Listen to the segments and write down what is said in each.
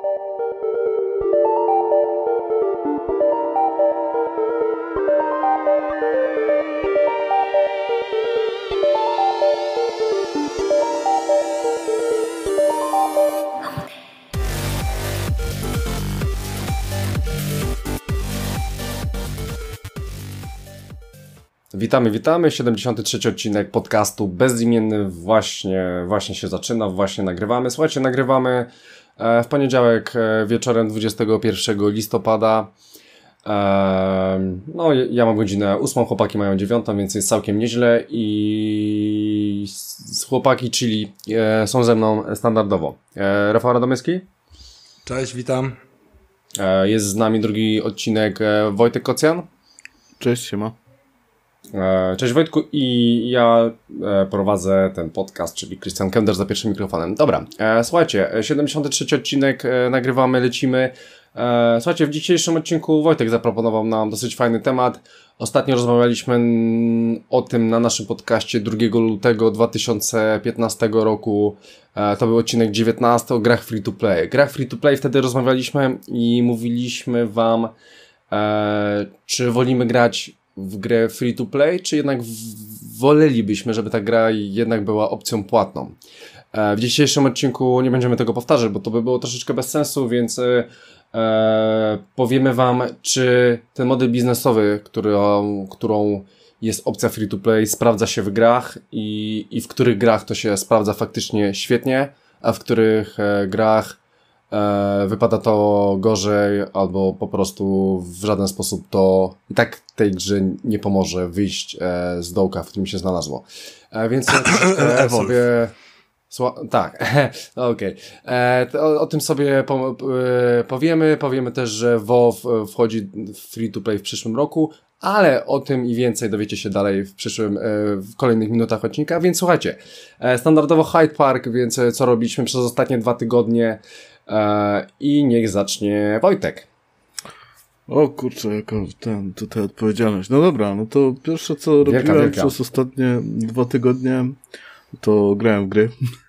Witamy. 73. odcinek podcastu Bezimienny właśnie się zaczyna, właśnie nagrywamy. Słuchajcie, nagrywamy w poniedziałek wieczorem 21 listopada. No, ja mam godzinę 8, chłopaki mają 9, więc jest całkiem nieźle i chłopaki, czyli są ze mną standardowo. Rafał Radomyski? Cześć, witam. Jest z nami drugi odcinek Wojtek Kocjan. Cześć, siema. Cześć Wojtku, i ja prowadzę ten podcast, czyli Christian Kender za pierwszym mikrofonem. Dobra, słuchajcie, 73 odcinek nagrywamy, lecimy. Słuchajcie, w dzisiejszym odcinku Wojtek zaproponował nam dosyć fajny temat. Ostatnio rozmawialiśmy o tym na naszym podcaście 2 lutego 2015 roku. To był odcinek 19 o grach free to play. Grach free to play wtedy rozmawialiśmy i mówiliśmy wam, czy wolimy grać w grę free to play, czy jednak wolelibyśmy, żeby ta gra jednak była opcją płatną. W dzisiejszym odcinku nie będziemy tego powtarzać, bo to by było troszeczkę bez sensu, więc powiemy wam, czy ten model biznesowy, którą jest opcja free to play, sprawdza się w grach i w których grach to się sprawdza faktycznie świetnie, a w których grach wypada to gorzej, albo po prostu w żaden sposób to i tak tej grze nie pomoże wyjść z dołka, w którym się znalazło. Więc sobie... Tak, okej. O tym sobie powiemy też, że WoW wchodzi w free to play w przyszłym roku, ale o tym i więcej dowiecie się dalej w kolejnych minutach odcinka, więc słuchajcie, standardowo Hyde Park, więc co robiliśmy przez ostatnie 2 tygodnie i niech zacznie Wojtek. O kurczę, jaka tutaj odpowiedzialność. No dobra, no to pierwsze co robiłem przez ostatnie 2 tygodnie, to grałem w gry.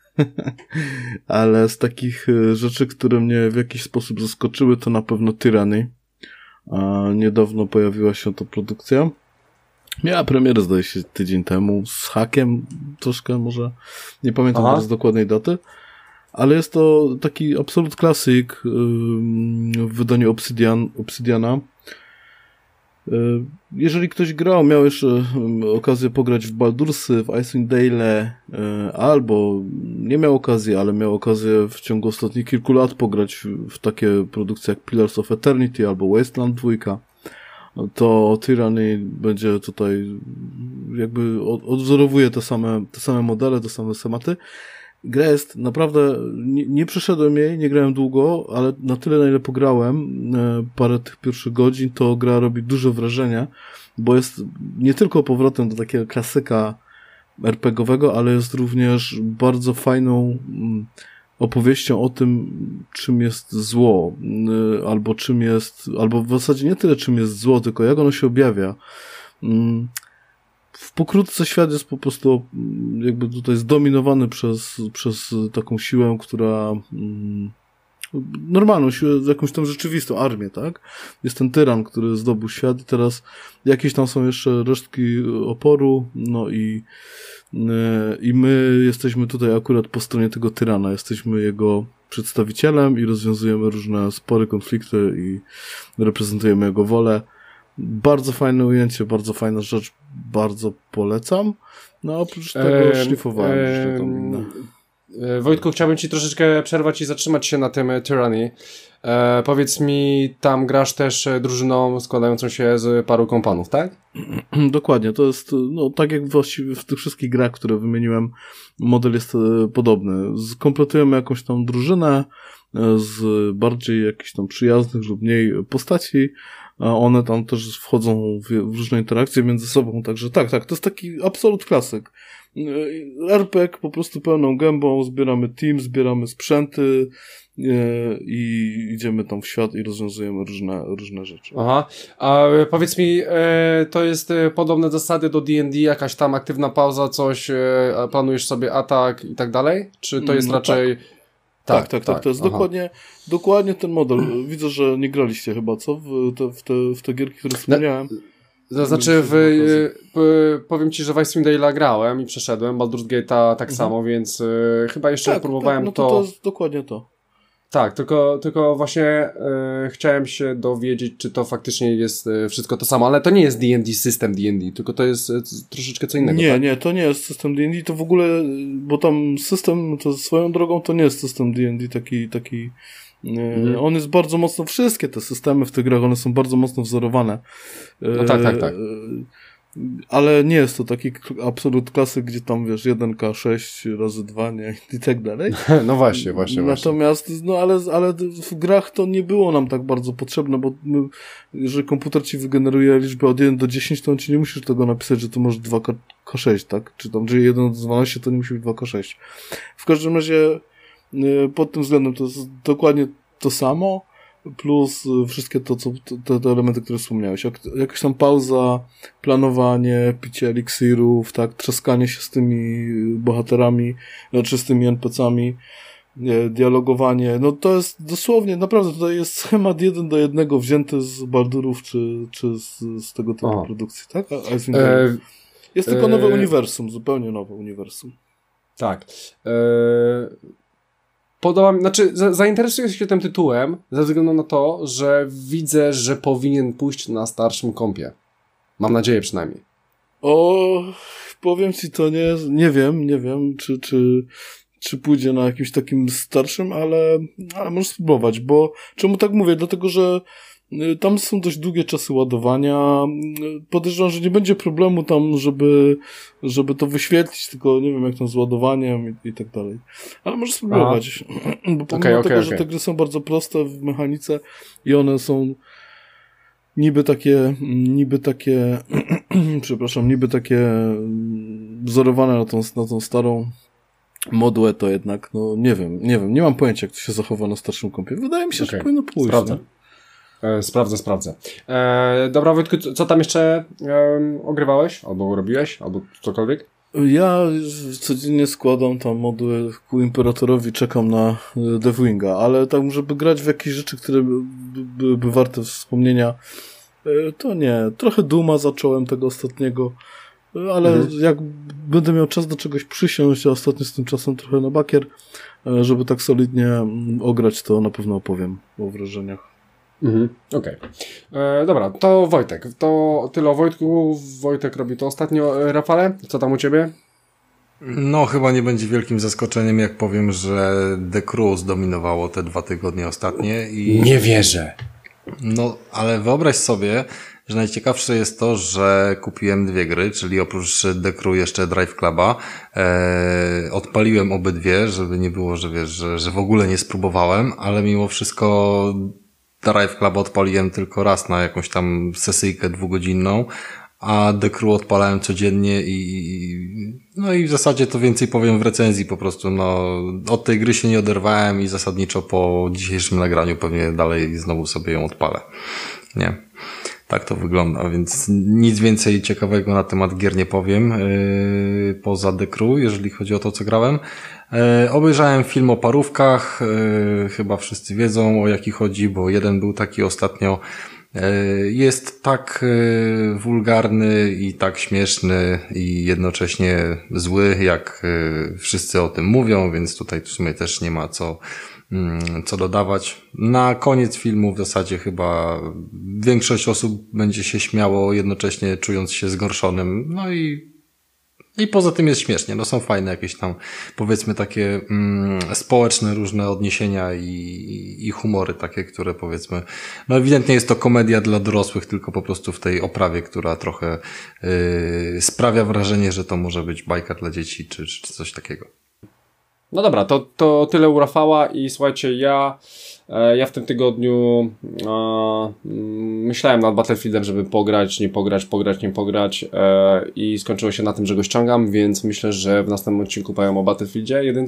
Ale z takich rzeczy, które mnie w jakiś sposób zaskoczyły, to na pewno Tyranny. Niedawno pojawiła się ta produkcja. Miała premierę, zdaje się, tydzień temu, z hakiem troszkę, może nie pamiętam teraz dokładnej daty, ale jest to taki absolute classic w wydaniu Obsidiana. Jeżeli ktoś grał, miał jeszcze okazję pograć w Baldursy, w Icewind Dale, albo nie miał okazji, ale miał okazję w ciągu ostatnich kilku lat pograć w takie produkcje jak Pillars of Eternity albo Wasteland 2, to Tyranny będzie tutaj jakby odwzorowuje te same modele, te same schematy. Gra jest naprawdę, nie przeszedłem jej, nie grałem długo, ale na tyle, na ile pograłem parę tych pierwszych godzin, to gra robi duże wrażenie, bo jest nie tylko powrotem do takiego klasyka RPG-owego, ale jest również bardzo fajną opowieścią o tym, czym jest zło, albo w zasadzie nie tyle czym jest zło, tylko jak ono się objawia. Pokrótce świat jest po prostu jakby tutaj zdominowany przez taką siłę, która normalną siłę, jakąś tam rzeczywistą armię, tak? Jest ten tyran, który zdobył świat i teraz jakieś tam są jeszcze resztki oporu, no i my jesteśmy tutaj akurat po stronie tego tyrana, jesteśmy jego przedstawicielem i rozwiązujemy różne spory, konflikty i reprezentujemy jego wolę. Bardzo fajne ujęcie, bardzo fajna rzecz, bardzo polecam. No oprócz tego szlifowałem jeszcze tam inne. Wojtku, chciałbym ci troszeczkę przerwać i zatrzymać się na tym Tyranny. Powiedz mi, tam grasz też drużyną składającą się z paru kompanów, tak? Dokładnie, to jest, no tak jak właściwie w tych wszystkich grach, które wymieniłem, model jest podobny. Kompletujemy jakąś tam drużynę z bardziej jakichś tam przyjaznych lub mniej postaci, a one tam też wchodzą w różne interakcje między sobą, także tak, to jest taki absolut klasyk. RPG po prostu pełną gębą, zbieramy team, zbieramy sprzęty i idziemy tam w świat i rozwiązujemy różne rzeczy. Aha, a powiedz mi, to jest podobne zasady do D&D, jakaś tam aktywna pauza, coś, planujesz sobie atak i tak dalej? Czy to jest raczej... Tak. Tak. To jest dokładnie ten model. Widzę, że nie graliście chyba, co? W te gierki, które wspomniałem. To znaczy, powiem ci, że w Icewind Dale'a grałem i przeszedłem, Baldur's Gate'a tak samo, więc chyba jeszcze próbowałem to jest dokładnie to. Tak, tylko właśnie chciałem się dowiedzieć, czy to faktycznie jest wszystko to samo, ale to nie jest D&D, system D&D, tylko to jest troszeczkę co innego. Nie, to nie jest system D&D, to w ogóle, bo tam system, to swoją drogą, to nie jest system D&D taki on jest bardzo mocno, wszystkie te systemy w tych grach, one są bardzo mocno wzorowane. No tak. Ale nie jest to taki absolut klasyk, gdzie tam, wiesz, 1K6 razy 2, nie? I tak dalej. No właśnie. Natomiast, ale w grach to nie było nam tak bardzo potrzebne, bo jeżeli komputer ci wygeneruje liczbę od 1 do 10, to on ci nie musisz tego napisać, że to może 2K6, tak? Czy tam, że 1 do 12 to nie musi być 2K6. W każdym razie pod tym względem to jest dokładnie to samo, plus wszystkie te elementy, które wspomniałeś. Jakaś tam pauza, planowanie, picie eliksirów, tak, trzaskanie się z tymi bohaterami, znaczy z tymi NPC-ami, dialogowanie. No to jest dosłownie, naprawdę tutaj jest schemat 1:1 wzięty z Baldurów czy z tego typu produkcji, tak? Jest tylko nowe uniwersum, zupełnie nowe uniwersum. Tak. Podoba mi, znaczy zainteresuję się tym tytułem ze względu na to, że widzę, że powinien pójść na starszym kompie. Mam nadzieję przynajmniej. Powiem ci to nie wiem, czy pójdzie na jakimś takim starszym, ale możesz spróbować, bo czemu tak mówię? Dlatego, że tam są dość długie czasy ładowania. Podejrzewam, że nie będzie problemu tam, żeby to wyświetlić, tylko nie wiem jak tam z ładowaniem i tak dalej. Ale możesz spróbować. Bo pomimo tego, że te gry są bardzo proste w mechanice i one są niby takie wzorowane na tą starą modułę, to jednak, no nie wiem, nie mam pojęcia, jak to się zachowa na starszym kompie. Wydaje mi się, że powinno pójść. Sprawdzę. Sprawdzę. Dobra, Wojtku, co tam jeszcze ogrywałeś? Albo robiłeś? Albo cokolwiek? Ja codziennie składam tam moduły ku Imperatorowi, czekam na Deathwinga, ale tak, żeby grać w jakieś rzeczy, które byłyby warte wspomnienia, to nie. Trochę Duma zacząłem tego ostatniego, ale jak będę miał czas do czegoś przysiąść, a ostatnio z tym czasem trochę na bakier, żeby tak solidnie ograć, to na pewno opowiem o wrażeniach. Okej. Dobra, to Wojtek. To tyle o Wojtku. Wojtek robi to ostatnio. Rafale, co tam u ciebie? No, chyba nie będzie wielkim zaskoczeniem, jak powiem, że The Crew zdominowało te 2 tygodnie ostatnie i... Nie wierzę. No, ale wyobraź sobie, że najciekawsze jest to, że kupiłem 2 gry, czyli oprócz The Crew jeszcze Drive Cluba. Odpaliłem obydwie, żeby nie było, że wiesz, że w ogóle nie spróbowałem, ale mimo wszystko Drive Club odpaliłem tylko raz na jakąś tam sesyjkę 2-godzinną, a The Crew odpalałem codziennie i w zasadzie to więcej powiem w recenzji po prostu, no od tej gry się nie oderwałem i zasadniczo po dzisiejszym nagraniu pewnie dalej znowu sobie ją odpalę. Nie. Tak to wygląda, więc nic więcej ciekawego na temat gier nie powiem, poza The Crew, jeżeli chodzi o to, co grałem. Obejrzałem film o parówkach, chyba wszyscy wiedzą, o jaki chodzi, bo jeden był taki ostatnio. Jest tak wulgarny i tak śmieszny i jednocześnie zły, jak wszyscy o tym mówią, więc tutaj w sumie też nie ma co dodawać. Na koniec filmu w zasadzie chyba większość osób będzie się śmiało, jednocześnie czując się zgorszonym. No i poza tym jest śmiesznie. No są fajne jakieś tam, powiedzmy, takie społeczne różne odniesienia i humory takie, które powiedzmy, no ewidentnie jest to komedia dla dorosłych, tylko po prostu w tej oprawie, która trochę sprawia wrażenie, że to może być bajka dla dzieci czy coś takiego. No dobra, to tyle u Rafała i słuchajcie, ja w tym tygodniu myślałem nad Battlefieldem, żeby pograć, nie pograć i skończyło się na tym, że go ściągam, więc myślę, że w następnym odcinku powiem o Battlefieldzie 1.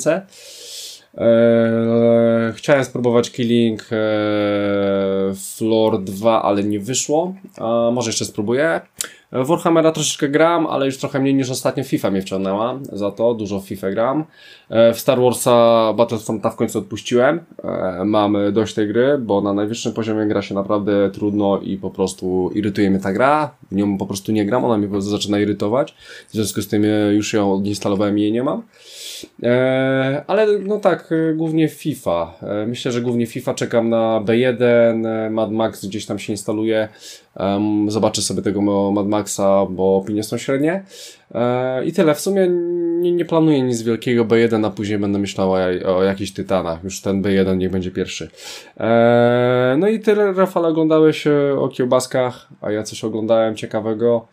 Chciałem spróbować Killing Floor 2, ale nie wyszło. Może jeszcze spróbuję. W Warhammera troszeczkę gram, ale już trochę mniej niż ostatnio FIFA mnie wciągnęła. Za to dużo w FIFA gram. W Star Warsa Battlefronta w końcu odpuściłem. Mam dość tej gry, bo na najwyższym poziomie gra się naprawdę trudno i po prostu irytuje mnie ta gra. W nią po prostu nie gram, ona mnie po prostu zaczyna irytować. W związku z tym już ją odinstalowałem i jej nie mam. Ale no tak, głównie FIFA. Myślę, że głównie FIFA, czekam na B1, Mad Max gdzieś tam się instaluje. Zobaczę sobie tego Mad Maxa, bo opinie są średnie. I tyle. W sumie nie planuję nic wielkiego B1, a później będę myślał o jakichś tytanach. Już ten B1 niech będzie pierwszy. No i tyle. Rafał, oglądałeś o kiełbaskach, a ja coś oglądałem ciekawego.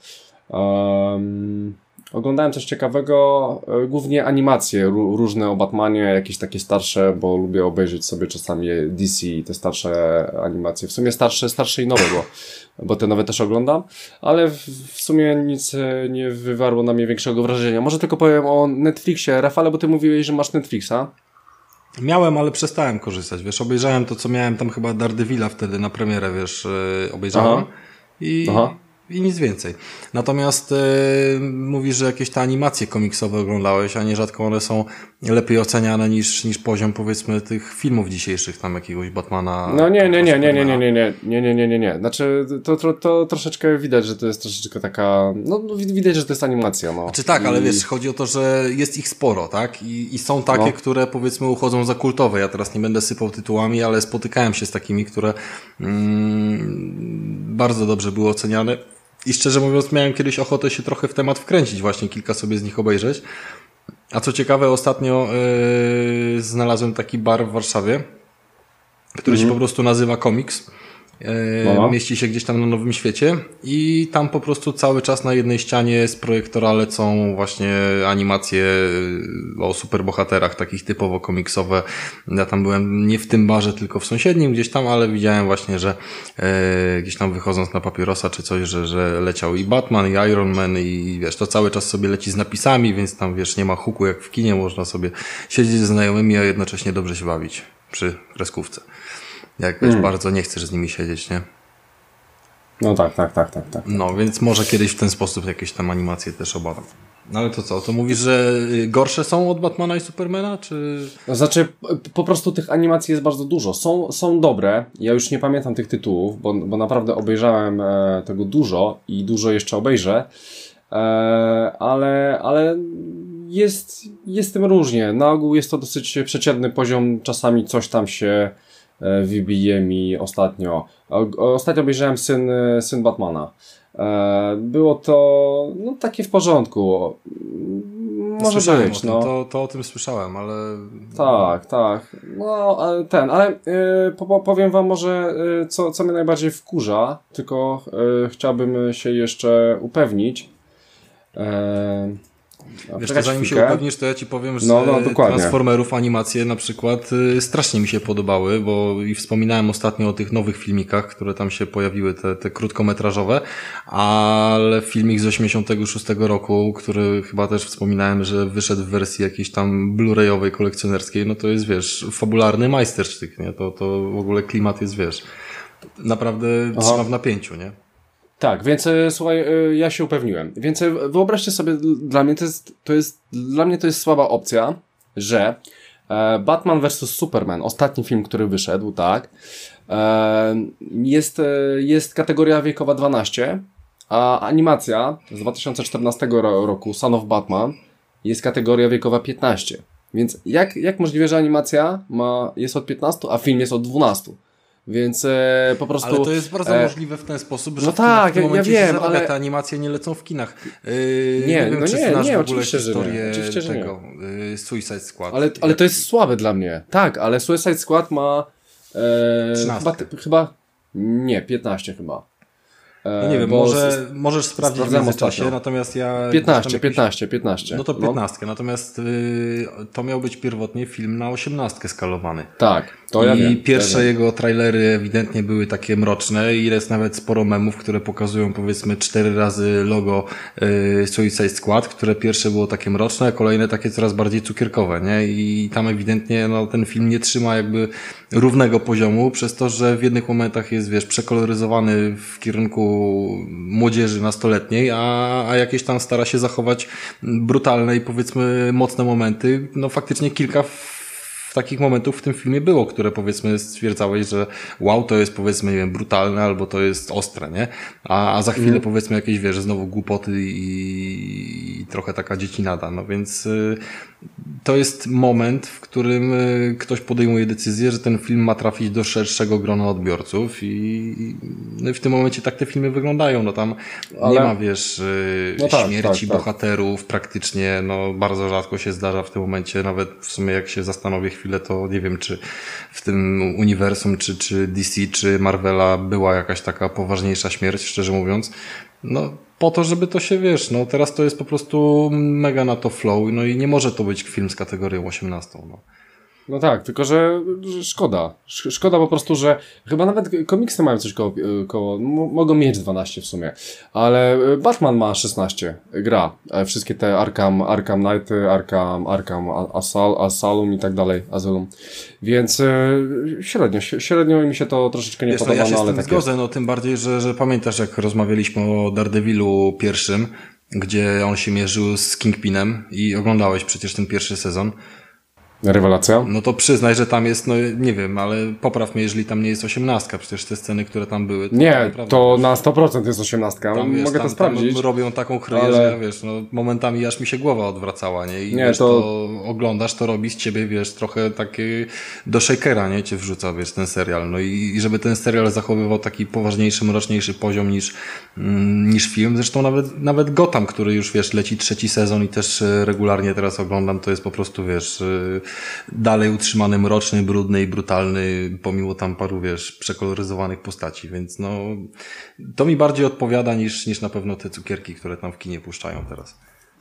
Oglądałem coś ciekawego, głównie animacje różne o Batmanie, jakieś takie starsze, bo lubię obejrzeć sobie czasami DC i te starsze animacje. W sumie starsze i nowe, bo te nowe też oglądam, ale w sumie nic nie wywarło na mnie większego wrażenia. Może tylko powiem o Netflixie. Rafale, bo ty mówiłeś, że masz Netflixa. Miałem, ale przestałem korzystać, wiesz, obejrzałem to, co miałem tam chyba Daredevila wtedy na premierę, wiesz, obejrzałem. I nic więcej. Natomiast mówisz, że jakieś te animacje komiksowe oglądałeś, a nierzadko one są lepiej oceniane niż poziom, powiedzmy, tych filmów dzisiejszych, tam jakiegoś Batmana. No nie. Znaczy, to troszeczkę widać, że to jest troszeczkę taka, no widać, że to jest animacja, no. Znaczy tak, ale wiesz, chodzi o to, że jest ich sporo, tak? I są takie, które powiedzmy uchodzą za kultowe. Ja teraz nie będę sypał tytułami, ale spotykałem się z takimi, które bardzo dobrze były oceniane. I szczerze mówiąc, miałem kiedyś ochotę się trochę w temat wkręcić, właśnie kilka sobie z nich obejrzeć. A co ciekawe, ostatnio znalazłem taki bar w Warszawie, który się po prostu nazywa Comics. Mieści się gdzieś tam na Nowym Świecie i tam po prostu cały czas na jednej ścianie z projektora lecą właśnie animacje o superbohaterach, takich typowo komiksowe. Ja tam byłem nie w tym barze, tylko w sąsiednim gdzieś tam, ale widziałem właśnie, że gdzieś tam wychodząc na papierosa czy coś, że leciał i Batman, i Iron Man i wiesz, to cały czas sobie leci z napisami, więc tam wiesz, nie ma huku jak w kinie, można sobie siedzieć ze znajomymi, a jednocześnie dobrze się bawić przy kreskówce. Jak wiesz, bardzo nie chcesz z nimi siedzieć, nie? No tak. No, więc może kiedyś w ten sposób jakieś tam animacje też obawiam. No ale to co? To mówisz, że gorsze są od Batmana i Supermana, czy... Znaczy, po prostu tych animacji jest bardzo dużo. Są dobre. Ja już nie pamiętam tych tytułów, bo naprawdę obejrzałem tego dużo i dużo jeszcze obejrzę. Ale jest tym różnie. Na ogół jest to dosyć przeciętny poziom. Czasami coś tam się wybije mi ostatnio. Ostatnio obejrzałem Syn Batmana. Było to no takie w porządku. Może słyszałem być, no. To o tym słyszałem, ale... Tak. No, ale powiem wam może, co mnie najbardziej wkurza, tylko chciałbym się jeszcze upewnić. Wiesz, to zanim się upewnisz, to ja ci powiem, że Transformerów animacje na przykład strasznie mi się podobały, bo i wspominałem ostatnio o tych nowych filmikach, które tam się pojawiły, te krótkometrażowe, ale filmik z 86 roku, który chyba też wspominałem, że wyszedł w wersji jakiejś tam blu-rayowej, kolekcjonerskiej, no to jest, wiesz, fabularny majstersztyk, nie? To w ogóle klimat jest, wiesz, naprawdę trzyma w napięciu, nie? Tak, więc słuchaj, ja się upewniłem. Więc wyobraźcie sobie, dla mnie to jest słaba opcja, że Batman vs Superman, ostatni film, który wyszedł, tak, jest kategoria wiekowa 12, a animacja z 2014 roku, Son of Batman, jest kategoria wiekowa 15. Więc jak możliwe, że animacja jest od 15, a film jest od 12? Więc po prostu... Ale to jest bardzo możliwe w ten sposób, że no tak, ja wiem, ale te animacje nie lecą w kinach. Nie, wiem, czy znasz w ogóle oczywiście, historię że tego Suicide Squad. Ale to jest słabe dla mnie. Tak, ale Suicide Squad ma 15 chyba. No nie wiem, możesz sprawdzić w międzyczasie, natomiast ja... 15. No to 15, natomiast to miał być pierwotnie film na 18 skalowany. Tak, to ja wiem. I pierwsze jego trailery ewidentnie były takie mroczne i jest nawet sporo memów, które pokazują powiedzmy 4 razy logo Suicide Squad, które pierwsze było takie mroczne, a kolejne takie coraz bardziej cukierkowe, nie? I tam ewidentnie ten film nie trzyma jakby równego poziomu, przez to, że w jednych momentach jest, wiesz, przekoloryzowany w kierunku młodzieży nastoletniej, a jakieś tam stara się zachować brutalne i powiedzmy mocne momenty. No faktycznie kilka takich momentów w tym filmie było, które powiedzmy stwierdzałeś, że wow, to jest powiedzmy, nie wiem, brutalne albo to jest ostre, nie? A za chwilę powiedzmy jakieś, wiesz, znowu głupoty i trochę taka dziecinada, no więc to jest moment, w którym ktoś podejmuje decyzję, że ten film ma trafić do szerszego grona odbiorców no i w tym momencie tak te filmy wyglądają, no tam nie ma, wiesz, śmierci bohaterów praktycznie, no bardzo rzadko się zdarza w tym momencie, nawet w sumie jak się zastanowię chwilę, to nie wiem, czy w tym uniwersum, czy DC, czy Marvela była jakaś taka poważniejsza śmierć, szczerze mówiąc. No, po to, żeby to się, wiesz, no teraz to jest po prostu mega na to flow, no i nie może to być film z kategorią 18, no. No tak, tylko że szkoda. Szkoda po prostu, że chyba nawet komiksy mają coś koło mogą mieć 12 w sumie, ale Batman ma 16, gra. Wszystkie te Arkham Knighty, Arkham Asylum i tak dalej, Asylum. Więc średnio mi się to troszeczkę nie podoba, ja się ale z tym tak zgodzę, jest. no tym bardziej, że pamiętasz, jak rozmawialiśmy o Daredevilu pierwszym, gdzie on się mierzył z Kingpinem i oglądałeś przecież ten pierwszy sezon. Rewelacja? No to przyznaj, że tam jest, no nie wiem, ale popraw mnie, jeżeli tam nie jest 18, przecież te sceny, które tam były. To nie, naprawdę, to na 100% jest 18. Mogę to sprawdzić. Tam robią taką chryję, ale... że wiesz, no momentami aż mi się głowa odwracała, nie? I wiesz, to oglądasz, to robi z ciebie, wiesz, trochę takie do shakera, nie? Cię wrzuca, wiesz, ten serial. No i żeby ten serial zachowywał taki poważniejszy, mroczniejszy poziom niż film. Zresztą nawet Gotham, który już, wiesz, leci 3. sezon i też regularnie teraz oglądam, to jest po prostu, wiesz, dalej utrzymany mroczny, brudny i brutalny, pomimo tam paru, wiesz, przekoloryzowanych postaci, więc no to mi bardziej odpowiada niż na pewno te cukierki, które tam w kinie puszczają teraz.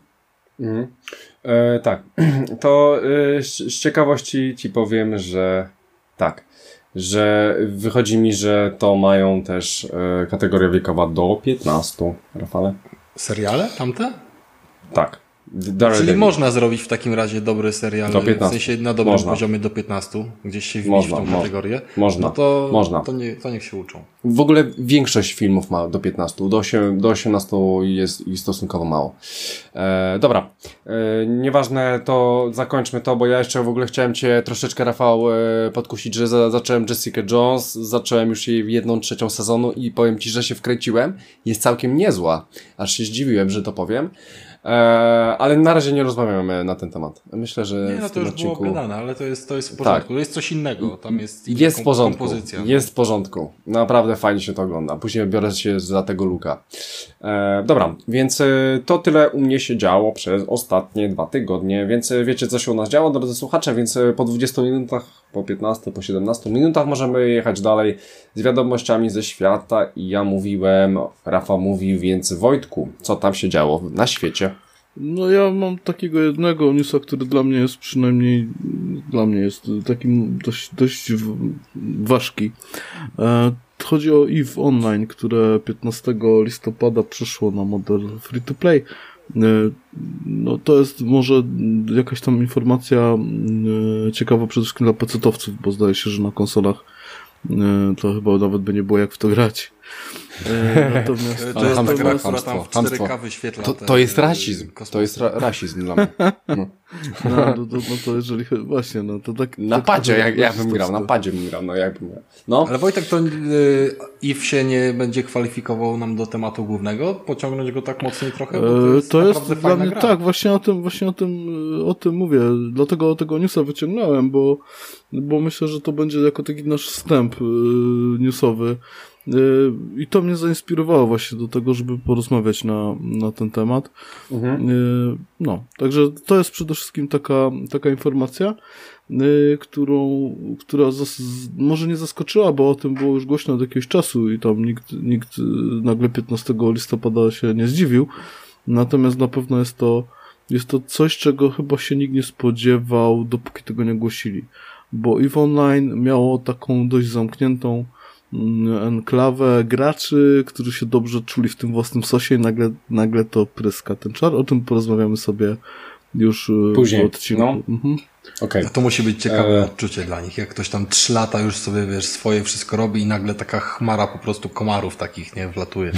Tak, to z ciekawości ci powiem, że tak, że wychodzi mi, że to mają też kategoria wiekowa do 15, Rafale. Seriale tamte? Tak. Czyli można zrobić w takim razie dobry serial, do 15. w sensie na dobrym poziomie do 15, gdzieś się wbić w tą kategorię. Można. No to, można. To niech się uczą. W ogóle większość filmów ma do 15, do 18 jest stosunkowo mało. Dobra, nieważne, to zakończmy to, bo ja jeszcze w ogóle chciałem cię troszeczkę, Rafał, podkusić, że zacząłem Jessica Jones, zacząłem już jej 1/3 sezonu i powiem ci, że się wkręciłem. Jest całkiem niezła, aż się zdziwiłem, że to powiem. Ale na razie nie rozmawiamy na ten temat. Myślę, że w tym to już odcinku... było gadane, ale to jest w porządku. Tak. To jest coś innego. Tam jest inna w porządku. kompozycja. Jest w porządku. Naprawdę fajnie się to ogląda. Później biorę się za tego Luka. Dobra, więc to tyle u mnie się działo przez ostatnie 2 tygodnie, więc wiecie, co się u nas działo, drodzy słuchacze, więc po 20 minutach, po 15, po 17 minutach możemy jechać dalej z wiadomościami ze świata i ja mówiłem, Rafał mówił, więc Wojtku, co tam się działo na świecie? No ja mam takiego jednego newsa, który dla mnie jest przynajmniej, takim dość ważki. Chodzi o EVE Online, które 15 listopada przeszło na model free-to-play. No to jest może jakaś tam informacja ciekawa przede wszystkim dla pecetowców, bo zdaje się, że na konsolach to chyba nawet by nie było jak w to grać. Natomiast to jest taka gra, która tam w 4K wyświetla. To jest rasizm. To jest rasizm dla mnie. To jeżeli właśnie, no to tak. Na padzie, jak bym grał, na padzie bym grał, no jakbym grał. No. Ale Wojtek, to Eve się nie będzie kwalifikował nam do tematu głównego? Pociągnąć go tak mocniej trochę? Bo to jest dla mnie gra. Tak, właśnie o tym mówię. Dlatego tego newsa wyciągnąłem, bo myślę, że to będzie jako taki nasz wstęp newsowy. I to mnie zainspirowało właśnie do tego, żeby porozmawiać na ten temat. No, także to jest przede wszystkim taka informacja, która może nie zaskoczyła, bo o tym było już głośno od jakiegoś czasu i tam nikt nagle 15 listopada się nie zdziwił. Natomiast na pewno jest to coś, czego chyba się nikt nie spodziewał, dopóki tego nie głosili. Bo EVE Online miało taką dość zamkniętą enklawę graczy, którzy się dobrze czuli w tym własnym sosie i nagle to pryska ten czar. O czym porozmawiamy sobie już później w odcinku. No. Okay. To musi być ciekawe odczucie dla nich, jak ktoś tam 3 lata już sobie, wiesz, swoje wszystko robi i nagle taka chmara po prostu komarów takich, nie, wlatuje.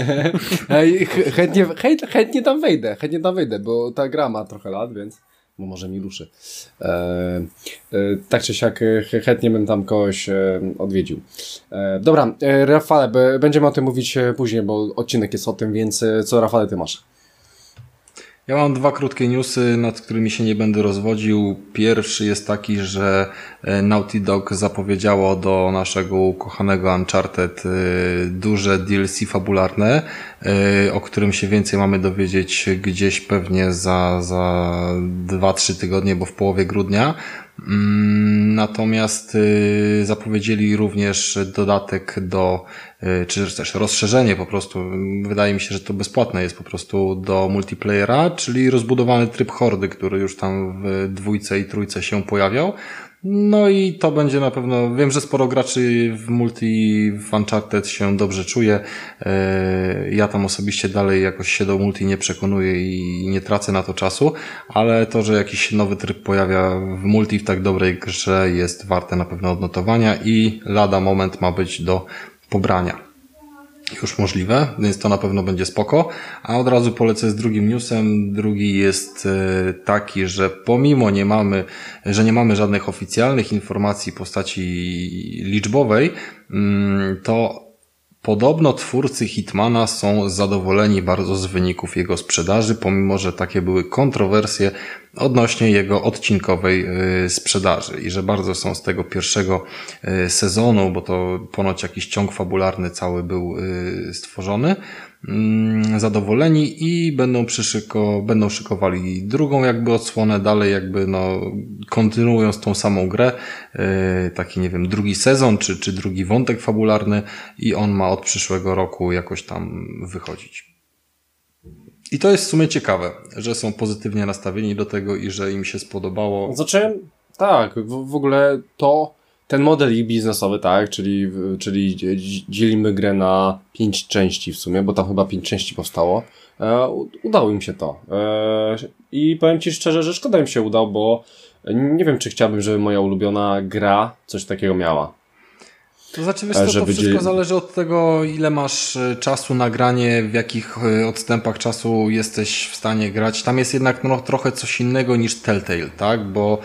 Chętnie tam wejdę, bo ta gra ma trochę lat, więc może mi ruszy. Tak czy siak chętnie bym tam kogoś odwiedził. Dobra, Rafale, będziemy o tym mówić później, bo odcinek jest o tym, więc co, Rafale, ty masz? Ja mam 2 krótkie newsy, nad którymi się nie będę rozwodził. Pierwszy jest taki, że Naughty Dog zapowiedziało do naszego ukochanego Uncharted duże DLC fabularne, o którym się więcej mamy dowiedzieć gdzieś pewnie za 2-3 tygodnie, bo w połowie grudnia. Natomiast zapowiedzieli również dodatek czy też rozszerzenie po prostu, wydaje mi się, że to bezpłatne jest po prostu do multiplayera, czyli rozbudowany tryb hordy, który już tam w 2 i 3 się pojawiał. No i to będzie na pewno, wiem, że sporo graczy w multi w Uncharted się dobrze czuje. Ja tam osobiście dalej jakoś się do multi nie przekonuję i nie tracę na to czasu, ale to, że jakiś nowy tryb pojawia w multi w tak dobrej grze jest warte na pewno odnotowania i lada moment ma być do pobrania. Już możliwe, więc to na pewno będzie spoko. A od razu polecę z drugim newsem. Drugi jest taki, że pomimo że nie mamy żadnych oficjalnych informacji w postaci liczbowej, to podobno twórcy Hitmana są zadowoleni bardzo z wyników jego sprzedaży, pomimo że takie były kontrowersje odnośnie jego odcinkowej sprzedaży i że bardzo są z tego pierwszego sezonu, bo to ponoć jakiś ciąg fabularny cały był stworzony, zadowoleni i będą szykowali drugą jakby odsłonę, dalej jakby kontynuując tą samą grę, taki nie wiem, drugi sezon czy drugi wątek fabularny i on ma od przyszłego roku jakoś tam wychodzić. I to jest w sumie ciekawe, że są pozytywnie nastawieni do tego i że im się spodobało. Znaczy, tak, w ogóle ten model biznesowy, tak, czyli dzielimy grę na 5 części w sumie, bo tam chyba 5 części powstało. Udało im się to. I powiem Ci szczerze, że szkoda im się udało, bo nie wiem, czy chciałbym, żeby moja ulubiona gra coś takiego miała. To znaczy, wiesz, to wszystko zależy od tego, ile masz czasu na granie, w jakich odstępach czasu jesteś w stanie grać. Tam jest jednak trochę coś innego niż Telltale, tak? Bo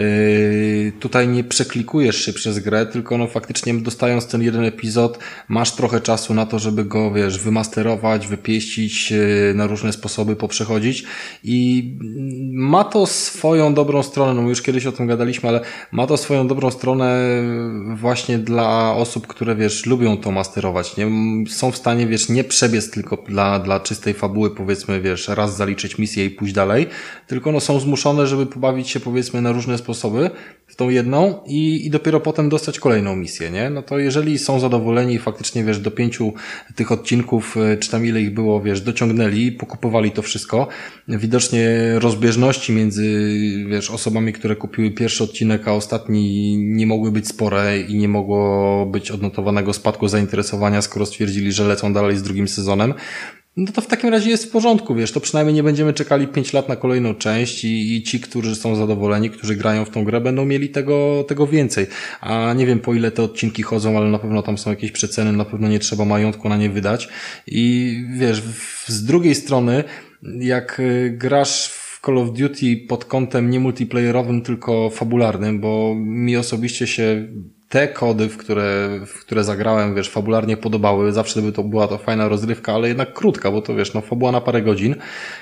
tutaj nie przeklikujesz się przez grę, tylko faktycznie dostając ten jeden epizod, masz trochę czasu na to, żeby go, wiesz, wymasterować, wypieścić, na różne sposoby poprzechodzić i ma to swoją dobrą stronę, już kiedyś o tym gadaliśmy, ale ma to swoją dobrą stronę właśnie dla osób, które, wiesz, lubią to masterować, nie? Są w stanie, wiesz, nie przebiec tylko dla czystej fabuły, powiedzmy, wiesz, raz zaliczyć misję i pójść dalej, tylko są zmuszone, żeby pobawić się, powiedzmy, na różne sposoby w tą jedną i dopiero potem dostać kolejną misję, nie? No to jeżeli są zadowoleni i faktycznie, wiesz, do 5 tych odcinków, czy tam ile ich było, wiesz, dociągnęli, pokupowali to wszystko, widocznie rozbieżności między, wiesz, osobami, które kupiły pierwszy odcinek, a ostatni nie mogły być spore i nie mogło być odnotowanego spadku zainteresowania, skoro stwierdzili, że lecą dalej z drugim sezonem, no to w takim razie jest w porządku, wiesz, to przynajmniej nie będziemy czekali 5 lat na kolejną część i ci, którzy są zadowoleni, którzy grają w tą grę, będą mieli tego więcej. A nie wiem, po ile te odcinki chodzą, ale na pewno tam są jakieś przeceny, na pewno nie trzeba majątku na nie wydać. I wiesz, z drugiej strony, jak grasz w Call of Duty pod kątem nie multiplayerowym, tylko fabularnym, bo mi osobiście się te kody, w które zagrałem, wiesz, fabularnie podobały. Zawsze była to fajna rozrywka, ale jednak krótka, bo to, wiesz, fabuła na parę godzin.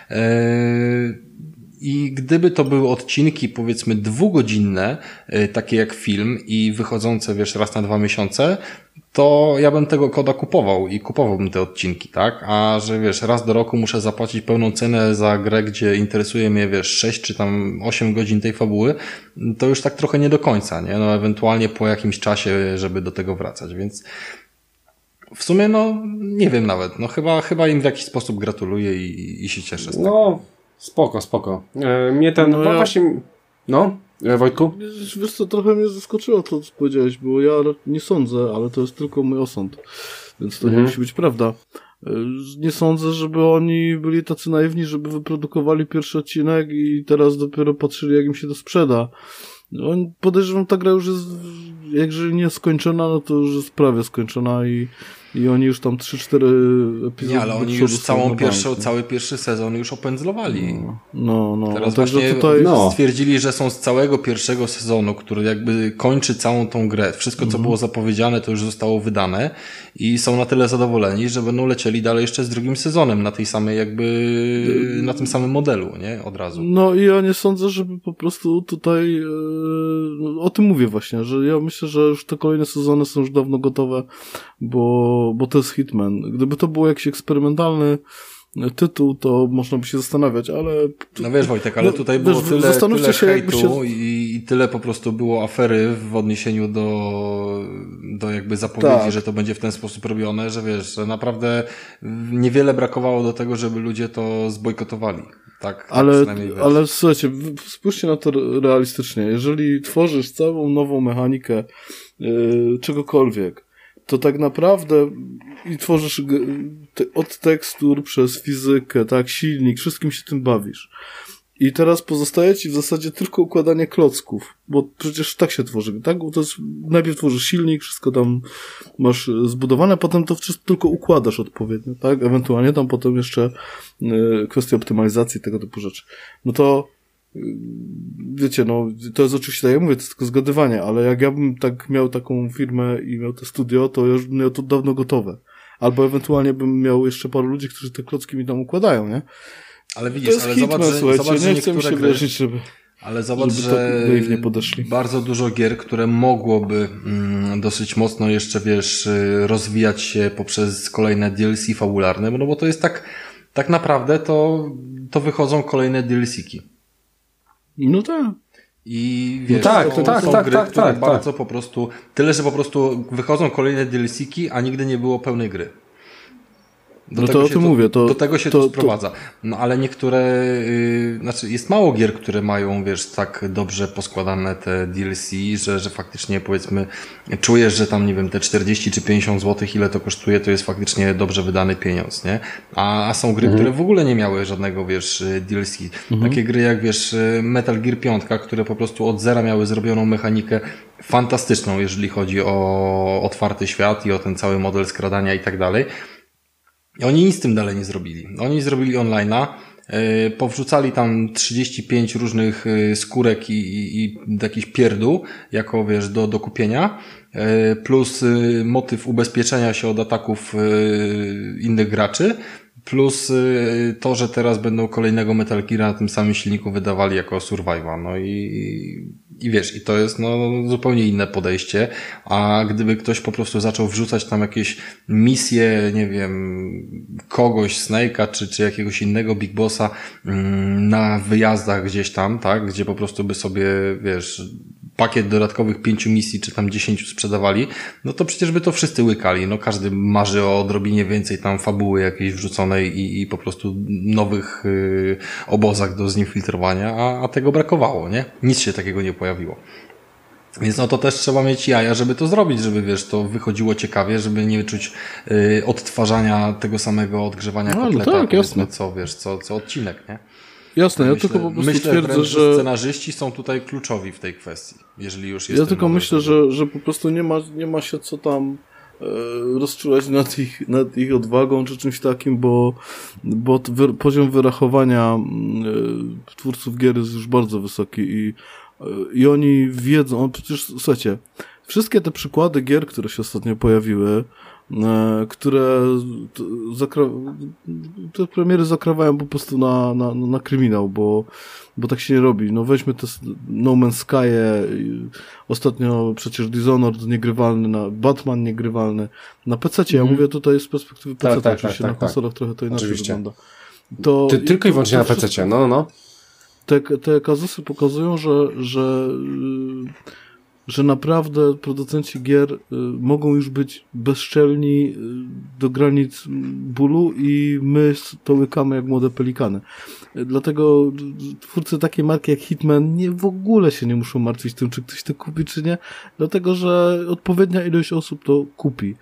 I gdyby to były odcinki, powiedzmy, 2-godzinne, takie jak film i wychodzące, wiesz, raz na 2 miesiące, to ja bym tego koda kupował i kupowałbym te odcinki, tak? A że, wiesz, raz do roku muszę zapłacić pełną cenę za grę, gdzie interesuje mnie, wiesz, 6 czy tam 8 godzin tej fabuły, to już tak trochę nie do końca, nie? Ewentualnie po jakimś czasie, żeby do tego wracać, więc w sumie, nie wiem nawet, chyba im w jakiś sposób gratuluję i się cieszę z tego. Spoko. Mnie ten, właśnie, Wojtku? Wiesz co, trochę mnie zaskoczyło to, co powiedziałeś, bo ja nie sądzę, ale to jest tylko mój osąd, więc to nie musi być prawda. Nie sądzę, żeby oni byli tacy naiwni, żeby wyprodukowali pierwszy odcinek i teraz dopiero patrzyli, jak im się to sprzeda. Podejrzewam, ta gra już jest, jeżeli nie skończona, no to już jest prawie skończona i oni już tam 3-4 epizody. Nie, ale oni już cały pierwszy sezon już opędzlowali. No. Teraz właśnie tutaj stwierdzili, że są z całego pierwszego sezonu, który jakby kończy całą tą grę. Wszystko, co było zapowiedziane, to już zostało wydane i są na tyle zadowoleni, że będą lecieli dalej jeszcze z drugim sezonem na tej samej na tym samym modelu, nie? Od razu. No i ja nie sądzę, żeby po prostu tutaj o tym mówię właśnie, że ja myślę, że już te kolejne sezony są już dawno gotowe, bo to jest Hitman. Gdyby to był jakiś eksperymentalny tytuł, to można by się zastanawiać, ale... No wiesz, Wojtek, ale tutaj było tyle hejtu i tyle po prostu było afery w odniesieniu do jakby zapowiedzi, że to będzie w ten sposób robione, że wiesz, że naprawdę niewiele brakowało do tego, żeby ludzie to zbojkotowali. Tak, ale słuchajcie, spójrzcie na to realistycznie. Jeżeli tworzysz całą nową mechanikę czegokolwiek, to tak naprawdę i tworzysz od tekstur przez fizykę, tak, silnik, wszystkim się tym bawisz. I teraz pozostaje ci w zasadzie tylko układanie klocków, bo przecież tak się tworzy, tak? To jest, najpierw tworzysz silnik, wszystko tam masz zbudowane, potem to wszystko tylko układasz odpowiednio, tak? Ewentualnie tam potem jeszcze kwestia optymalizacji, tego typu rzeczy. No to wiecie, no to jest oczywiście, tak jak mówię, to jest tylko zgadywanie, ale jak ja bym tak miał taką firmę i miał to studio, to ja już bym miał to dawno gotowe. Albo ewentualnie bym miał jeszcze paru ludzi, którzy te klocki mi tam układają, nie? Ale widzisz, ale zobacz, że nie chcę mi się wierzyć, żeby... Ale zobacz, że bardzo dużo gier, które mogłoby dosyć mocno jeszcze, wiesz, rozwijać się poprzez kolejne DLC fabularne, no bo to jest tak naprawdę to wychodzą kolejne DLC-ki. No tak. I wiesz, są gry, które bardzo po prostu, tyle, że po prostu wychodzą kolejne DLC-ki, a nigdy nie było pełnej gry. Do tego się to sprowadza. No ale niektóre, jest mało gier, które mają, wiesz, tak dobrze poskładane te DLC, że faktycznie, powiedzmy, czujesz, że tam, nie wiem, te 40 czy 50 zł, ile to kosztuje, to jest faktycznie dobrze wydany pieniądz, nie? A są gry, które w ogóle nie miały żadnego, wiesz, DLC. Takie gry jak, wiesz, Metal Gear 5, które po prostu od zera miały zrobioną mechanikę fantastyczną, jeżeli chodzi o otwarty świat i o ten cały model skradania i tak dalej. I oni nic z tym dalej nie zrobili. Oni zrobili online'a, powrzucali tam 35 różnych skórek i jakiś pierdół, jako wiesz, do kupienia, plus motyw ubezpieczenia się od ataków innych graczy, plus to, że teraz będą kolejnego Metal Geara na tym samym silniku wydawali jako survival. No i wiesz, i to jest zupełnie inne podejście, a gdyby ktoś po prostu zaczął wrzucać tam jakieś misje, nie wiem, kogoś, Snake'a czy jakiegoś innego Big Bossa na wyjazdach gdzieś tam, tak, gdzie po prostu by sobie, wiesz, pakiet dodatkowych 5 misji, czy tam 10 sprzedawali, no to przecież by to wszyscy łykali. No każdy marzy o odrobinie więcej tam fabuły jakiejś wrzuconej i po prostu nowych obozach do zinfiltrowania, a tego brakowało, nie? Nic się takiego nie pojawiło. Więc no to też trzeba mieć jaja, żeby to zrobić, żeby, wiesz, to wychodziło ciekawie, żeby nie czuć odtwarzania tego samego odgrzewania kotleta, tak, jasne. co odcinek, nie? Jasne, ja tylko po prostu twierdzę, że scenarzyści są tutaj kluczowi w tej kwestii, jeżeli już jest. Ja tylko myślę, że po prostu nie ma się co tam rozczulać nad ich odwagą czy czymś takim, bo poziom wyrachowania twórców gier jest już bardzo wysoki i oni wiedzą, przecież słuchajcie, wszystkie te przykłady gier, które się ostatnio pojawiły, które te premiery zakrawają po prostu na kryminał, bo tak się nie robi. No weźmy te No Man's Sky, ostatnio przecież Dishonored niegrywalny, Batman niegrywalny, na PC-cie, ja mówię tutaj z perspektywy PC, oczywiście na konsolach trochę to inaczej wygląda. Tylko i wyłącznie na PC-cie, no. Te kazusy pokazują, że naprawdę producenci gier mogą już być bezczelni do granic bólu i my to łykamy jak młode pelikany. Dlatego twórcy takiej marki jak Hitman w ogóle się nie muszą martwić tym, czy ktoś to kupi, czy nie, dlatego, że odpowiednia ilość osób to kupi.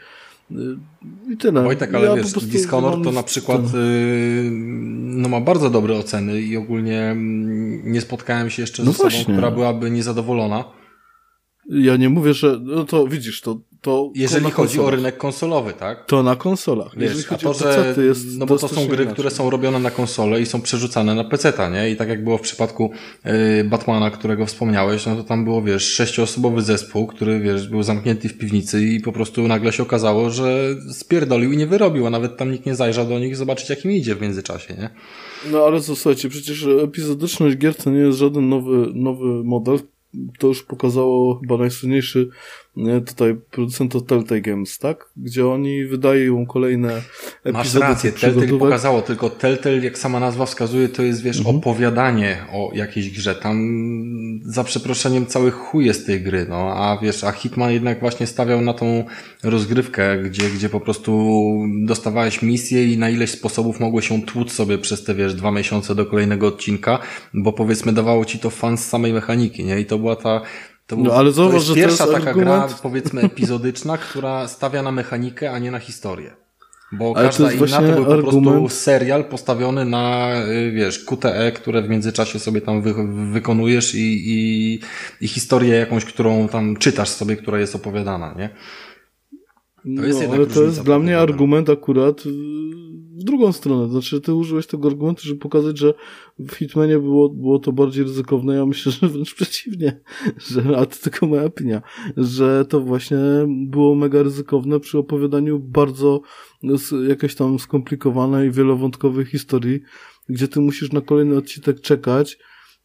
I tyle. Wojtek, ale wiesz, Dishonored to na przykład no ma bardzo dobre oceny i ogólnie nie spotkałem się jeszcze z osobą, która byłaby niezadowolona. Ja nie mówię, że no to widzisz, to jeżeli chodzi o rynek konsolowy, tak? To na konsolach. Wiesz, a to, że no bo to są gry, które są robione na konsole i są przerzucane na PC-ta, nie? I tak jak było w przypadku Batmana, którego wspomniałeś, no to tam było, wiesz, 6-osobowy zespół, który, wiesz, był zamknięty w piwnicy i po prostu nagle się okazało, że spierdolił i nie wyrobił, a nawet tam nikt nie zajrzał do nich zobaczyć, jak im idzie w międzyczasie, nie? No ale co, słuchajcie, przecież epizodyczność gier to nie jest żaden nowy model. To już pokazało chyba najsłynniejszy tutaj producent to Telltale Games, tak? Gdzie oni wydają kolejne epizody. Masz rację, Telltale pokazało, tylko Telltale, jak sama nazwa wskazuje, to jest, wiesz, opowiadanie o jakiejś grze. Tam za przeproszeniem cały chuj jest tej gry, no, a wiesz, a Hitman jednak właśnie stawiał na tą rozgrywkę, gdzie po prostu dostawałeś misję i na ileś sposobów mogło się tłuc sobie przez te, wiesz, 2 miesiące do kolejnego odcinka, bo powiedzmy dawało ci to fan z samej mechaniki, nie? I to była ta ale zobacz, to jest że pierwsza to jest taka argument... gra, powiedzmy, epizodyczna, która stawia na mechanikę, a nie na historię. Bo ale każda inna to był po prostu argument... serial postawiony na, wiesz, QTE, które w międzyczasie sobie tam wykonujesz i historię jakąś, którą tam czytasz sobie, która jest opowiadana, nie? To jest ale to jest dla mnie argument akurat w drugą stronę. Znaczy, ty użyłeś tego argumentu, żeby pokazać, że w Hitmanie było to bardziej ryzykowne. Ja myślę, że wręcz przeciwnie, a to tylko moja opinia, że to właśnie było mega ryzykowne przy opowiadaniu bardzo jakiejś tam skomplikowanej, wielowątkowej historii, gdzie ty musisz na kolejny odcinek czekać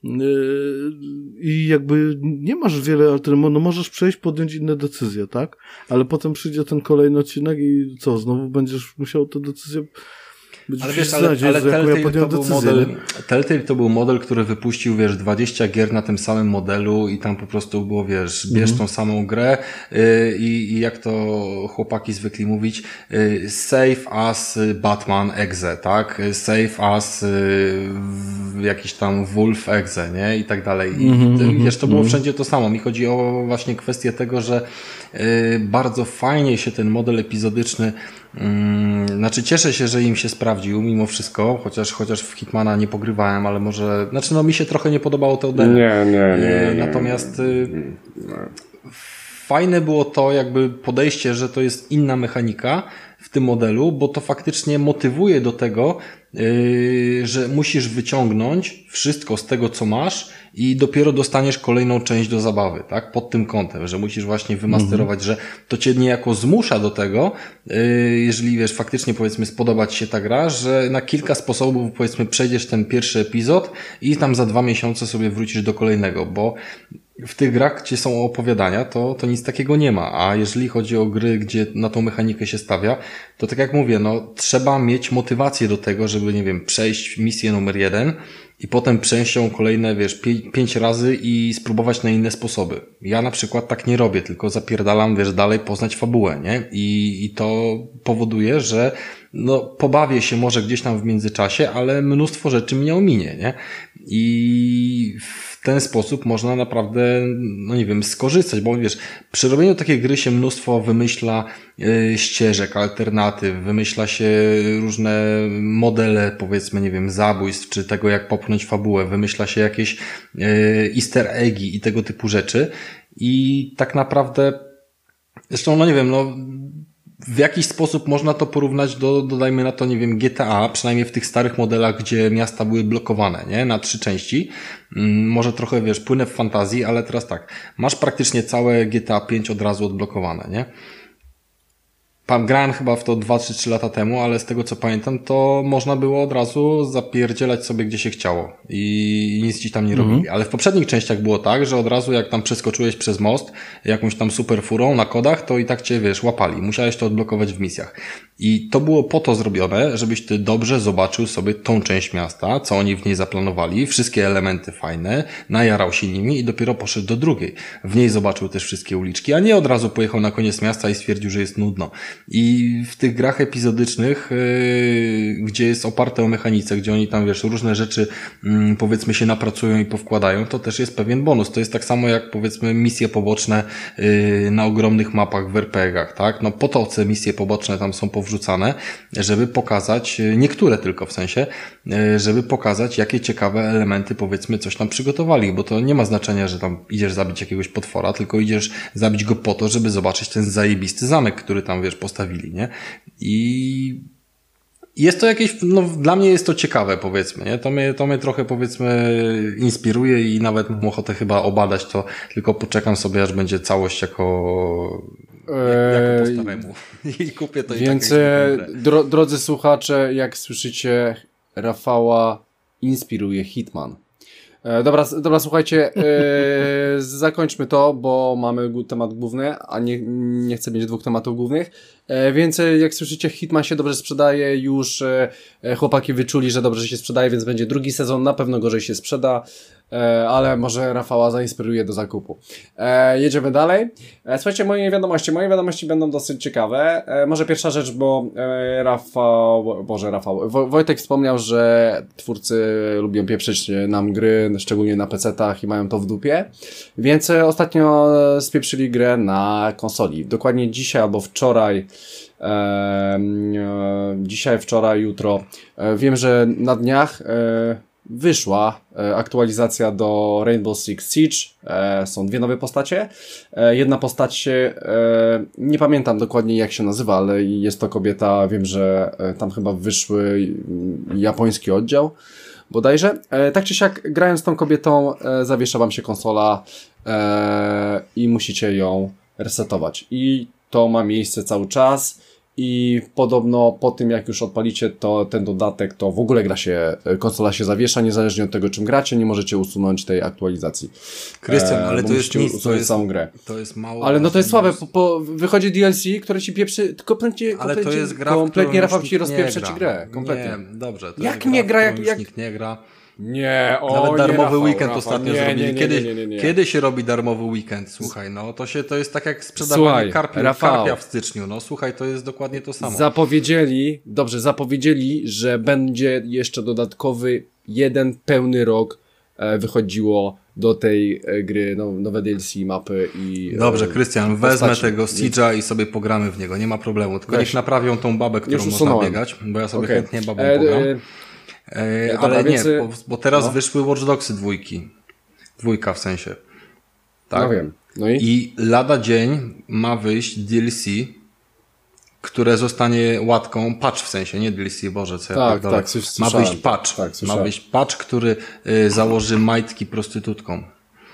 i jakby nie masz wiele alternatyw, no możesz przejść, podjąć inne decyzje, tak? Ale potem przyjdzie ten kolejny odcinek i co, znowu będziesz musiał tę decyzję... Ale wiesz, ale Telltale to był model, który wypuścił, wiesz, 20 gier na tym samym modelu i tam po prostu było, wiesz, bierz tą samą grę i jak to chłopaki zwykli mówić, save as Batman exe, tak? Save as jakiś tam Wolf exe, nie? I tak dalej. I wiesz, to było wszędzie to samo. Mi chodzi o właśnie kwestię tego, że bardzo fajnie się ten model epizodyczny znaczy cieszę się, że im się sprawdził mimo wszystko, chociaż w Hitmana nie pogrywałem, ale może, znaczy no mi się trochę nie podobało to ode mnie. Nie. Natomiast fajne było to jakby podejście, że to jest inna mechanika w tym modelu, bo to faktycznie motywuje do tego, że musisz wyciągnąć wszystko z tego, co masz i dopiero dostaniesz kolejną część do zabawy, tak? Pod tym kątem, że musisz właśnie wymasterować, że to cię niejako zmusza do tego, jeżeli wiesz, faktycznie powiedzmy spodoba ci się ta gra, że na kilka sposobów powiedzmy przejdziesz ten pierwszy epizod i tam za 2 miesiące sobie wrócisz do kolejnego, bo w tych grach, gdzie są opowiadania, to nic takiego nie ma, a jeżeli chodzi o gry, gdzie na tą mechanikę się stawia, to tak jak mówię, no trzeba mieć motywację do tego, żeby, nie wiem, przejść misję numer 1 i potem przejść ją kolejne, wiesz, 5 razy i spróbować na inne sposoby. Ja na przykład tak nie robię, tylko zapierdalam, wiesz, dalej poznać fabułę, nie? I to powoduje, że no pobawię się może gdzieś tam w międzyczasie, ale mnóstwo rzeczy mnie ominie, nie? I w ten sposób można naprawdę, no nie wiem, skorzystać, bo wiesz, przy robieniu takiej gry się mnóstwo wymyśla ścieżek, alternatyw, wymyśla się różne modele, powiedzmy, nie wiem, zabójstw, czy tego, jak popchnąć fabułę, wymyśla się jakieś easter eggi i tego typu rzeczy i tak naprawdę, zresztą, no nie wiem, no w jakiś sposób można to porównać do, dodajmy na to, nie wiem, GTA, przynajmniej w tych starych modelach, gdzie miasta były blokowane, nie? Na 3 części. Może trochę, wiesz, płynę w fantazji, ale teraz tak. Masz praktycznie całe GTA 5 od razu odblokowane, nie? Grałem chyba w to 2 czy 3 lata temu, ale z tego co pamiętam, to można było od razu zapierdzielać sobie gdzie się chciało i nic ci tam nie robili. Ale w poprzednich częściach było tak, że od razu jak tam przeskoczyłeś przez most jakąś tam super furą na kodach, to i tak cię, wiesz, łapali. Musiałeś to odblokować w misjach. I to było po to zrobione, żebyś ty dobrze zobaczył sobie tą część miasta, co oni w niej zaplanowali, wszystkie elementy fajne, najarał się nimi i dopiero poszedł do drugiej. W niej zobaczył też wszystkie uliczki, a nie od razu pojechał na koniec miasta i stwierdził, że jest nudno. I w tych grach epizodycznych, gdzie jest oparte o mechanice, gdzie oni tam, wiesz, różne rzeczy powiedzmy się napracują i powkładają, to też jest pewien bonus. To jest tak samo jak powiedzmy misje poboczne na ogromnych mapach w RPG-ach, tak? No po to te misje poboczne tam są powrzucane, żeby pokazać, niektóre tylko w sensie, żeby pokazać, jakie ciekawe elementy powiedzmy coś tam przygotowali, bo to nie ma znaczenia, że tam idziesz zabić jakiegoś potwora, tylko idziesz zabić go po to, żeby zobaczyć ten zajebisty zamek, który tam, wiesz, postawili, nie? I jest to jakieś, no dla mnie jest to ciekawe, powiedzmy, nie? To mnie trochę, powiedzmy, inspiruje i nawet mam ochotę chyba obadać to, tylko poczekam sobie, aż będzie całość jako po staremu. I kupię to. Więc drodzy słuchacze, jak słyszycie, Rafała inspiruje Hitman. Dobra, słuchajcie, zakończmy to, bo mamy temat główny, a nie chcę mieć 2 tematów głównych, więc jak słyszycie, Hitman się dobrze sprzedaje, już chłopaki wyczuli, że dobrze się sprzedaje, więc będzie drugi sezon, na pewno gorzej się sprzeda, ale może Rafała zainspiruje do zakupu. Jedziemy dalej. Słuchajcie, moje wiadomości będą dosyć ciekawe. Może pierwsza rzecz, bo Wojtek wspomniał, że twórcy lubią pieprzyć nam gry, szczególnie na PC-tach i mają to w dupie, więc ostatnio spieprzyli grę na konsoli. Dokładnie dzisiaj albo wczoraj, jutro. Wiem, że na dniach wyszła aktualizacja do Rainbow Six Siege. Są 2 nowe postacie. Jedna postać, nie pamiętam dokładnie jak się nazywa, ale jest to kobieta. Wiem, że tam chyba wyszły japoński oddział bodajże. Tak czy siak, grając tą kobietą, zawiesza wam się konsola i musicie ją resetować. I to ma miejsce cały czas. I podobno po tym, jak już odpalicie ten dodatek, to w ogóle konsola się zawiesza, niezależnie od tego, czym gracie, nie możecie usunąć tej aktualizacji. Krystian, ale to jest nic, to jest całą grę. To jest mało. Ale no to jest słabe, wychodzi DLC, które ci pieprzy, kompletnie Rafał ci rozpieprzy ci grę. Kompletnie. Nie, dobrze. To jak nie gra, jak nikt nie gra. Nie, nawet darmowy weekend ostatnio nie, zrobili. Nie. Kiedy się robi darmowy weekend? Słuchaj, no to jest tak jak sprzedawanie karpia w styczniu. No słuchaj, to jest dokładnie to samo. Zapowiedzieli, że będzie jeszcze dodatkowy 1 pełny rok wychodziło do tej gry, nowe DLC, mapy i... Dobrze, Krystian, wezmę tego Siege'a i sobie pogramy w niego, nie ma problemu. Tylko niech naprawią tą babę, którą można biegać, bo ja sobie chętnie babą pogram. Ale nie, bo teraz wyszły Watch Dogsy 2. 2 w sensie. Tak? No wiem. No I lada dzień ma wyjść DLC, które zostanie łatką, patch w sensie, nie DLC, Boże, co ja pierdolę. Ma wyjść patch. Ma wyjść patch, który założy majtki prostytutkom.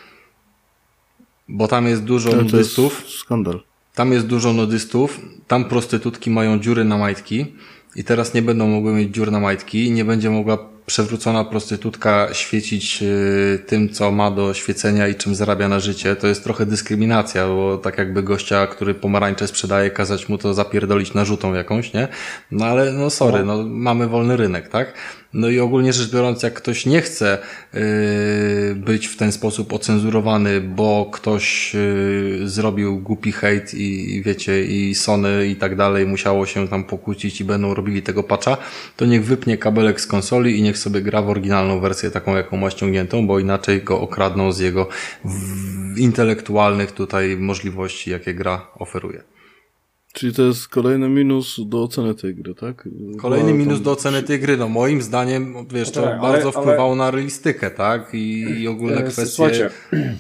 Bo tam jest dużo nudystów. To jest skandal. Tam jest dużo nudystów, tam prostytutki mają dziury na majtki. I teraz nie będą mogły mieć dziur na majtki, nie będzie mogła przewrócona prostytutka świecić tym, co ma do świecenia i czym zarabia na życie. To jest trochę dyskryminacja, bo tak jakby gościa, który pomarańcze sprzedaje, kazać mu to zapierdolić narzutą jakąś, nie? No ale no sorry, no mamy wolny rynek, tak? No i ogólnie rzecz biorąc, jak ktoś nie chce być w ten sposób ocenzurowany, bo ktoś zrobił głupi hejt i wiecie, i Sony i tak dalej musiało się tam pokłócić i będą robili tego patcha, to niech wypnie kabelek z konsoli i niech sobie gra w oryginalną wersję taką, jaką ma ściągniętą, bo inaczej go okradną z jego intelektualnych tutaj możliwości, jakie gra oferuje. Czyli to jest kolejny minus do oceny tej gry, tak? Kolejny minus do oceny tej gry, no moim zdaniem, wiesz, to bardzo wpływało na realistykę, tak? I ogólne kwestie... Słuchajcie,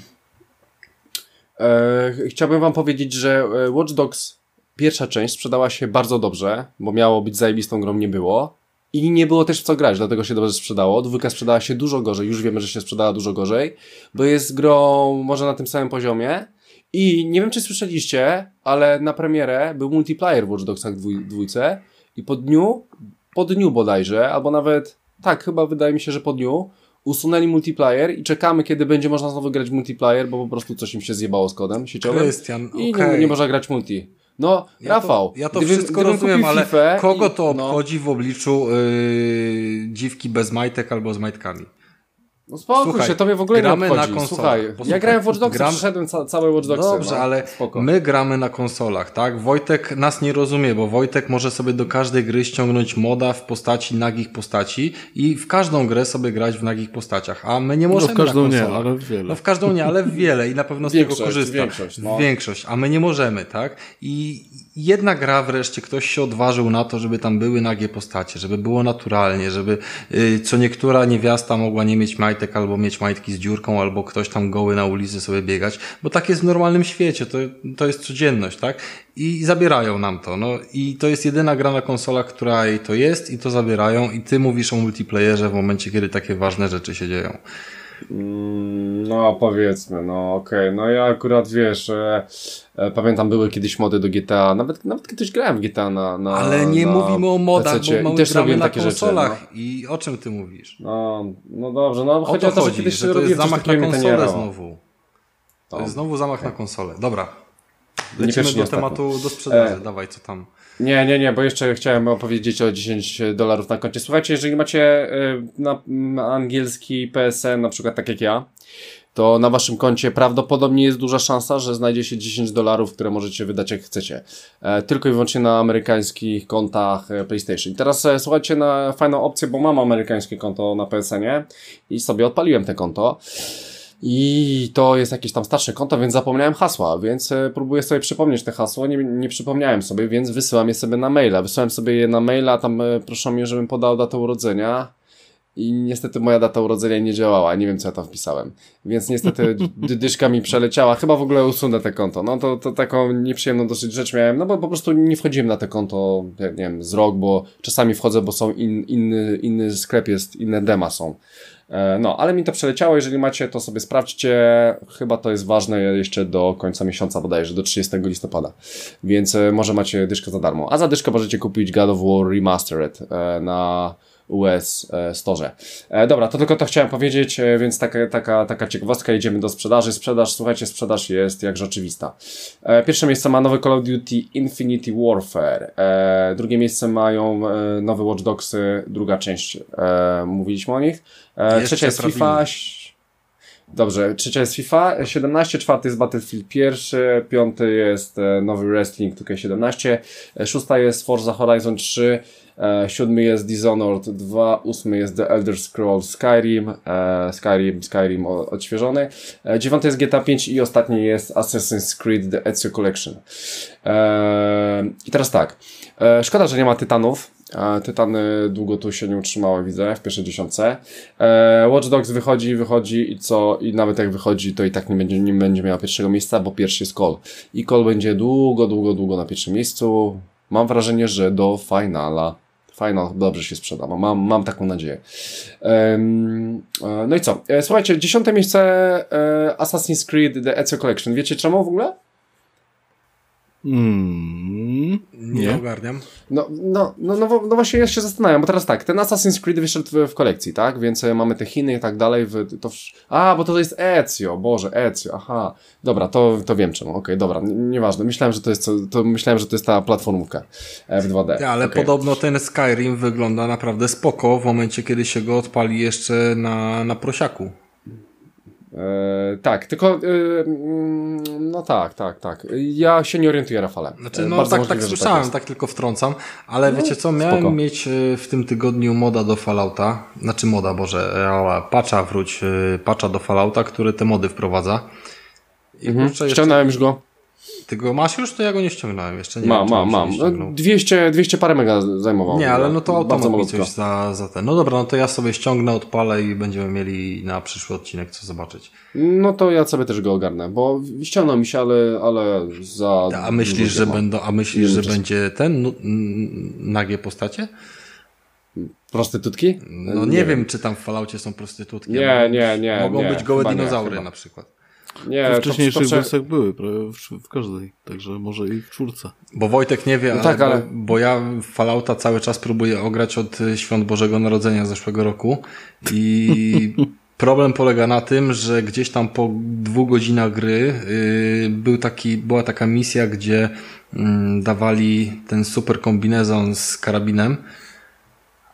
chciałbym wam powiedzieć, że Watch Dogs pierwsza część sprzedała się bardzo dobrze, bo miało być zajebistą grą, nie było. I nie było też w co grać, dlatego się dobrze sprzedało. 2 sprzedała się dużo gorzej, już wiemy, że się sprzedała dużo gorzej, bo jest grą może na tym samym poziomie. I nie wiem, czy słyszeliście, ale na premierę był multiplayer w Watch Dogsach 2 i po dniu bodajże, albo nawet, tak, chyba wydaje mi się, że po dniu usunęli multiplayer i czekamy, kiedy będzie można znowu grać multiplayer, bo po prostu coś im się zjebało z kodem sieciowym. Krystian, i nie można grać multi. No, Rafał. Ja to wszystko rozumiem, ale kogo to obchodzi w obliczu dziwki bez majtek albo z majtkami? No spokój się, to mnie w ogóle nie obchodzi. Na konsolach. Słuchaj, ja grałem w Watch Dogsy, przeszedłem całe Watch Dogsy. Dobrze, ale spoko. My gramy na konsolach, tak? Wojtek nas nie rozumie, bo Wojtek może sobie do każdej gry ściągnąć moda w postaci nagich postaci i w każdą grę sobie grać w nagich postaciach, a my nie możemy w każdą na konsolach. nie, ale w wiele. No w każdą nie, ale w wiele i na pewno z tego korzysta. Większość, a my nie możemy, tak? I jedna gra wreszcie, ktoś się odważył na to, żeby tam były nagie postacie, żeby było naturalnie, żeby co niektóra niewiasta mogła nie mieć majtek albo mieć majtki z dziurką, albo ktoś tam goły na ulicy sobie biegać, bo tak jest w normalnym świecie, to jest codzienność, tak? I zabierają nam to, no i to jest jedyna gra na konsolach, która jej to jest i to zabierają i ty mówisz o multiplayerze w momencie, kiedy takie ważne rzeczy się dzieją. No powiedzmy, no okej. No ja akurat wiesz, pamiętam były kiedyś mody do GTA, nawet kiedyś grałem w GTA ale nie mówimy o modach, bo mamy też gramy na takie konsolach rzeczy, no. I o czym ty mówisz? No dobrze, no chodzi o to, że kiedyś że to jest zamach na konsolę znowu. To jest znowu zamach na konsolę. Dobra. Lecimy do tematu, do sprzedaży. Dawaj, co tam? Nie, bo jeszcze chciałem opowiedzieć o $10 na koncie. Słuchajcie, jeżeli macie angielski PSN, na przykład tak jak ja, to na waszym koncie prawdopodobnie jest duża szansa, że znajdzie się $10, które możecie wydać jak chcecie. Tylko i wyłącznie na amerykańskich kontach PlayStation. I teraz słuchajcie na fajną opcję, bo mam amerykańskie konto na PSN-ie i sobie odpaliłem te konto. I to jest jakieś tam starsze konto, więc zapomniałem hasła, więc próbuję sobie przypomnieć te hasło, nie przypomniałem sobie, więc wysyłam je sobie na maila. Wysyłałem sobie je na maila, tam proszą mnie, żebym podał datę urodzenia i niestety moja data urodzenia nie działała, nie wiem co ja tam wpisałem. Więc niestety dyszka mi przeleciała, chyba w ogóle usunę te konto. No to taką nieprzyjemną dosyć rzecz miałem, no bo po prostu nie wchodziłem na te konto, nie wiem, z rok, bo czasami wchodzę, bo są inny sklep jest, inne dema są. No, ale mi to przeleciało, jeżeli macie, to sobie sprawdźcie, chyba to jest ważne jeszcze do końca miesiąca bodajże, do 30 listopada, więc może macie dyszkę za darmo, a za dyszkę możecie kupić God of War Remastered na US Store. Dobra, to tylko to chciałem powiedzieć, więc taka ciekawostka, idziemy do sprzedaży. Słuchajcie, sprzedaż jest jak rzeczywista. Pierwsze miejsce ma nowy Call of Duty Infinity Warfare. Drugie miejsce mają nowe Watch Dogsy, druga część. Mówiliśmy o nich. Trzecia jest FIFA. Dobrze, trzecia jest FIFA 17, czwarty jest Battlefield 1, piąty jest nowy Wrestling 2K17, szósta jest Forza Horizon 3, siódmy jest Dishonored 2, ósmy jest The Elder Scrolls Skyrim odświeżony, dziewiąty jest GTA 5 i ostatni jest Assassin's Creed The Ezio Collection. I teraz tak, szkoda, że nie ma Tytanów. Tytany długo tu się nie utrzymały, widzę, w pierwszej dziesiątce. Watch Dogs wychodzi i co? I nawet jak wychodzi, to i tak nie będzie miała pierwszego miejsca, bo pierwszy jest Call. I Call będzie długo na pierwszym miejscu. Mam wrażenie, że do Final dobrze się sprzeda. Mam taką nadzieję. No i co? Słuchajcie, 10. miejsce Assassin's Creed The Ezio Collection. Wiecie czemu w ogóle? Nie ogarniam. No właśnie ja się zastanawiam, bo teraz tak, ten Assassin's Creed wyszedł w kolekcji, tak? Więc mamy te Chiny i tak dalej. Bo to jest Ezio, Boże, Ezio, aha. Dobra, to wiem czemu, okej, dobra, nieważne. Myślałem, że to jest ta platformówka w 2D. Ale podobno ten Skyrim wygląda naprawdę spoko w momencie, kiedy się go odpali jeszcze na prosiaku. Tak, tylko no tak. Ja się nie orientuję, Rafale. Znaczy, tak słyszałem, tak tylko wtrącam, ale wiecie co, miałem mieć w tym tygodniu moda do Fallouta, patcha do Fallouta, który te mody wprowadza. I ściągnąłem już go. Ty go masz już? To ja go nie ściągnąłem jeszcze. Nie mam. 200 parę mega zajmowało. Nie, ale no to automat mi coś za ten. No dobra, no to ja sobie ściągnę, odpalę i będziemy mieli na przyszły odcinek co zobaczyć. No to ja sobie też go ogarnę, bo ściągnął mi się, ale za... A myślisz, że będzie ten nagie postacie? Prostytutki? No nie wiem, czy tam w Falloutie są prostytutki. Nie. Mogą być gołe dinozaury na przykład. Nie, we wcześniejszych wersjach były, prawie w każdej, także może i w 4. Bo Wojtek nie wie, bo ja Fallouta cały czas próbuję ograć od Świąt Bożego Narodzenia zeszłego roku i problem polega na tym, że gdzieś tam po 2 godzinach gry była taka misja, gdzie dawali ten super kombinezon z karabinem,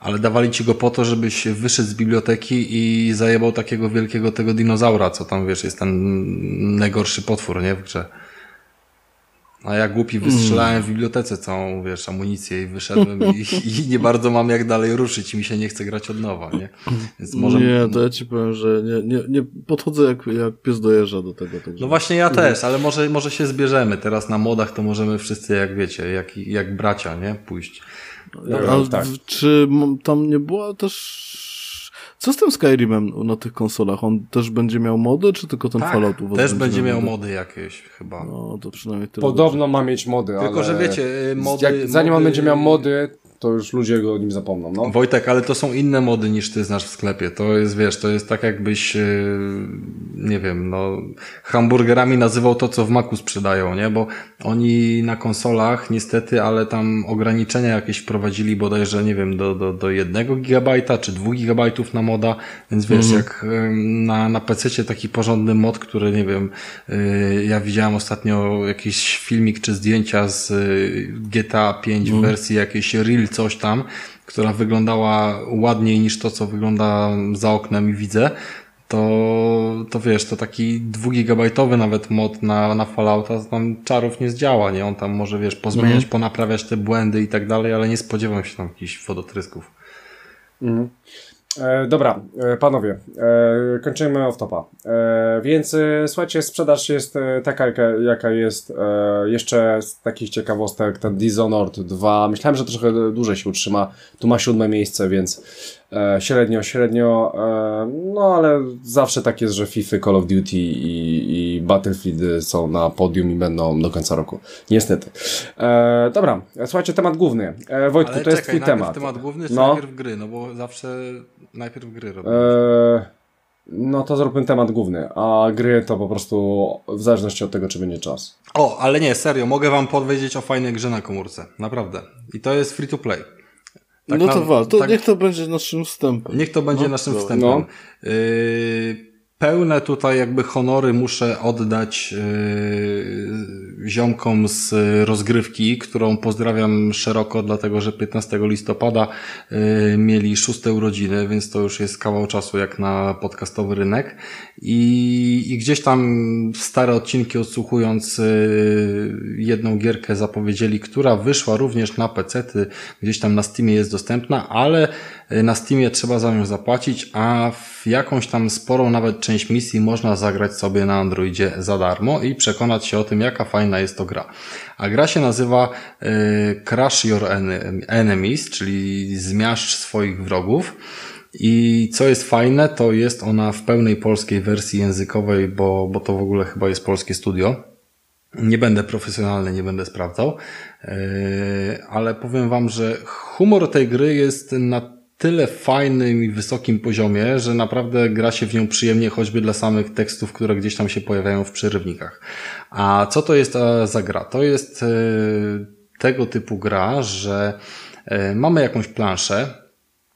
ale dawali ci go po to, żebyś wyszedł z biblioteki i zajebał takiego wielkiego tego dinozaura, co tam, wiesz, jest ten najgorszy potwór, nie, w grze. A ja głupi wystrzelałem w bibliotece całą, wiesz, amunicję i wyszedłem i nie bardzo mam jak dalej ruszyć i mi się nie chce grać od nowa, nie? Więc może... Nie, to ja ci powiem, że nie podchodzę jak pies dojeżdża do tego. Także... No właśnie ja też, ale może się zbierzemy. Teraz na modach to możemy wszyscy, jak wiecie, jak bracia, nie? Pójść. Ale tak. Czy tam nie była też... Co z tym Skyrimem na tych konsolach? On też będzie miał mody, czy tylko ten Fallout u was też będzie miał mody jakieś chyba. No, to przynajmniej tyle. Podobno ma mieć mody, tylko, ale... że wiecie, zanim on będzie miał mody, to już ludzie o nim zapomną, no. Wojtek, ale to są inne mody niż ty znasz w sklepie. To jest, wiesz, to jest tak jakbyś, nie wiem, no, hamburgerami nazywał to, co w Macu sprzedają, nie? Bo oni na konsolach niestety, ale tam ograniczenia jakieś wprowadzili bodajże, nie wiem, do 1 gigabajta czy 2 gigabajtów na moda, więc wiesz, jak na PC-cie taki porządny mod, który, nie wiem, ja widziałem ostatnio jakiś filmik czy zdjęcia z GTA 5 w wersji jakiejś Real coś tam, która wyglądała ładniej niż to, co wygląda za oknem i widzę, to wiesz, to taki 2-gigabajtowy nawet mod na Fallouta, tam czarów nie zdziała, nie? On tam może, wiesz, pozmieniać, ponaprawiać te błędy i tak dalej, ale nie spodziewam się tam jakichś wodotrysków. Dobra, panowie, kończymy off-topa. Więc słuchajcie, sprzedaż jest taka, jaka jest. Jeszcze z takich ciekawostek, ten Dishonored 2, myślałem, że trochę dłużej się utrzyma. Tu ma 7 miejsce, więc średnio, no ale zawsze tak jest, że FIFA, Call of Duty i Battlefield są na podium i będą do końca roku. Niestety. Dobra, słuchajcie, temat główny. Wojtku, ale to jest twój temat. Temat główny czy najpierw gry? No bo zawsze najpierw gry robimy. No to zróbmy temat główny, a gry to po prostu w zależności od tego, czy będzie czas. O, ale nie, serio, mogę wam powiedzieć o fajnej grze na komórce. Naprawdę. I to jest free to play. Tak no to tak, niech to będzie naszym wstępem. Niech to będzie naszym wstępem. No. Pełne tutaj jakby honory muszę oddać ziomkom z rozgrywki, którą pozdrawiam szeroko, dlatego że 15 listopada mieli 6. urodziny, więc to już jest kawał czasu jak na podcastowy rynek. I gdzieś tam stare odcinki odsłuchując jedną gierkę zapowiedzieli, która wyszła również na PC-ty, gdzieś tam na Steamie jest dostępna, ale na Steamie trzeba za nią zapłacić, a w jakąś tam sporą nawet część misji można zagrać sobie na Androidzie za darmo i przekonać się o tym, jaka fajna jest to gra. A gra się nazywa Crush Your Enemies, czyli zmiażdż swoich wrogów. I co jest fajne, to jest ona w pełnej polskiej wersji językowej, bo to w ogóle chyba jest polskie studio. Nie będę profesjonalny, nie będę sprawdzał, ale powiem wam, że humor tej gry jest na tyle fajnym i wysokim poziomie, że naprawdę gra się w nią przyjemnie, choćby dla samych tekstów, które gdzieś tam się pojawiają w przerywnikach. A co to jest za gra? To jest tego typu gra, że mamy jakąś planszę,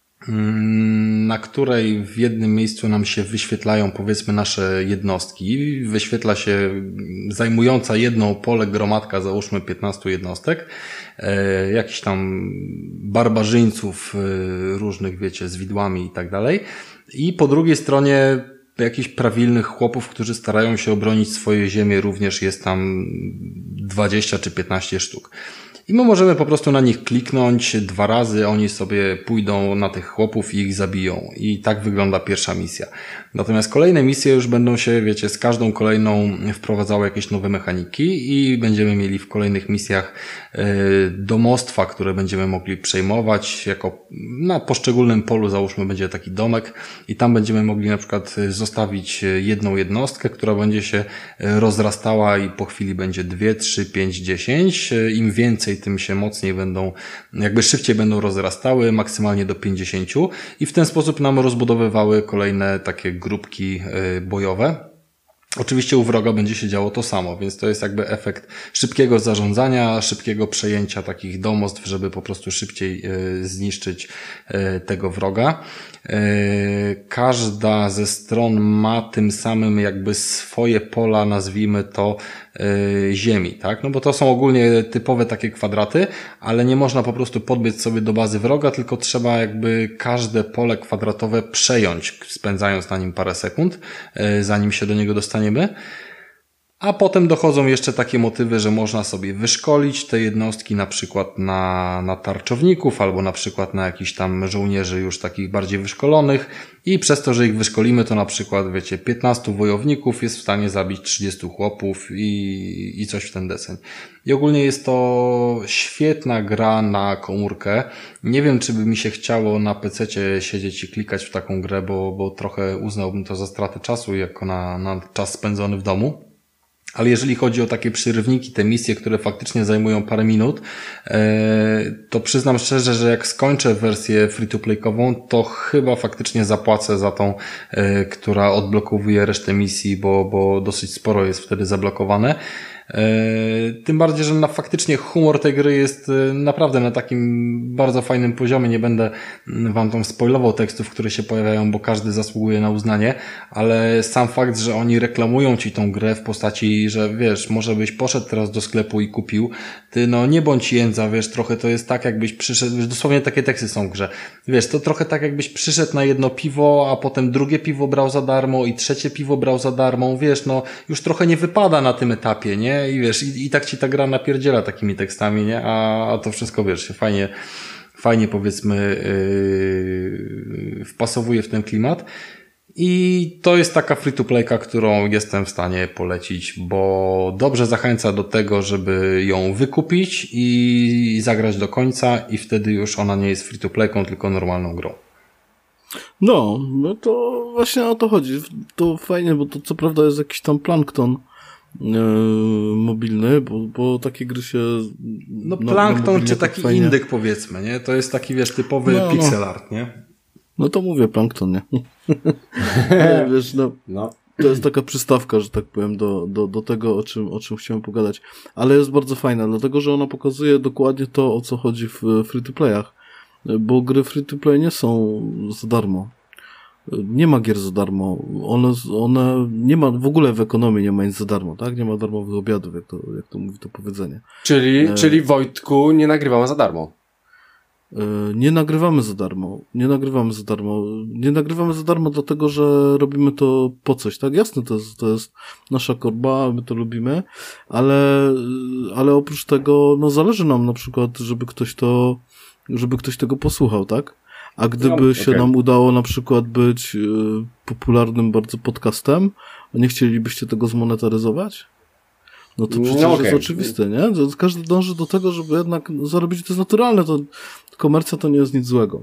na której w jednym miejscu nam się wyświetlają, powiedzmy, nasze jednostki. Wyświetla się zajmująca jedno pole gromadka, załóżmy 15 jednostek, jakichś tam barbarzyńców różnych, wiecie, z widłami i tak dalej. I po drugiej stronie jakichś prawilnych chłopów, którzy starają się obronić swoje ziemię, również jest tam 20 czy 15 sztuk. I my możemy po prostu na nich kliknąć 2 razy, oni sobie pójdą na tych chłopów i ich zabiją. I tak wygląda pierwsza misja. Natomiast kolejne misje już będą się, wiecie, z każdą kolejną wprowadzały jakieś nowe mechaniki i będziemy mieli w kolejnych misjach domostwa, które będziemy mogli przejmować jako na poszczególnym polu, załóżmy, będzie taki domek i tam będziemy mogli na przykład zostawić jedną jednostkę, która będzie się rozrastała i po chwili będzie 2, 3, 5, 10. Im więcej, tym się mocniej będą, jakby szybciej będą rozrastały, maksymalnie do 50 i w ten sposób nam rozbudowywały kolejne takie grupki bojowe. Oczywiście u wroga będzie się działo to samo, więc to jest jakby efekt szybkiego zarządzania, szybkiego przejęcia takich domostw, żeby po prostu szybciej zniszczyć tego wroga. Każda ze stron ma tym samym jakby swoje pola, nazwijmy to, ziemi, tak? No bo to są ogólnie typowe takie kwadraty, ale nie można po prostu podbiec sobie do bazy wroga, tylko trzeba jakby każde pole kwadratowe przejąć, spędzając na nim parę sekund, zanim się do niego dostaniemy. A potem dochodzą jeszcze takie motywy, że można sobie wyszkolić te jednostki na przykład na tarczowników albo na przykład na jakichś tam żołnierzy już takich bardziej wyszkolonych i przez to, że ich wyszkolimy, to na przykład, wiecie, 15 wojowników jest w stanie zabić 30 chłopów i coś w ten deseń. I ogólnie jest to świetna gra na komórkę. Nie wiem, czy by mi się chciało na PC-cie siedzieć i klikać w taką grę, bo trochę uznałbym to za stratę czasu jako na czas spędzony w domu. Ale jeżeli chodzi o takie przyrywniki, te misje, które faktycznie zajmują parę minut, to przyznam szczerze, że jak skończę wersję free-to-playkową, to chyba faktycznie zapłacę za tą, która odblokowuje resztę misji, bo dosyć sporo jest wtedy zablokowane. Tym bardziej, że faktycznie humor tej gry jest naprawdę na takim bardzo fajnym poziomie. Nie będę wam tam spoilował tekstów, które się pojawiają, bo każdy zasługuje na uznanie, ale sam fakt, że oni reklamują ci tą grę w postaci, że wiesz, może byś poszedł teraz do sklepu i kupił, ty no nie bądź jędza, wiesz, trochę to jest tak, jakbyś przyszedł, wiesz, dosłownie takie teksty są w grze, wiesz, to trochę tak, jakbyś przyszedł na jedno piwo, a potem drugie piwo brał za darmo i trzecie piwo brał za darmo, wiesz, no już trochę nie wypada na tym etapie, nie? I wiesz, i tak ci ta gra napierdziela takimi tekstami, nie? A to wszystko, wiesz, się fajnie powiedzmy wpasowuje w ten klimat. I to jest taka free-to-playka, którą jestem w stanie polecić, bo dobrze zachęca do tego, żeby ją wykupić i zagrać do końca i wtedy już ona nie jest free-to-playką, tylko normalną grą. No to właśnie o to chodzi. To fajnie, bo to co prawda jest jakiś tam plankton mobilny, bo takie gry się... No plankton czy taki fajnie... indyk powiedzmy, nie? To jest taki, wiesz, typowy pixel art, nie? No to mówię, plankton, nie? Wiesz, no. To jest taka przystawka, że tak powiem, do tego, o czym chciałem pogadać. Ale jest bardzo fajna, dlatego, że ona pokazuje dokładnie to, o co chodzi w free-to-playach. Bo gry free-to-play nie są za darmo. Nie ma gier za darmo. One nie ma, w ogóle w ekonomii nie ma nic za darmo, tak? Nie ma darmowych obiadów, jak to mówi to powiedzenie. Czyli Wojtku, nie nagrywamy za darmo. Nie nagrywamy za darmo. Nie nagrywamy za darmo dlatego, że robimy to po coś, tak? Jasne, to jest nasza korba, my to lubimy, ale oprócz tego, no zależy nam na przykład, żeby ktoś tego posłuchał, tak? A gdyby się nam udało na przykład być popularnym bardzo podcastem, a nie chcielibyście tego zmonetaryzować? No to przecież jest oczywiste, nie? Każdy dąży do tego, żeby jednak zarobić, to jest naturalne, to komercja to nie jest nic złego.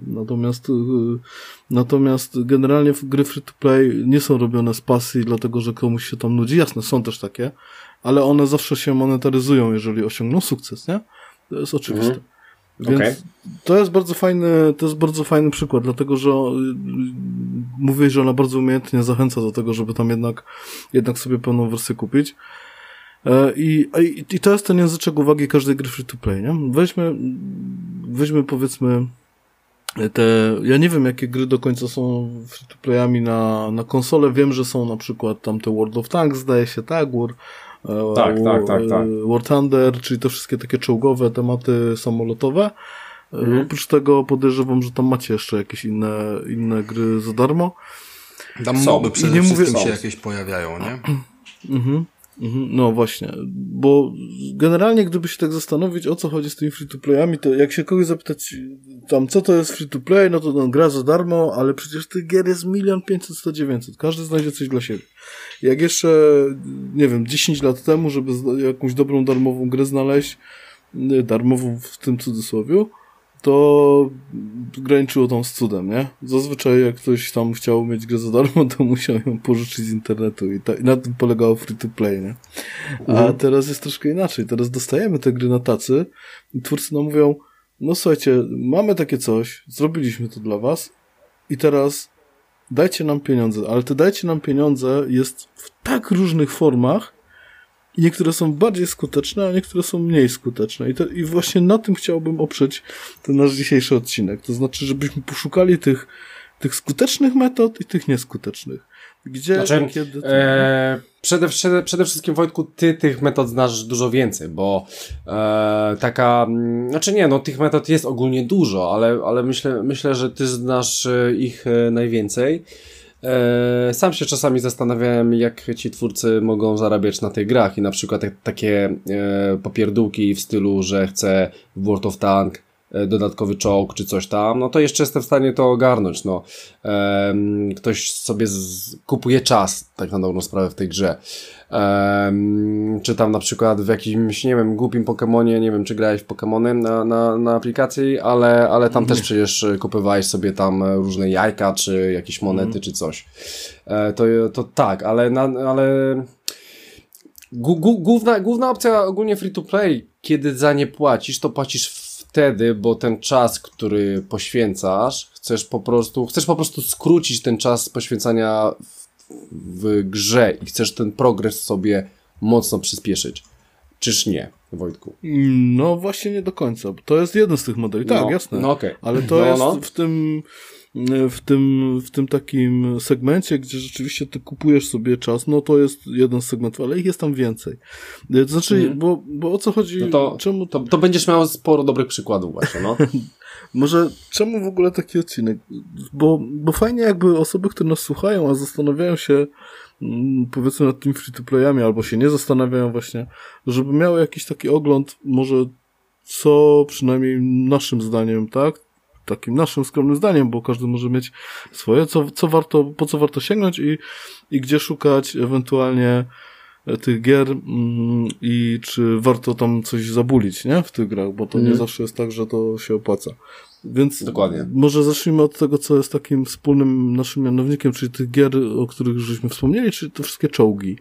Natomiast generalnie gry free-to-play nie są robione z pasji, dlatego że komuś się tam nudzi. Jasne, są też takie, ale one zawsze się monetaryzują, jeżeli osiągną sukces, nie? To jest oczywiste. Więc to jest bardzo fajny przykład, dlatego że mówię, że ona bardzo umiejętnie zachęca do tego, żeby tam jednak sobie pełną wersję kupić. I to jest ten języczek uwagi każdej gry free-to-play, nie? Weźmy powiedzmy ja nie wiem, jakie gry do końca są free-to-playami na konsolę. Wiem, że są na przykład tam te World of Tanks, zdaje się, tak? Tak. War Thunder, czyli te wszystkie takie czołgowe tematy samolotowe. Oprócz tego podejrzewam, że tam macie jeszcze jakieś inne gry za darmo. Tam moby przede wszystkim się jakieś pojawiają, nie? No właśnie, bo generalnie gdyby się tak zastanowić, o co chodzi z tymi free-to-playami, to jak się kogoś zapytać tam, co to jest free-to-play, no to gra za darmo, ale przecież tych gier jest 1 500 100 900, każdy znajdzie coś dla siebie. Jak jeszcze, nie wiem, 10 lat temu, żeby jakąś dobrą darmową grę znaleźć, darmową w tym cudzysłowiu, to graniczyło tam z cudem, nie? Zazwyczaj jak ktoś tam chciał mieć grę za darmo, to musiał ją pożyczyć z internetu i na tym polegało free-to-play, nie? A teraz jest troszkę inaczej. Teraz dostajemy te gry na tacy i twórcy nam mówią, no słuchajcie, mamy takie coś, zrobiliśmy to dla was i teraz dajcie nam pieniądze, ale te dajcie nam pieniądze jest w tak różnych formach i niektóre są bardziej skuteczne, a niektóre są mniej skuteczne. I właśnie na tym chciałbym oprzeć ten nasz dzisiejszy odcinek. To znaczy, żebyśmy poszukali tych skutecznych metod i tych nieskutecznych. Gdzie, znaczy, kiedy... Przede wszystkim, Wojtku, ty tych metod znasz dużo więcej, bo tych metod jest ogólnie dużo, ale myślę, że ty znasz ich najwięcej. Sam się czasami zastanawiałem, jak ci twórcy mogą zarabiać na tych grach i na przykład takie popierdółki w stylu, że chcę w World of Tank dodatkowy czołg czy coś tam, no to jeszcze jestem w stanie to ogarnąć, no. Ktoś sobie kupuje czas, tak na dobrą sprawę, w tej grze. Czy tam na przykład w jakimś, nie wiem, głupim Pokemonie, nie wiem, czy grałeś w Pokemony na aplikacji, ale tam też przecież kupywałeś sobie tam różne jajka, czy jakieś monety, czy coś. To tak, ale główna opcja ogólnie free to play, kiedy za nie płacisz, to płacisz wtedy, bo ten czas, który poświęcasz, chcesz po prostu skrócić ten czas poświęcania w grze i chcesz ten progres sobie mocno przyspieszyć. Czyż nie, Wojtku? No właśnie nie do końca. To jest jeden z tych modeli. Tak, jasne. No okej. Ale to jest w tym takim segmencie, gdzie rzeczywiście ty kupujesz sobie czas, no to jest jeden z segmentów, ale ich jest tam więcej. To znaczy, bo o co chodzi? No to będziesz miał sporo dobrych przykładów właśnie, no. Może czemu w ogóle taki odcinek? Bo fajnie jakby osoby, które nas słuchają, a zastanawiają się powiedzmy nad tymi free-to-playami, albo się nie zastanawiają właśnie, żeby miały jakiś taki ogląd, może co przynajmniej naszym zdaniem, tak? Takim naszym skromnym zdaniem, bo każdy może mieć swoje, po co warto sięgnąć i gdzie szukać ewentualnie tych gier i czy warto tam coś zabulić, nie? W tych grach, bo to nie zawsze jest tak, że to się opłaca. Więc dokładnie. Może zacznijmy od tego, co jest takim wspólnym naszym mianownikiem, czyli tych gier, o których już żeśmy wspomnieli, czyli te wszystkie czołgi.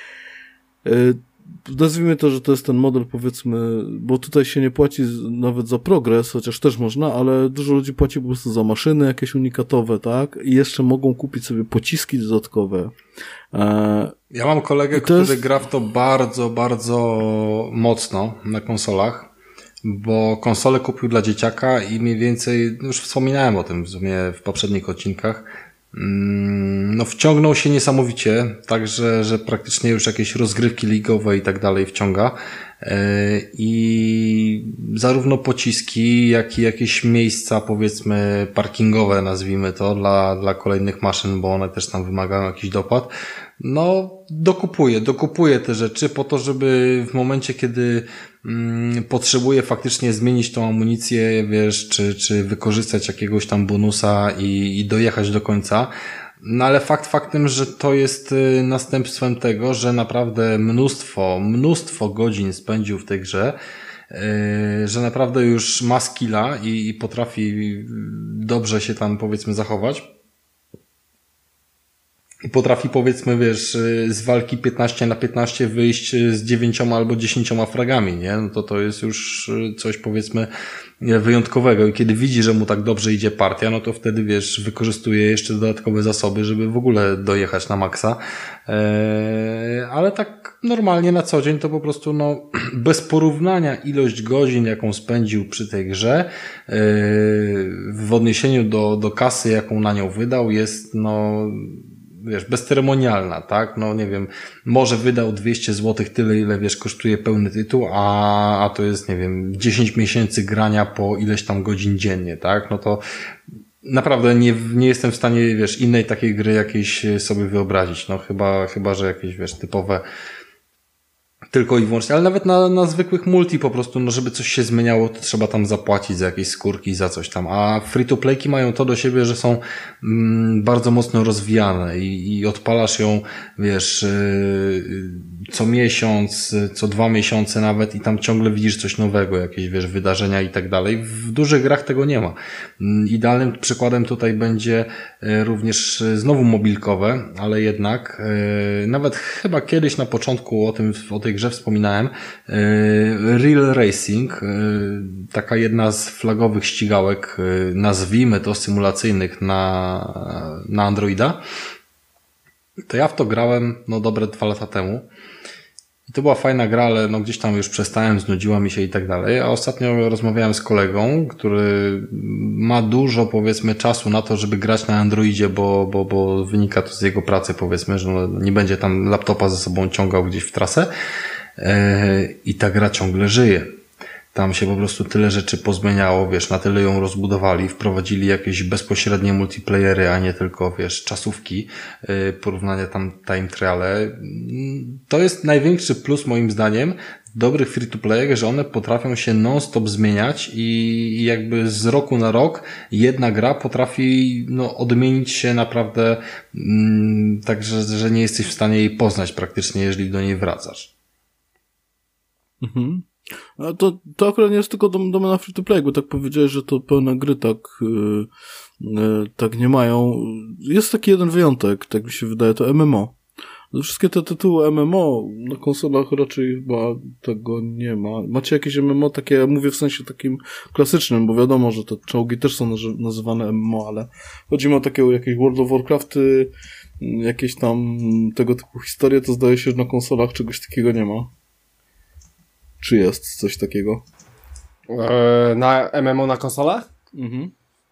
Nazwijmy to, że to jest ten model, powiedzmy, bo tutaj się nie płaci nawet za progres, chociaż też można, ale dużo ludzi płaci po prostu za maszyny jakieś unikatowe, tak? I jeszcze mogą kupić sobie pociski dodatkowe. Ja mam kolegę, który gra w to bardzo, bardzo mocno na konsolach, bo konsolę kupił dla dzieciaka i mniej więcej, już wspominałem o tym w sumie w poprzednich odcinkach, no wciągnął się niesamowicie, także że praktycznie już jakieś rozgrywki ligowe i tak dalej wciąga i zarówno pociski, jak i jakieś miejsca powiedzmy parkingowe, nazwijmy to, dla kolejnych maszyn, bo one też tam wymagają jakiś dopłat. No dokupuję te rzeczy po to, żeby w momencie, kiedy potrzebuję faktycznie zmienić tą amunicję, wiesz, czy wykorzystać jakiegoś tam bonusa i dojechać do końca. No ale faktem, że to jest następstwem tego, że naprawdę mnóstwo godzin spędził w tej grze, że naprawdę już ma skilla i potrafi dobrze się tam powiedzmy zachować. I potrafi powiedzmy, wiesz, z walki 15-15 wyjść z 9 albo 10 fragami, nie? No to jest już coś powiedzmy wyjątkowego i kiedy widzi, że mu tak dobrze idzie partia, no to wtedy, wiesz, wykorzystuje jeszcze dodatkowe zasoby, żeby w ogóle dojechać na maksa. Ale tak normalnie na co dzień to po prostu, no, bez porównania ilość godzin, jaką spędził przy tej grze, w odniesieniu do kasy, jaką na nią wydał, jest, no, wiesz, bezceremonialna, tak? No nie wiem, może wydał 200 zł tyle, ile, wiesz, kosztuje pełny tytuł, a to jest, nie wiem, 10 miesięcy grania po ileś tam godzin dziennie, tak? No to naprawdę nie jestem w stanie, wiesz, innej takiej gry jakiejś sobie wyobrazić, no chyba, że jakieś, wiesz, typowe tylko i wyłącznie, ale nawet na zwykłych multi po prostu, no żeby coś się zmieniało, to trzeba tam zapłacić za jakieś skórki, za coś tam, a free-to-playki mają to do siebie, że są bardzo mocno rozwijane i odpalasz ją, wiesz, co miesiąc, co 2 miesiące nawet i tam ciągle widzisz coś nowego, jakieś, wiesz, wydarzenia i tak dalej. W dużych grach tego nie ma. Idealnym przykładem tutaj będzie również znowu mobilkowe, ale jednak nawet chyba kiedyś na początku o tej grze wspominałem. Real Racing, taka jedna z flagowych ścigałek, nazwijmy to symulacyjnych na Androida. To ja w to grałem, dobre 2 lata temu. I to była fajna gra, ale gdzieś tam już przestałem, znudziła mi się i tak dalej. A ostatnio rozmawiałem z kolegą, który ma dużo, powiedzmy, czasu na to, żeby grać na Androidzie, bo wynika to z jego pracy, powiedzmy, że nie będzie tam laptopa ze sobą ciągał gdzieś w trasę. I ta gra ciągle żyje. Tam się po prostu tyle rzeczy pozmieniało, na tyle ją rozbudowali, wprowadzili jakieś bezpośrednie multiplayery, a nie tylko, czasówki, porównania tam time triale. To jest największy plus moim zdaniem dobrych free-to-playach, że one potrafią się non-stop zmieniać i jakby z roku na rok jedna gra potrafi odmienić się naprawdę tak, że nie jesteś w stanie jej poznać praktycznie, jeżeli do niej wracasz. Mhm. A to akurat nie jest tylko domena free-to-play, bo tak powiedziałeś, że to pełne gry tak nie mają. Jest taki jeden wyjątek, tak mi się wydaje, to MMO. Wszystkie te tytuły MMO na konsolach raczej chyba tego nie ma. Macie jakieś MMO takie, ja mówię w sensie takim klasycznym, bo wiadomo, że te czołgi też są nazywane MMO, ale chodzi mi o takie jakieś World of Warcrafty, jakieś tam tego typu historie, to zdaje się, że na konsolach czegoś takiego nie ma. Czy jest coś takiego? Na MMO na konsolach? Mhm.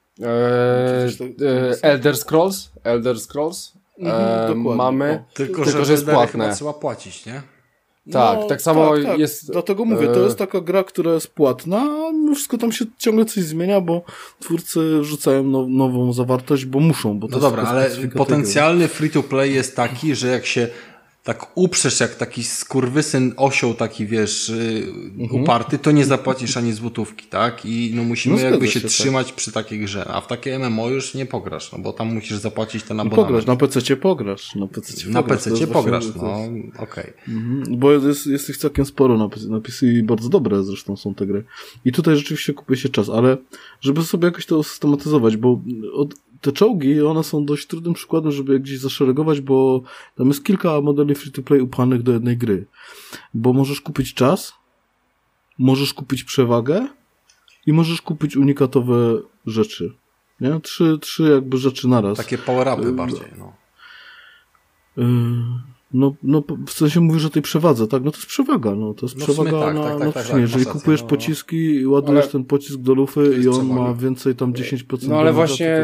Elder Scrolls? Dokładnie. Mamy, Tylko że jest płatne. Trzeba płacić, nie? Tak, tak samo tak. jest... Dlatego mówię, to jest taka gra, która jest płatna, a mimo wszystko tam się ciągle coś zmienia, bo twórcy rzucają nową zawartość, bo muszą. Bo to dobra, ale potencjalny free-to-play jest taki, że jak się tak uprzesz jak taki skurwysyn osioł taki, uparty, to nie zapłacisz ani złotówki, tak? I musimy jakby się trzymać przy takiej grze. A w takie MMO już nie pograsz, bo tam musisz zapłacić ten abonament. Pograsz, na PC-cie pograsz. Na PC-cie pograsz, okej. Bo jest ich całkiem sporo na PC i bardzo dobre zresztą są te gry. I tutaj rzeczywiście kupuje się czas, ale żeby sobie jakoś to systematyzować, bo te czołgi, one są dość trudnym przykładem, żeby je gdzieś zaszeregować, bo tam jest kilka modeli free-to-play upchanych do jednej gry. Bo możesz kupić czas, możesz kupić przewagę i możesz kupić unikatowe rzeczy. Nie? Trzy jakby rzeczy naraz. Takie power-upy bardziej, w sensie mówisz o tej przewadze, tak? No to jest przewaga, to jest przewaga tak, jeżeli kupujesz pociski i ładujesz ten pocisk do lufy i on ma więcej tam 10%. No ale właśnie,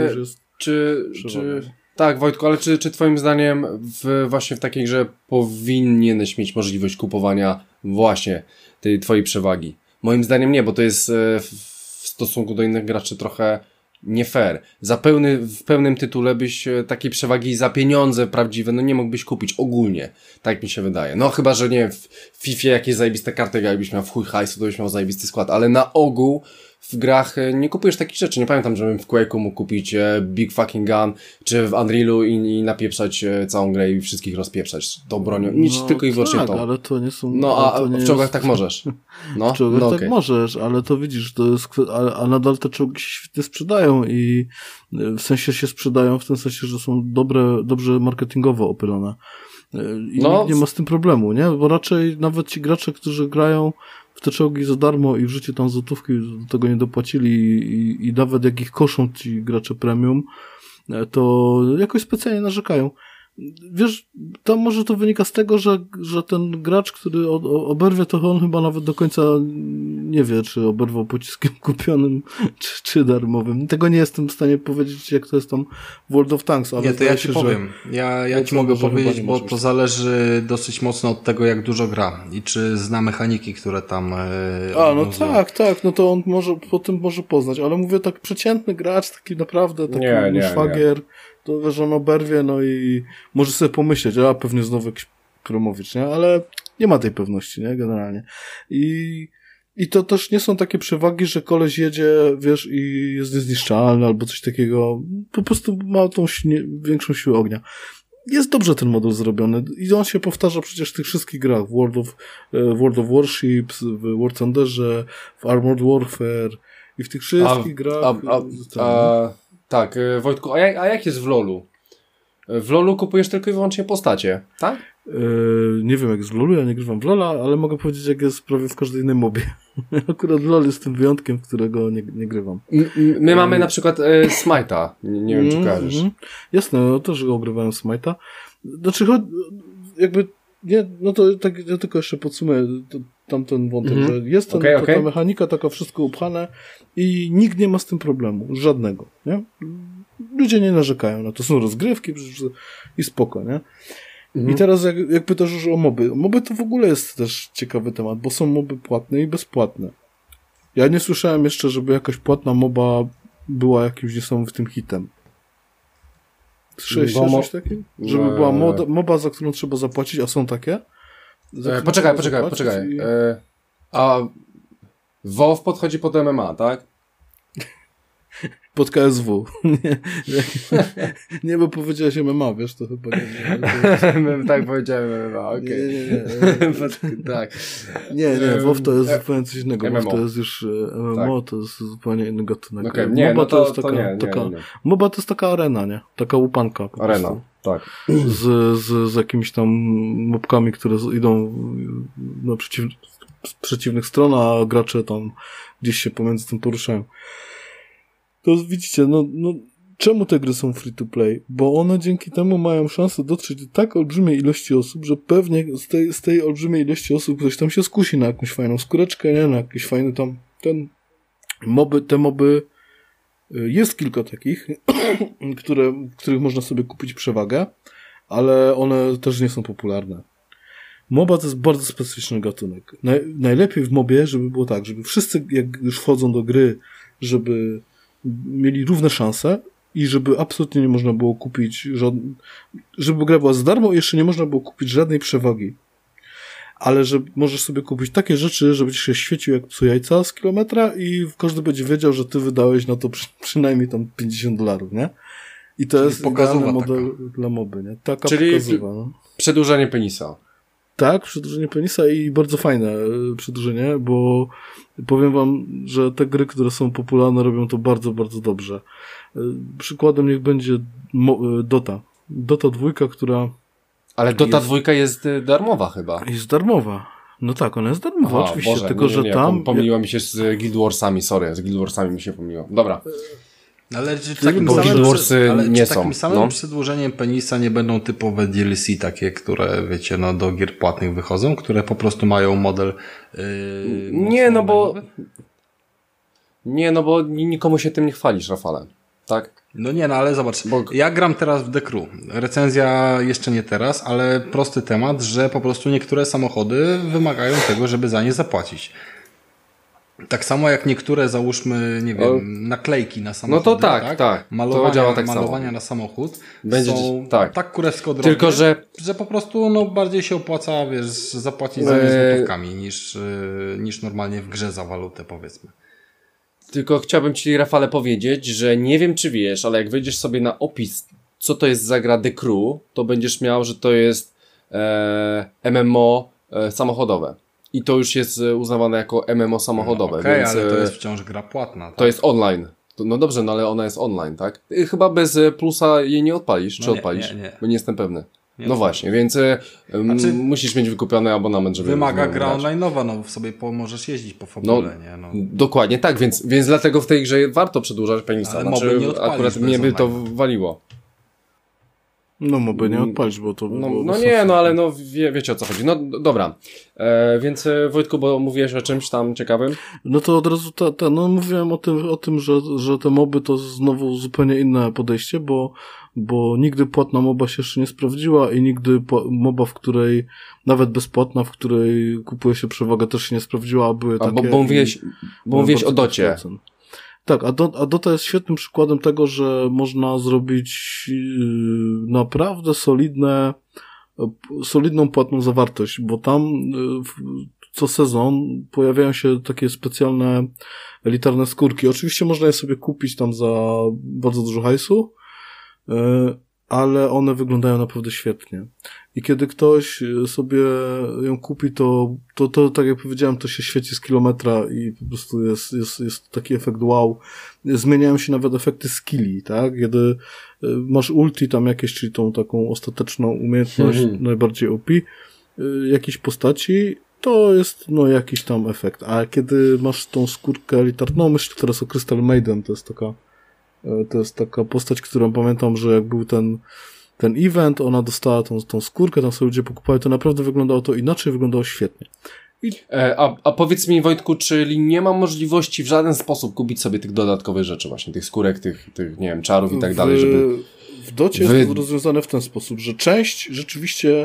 tak, Wojtku, ale czy twoim zdaniem właśnie w takiej grze powinieneś mieć możliwość kupowania właśnie tej twojej przewagi? Moim zdaniem nie, bo to jest w stosunku do innych graczy trochę nie fair. W pełnym tytule byś takiej przewagi za pieniądze prawdziwe, nie mógłbyś kupić ogólnie. Tak mi się wydaje. No chyba, że nie w FIFA jakieś zajebiste karty, jakbyś miał w chuj hajsu, to byś miał zajebisty skład, ale na ogół w grach nie kupujesz takich rzeczy. Nie pamiętam, żebym w Quake'u mógł kupić Big Fucking Gun, czy w Unrealu i napieprzać całą grę i wszystkich rozpieprzać tą bronią. Nic, tylko i wyłącznie tą. Ale to nie są... a w czołgach tak możesz. W czołgach tak możesz, ale to widzisz, to jest... A nadal te czołgi się świetnie sprzedają i w sensie się sprzedają w tym sensie, że są dobrze marketingowo opylone. I nikt nie ma z tym problemu, nie? Bo raczej nawet ci gracze, którzy grają w te czołgi za darmo i w życiu tam złotówki do tego nie dopłacili i nawet jak ich koszą ci gracze premium, to jakoś specjalnie narzekają. Wiesz, tam może to wynika z tego, że ten gracz, który oberwie, to on chyba nawet do końca nie wie, czy oberwał pociskiem kupionym, czy darmowym. Tego nie jestem w stanie powiedzieć, jak to jest tam w World of Tanks. Ale nie, to ja ci powiem. Ja ci mogę powiedzieć, bo to zależy dosyć mocno od tego, jak dużo gra i czy zna mechaniki, które tam tak, no to on po tym może poznać, ale mówię tak, przeciętny gracz, taki naprawdę, taki szwagier, to wiesz, on oberwie, i może sobie pomyśleć, pewnie znowu jakiś Kromowicz, nie? Ale nie ma tej pewności, nie? Generalnie. I to też nie są takie przewagi, że koleś jedzie, wiesz, i jest niezniszczalny albo coś takiego. Po prostu ma tą większą siłę ognia. Jest dobrze ten model zrobiony i on się powtarza przecież w tych wszystkich grach. W World of Warships, w War Thunderze, w Armored Warfare i w tych wszystkich grach. Tak, Wojtku, a jak jest w LoLu? W LoLu kupujesz tylko i wyłącznie postacie, tak? Nie wiem jak jest w LoLu, ja nie grywam w LoLa, ale mogę powiedzieć jak jest prawie w każdej innej mobie. Akurat LoL jest tym wyjątkiem, w którego nie grywam. My mamy na przykład Smite'a, nie wiem czy kojarzysz. Jasne, no też ogrywałem Smite'a. Znaczy, jakby, nie, no to tak, ja tylko jeszcze podsumuję tamten wątek, że jest ta mechanika taka wszystko upchane i nikt nie ma z tym problemu, żadnego, nie? Ludzie nie narzekają na to, są rozgrywki i spoko, nie? I teraz jak pytasz już o moby. Moby to w ogóle jest też ciekawy temat, bo są moby płatne i bezpłatne. Ja nie słyszałem jeszcze, żeby jakaś płatna moba była jakimś niesamowitym hitem. Słyszałeś coś takiego? Żeby była moba, za którą trzeba zapłacić, a są takie? Poczekaj. A WoW podchodzi pod MMA, tak? Pod KSW. Nie, bo powiedziałeś MMA, wiesz, to chyba nie. Tak powiedziałem MMA, okej. Nie. Tak. Nie, WoW to jest zupełnie coś innego. WoW to jest już MMO, to jest zupełnie inny gatunek. Okay, nie, MOBA no to jest taka, MOBA to jest taka arena, nie? Taka łupanka. Arena, tak. Z jakimiś tam mobkami, które idą na przeciwnych stron, a gracze tam gdzieś się pomiędzy tym poruszają. To widzicie, no czemu te gry są free to play? Bo one dzięki temu mają szansę dotrzeć do tak olbrzymiej ilości osób, że pewnie z tej olbrzymiej ilości osób ktoś tam się skusi na jakąś fajną skóreczkę, nie? Na jakiś fajny tam te moby jest kilka takich, których można sobie kupić przewagę, ale one też nie są popularne. MOBA to jest bardzo specyficzny gatunek. Najlepiej w mobie, żeby było tak, żeby wszyscy jak już wchodzą do gry, żeby mieli równe szanse i żeby absolutnie nie można było kupić żeby gra była za darmo i jeszcze nie można było kupić żadnej przewagi. Ale że możesz sobie kupić takie rzeczy, żeby ci się świecił jak psu jajca z kilometra i każdy będzie wiedział, że ty wydałeś na to przynajmniej tam $50, nie? I to jest idealny model dla moby, nie? Taka pokazowa, no. Przedłużenie penisa. Tak, przedłużenie penisa i bardzo fajne przedłużenie, bo powiem wam, że te gry, które są popularne, robią to bardzo, bardzo dobrze. Przykładem niech będzie Dota. Dota 2, która... Ale Dota 2 jest darmowa chyba. Jest darmowa. No tak, ona jest darmowa, oczywiście. Boże, tylko, że tam... Pomyliło mi się z Guild Warsami, sorry, z Guild Warsami mi się pomyliło. Dobra. Ale czy takim samym przedłużeniem penisa nie będą typowe DLC takie, które wiecie, no do gier płatnych wychodzą, które po prostu mają model Nie, bo nikomu się tym nie chwalisz, Rafale. Tak? No nie, no ale zobacz, ja gram teraz w The Crew. Recenzja jeszcze nie teraz, ale prosty temat, że po prostu niektóre samochody wymagają tego, żeby za nie zapłacić. Tak samo jak niektóre, załóżmy, nie wiem, naklejki na samochód. No to tak. Malowania na samochód są tak kurewsko drogie, tylko, że po prostu bardziej się opłaca, wiesz, zapłacić za nie złotówkami niż normalnie w grze za walutę, powiedzmy. Tylko chciałbym ci, Rafale, powiedzieć, że nie wiem, czy wiesz, ale jak wejdziesz sobie na opis, co to jest za gra The Crew, to będziesz miał, że to jest MMO samochodowe. I to już jest uznawane jako MMO samochodowe. Okej, więc, ale to jest wciąż gra płatna. Tak? To jest online. No dobrze, no ale ona jest online, tak? Chyba bez plusa jej nie odpalisz, czy odpalisz? Nie. Bo nie jestem pewny. No właśnie, więc musisz mieć wykupiony abonament, żeby... Wymaga gra online'owa, no sobie możesz jeździć po fabule, nie? No. Dokładnie tak, więc dlatego w tej grze warto przedłużać penisa. Ale znaczy, nie akurat mnie by to waliło. No moby nie odpalić, bo to... ale wiecie o co chodzi. No dobra, więc Wojtku, bo mówiłeś o czymś tam ciekawym? No to od razu mówiłem o tym, że te moby to znowu zupełnie inne podejście, bo nigdy płatna moba się jeszcze nie sprawdziła i nigdy moba, w której, nawet bezpłatna, w której kupuje się przewagę, też się nie sprawdziła, a były takie... Bo mówiłeś o Docie. Tak, a Dota jest świetnym przykładem tego, że można zrobić naprawdę solidną płatną zawartość, bo tam co sezon pojawiają się takie specjalne elitarne skórki. Oczywiście można je sobie kupić tam za bardzo dużo hajsu, ale one wyglądają naprawdę świetnie. I kiedy ktoś sobie ją kupi, to tak jak powiedziałem, to się świeci z kilometra i po prostu jest taki efekt wow. Zmieniają się nawet efekty skilli, tak? Kiedy masz ulti tam jakieś, czyli tą taką ostateczną umiejętność, najbardziej OP, jakiejś postaci, to jest jakiś tam efekt. A kiedy masz tą skórkę elitarną, myślę teraz o Crystal Maiden, to jest taka postać, którą pamiętam, że jak był ten event, ona dostała tą skórkę, tam sobie ludzie pokupali, to naprawdę wyglądało to inaczej, wyglądało świetnie. A powiedz mi, Wojtku, czyli nie ma możliwości w żaden sposób kupić sobie tych dodatkowych rzeczy właśnie, tych skórek, tych nie wiem, czarów i tak dalej, żeby... W docie jest rozwiązane w ten sposób, że część rzeczywiście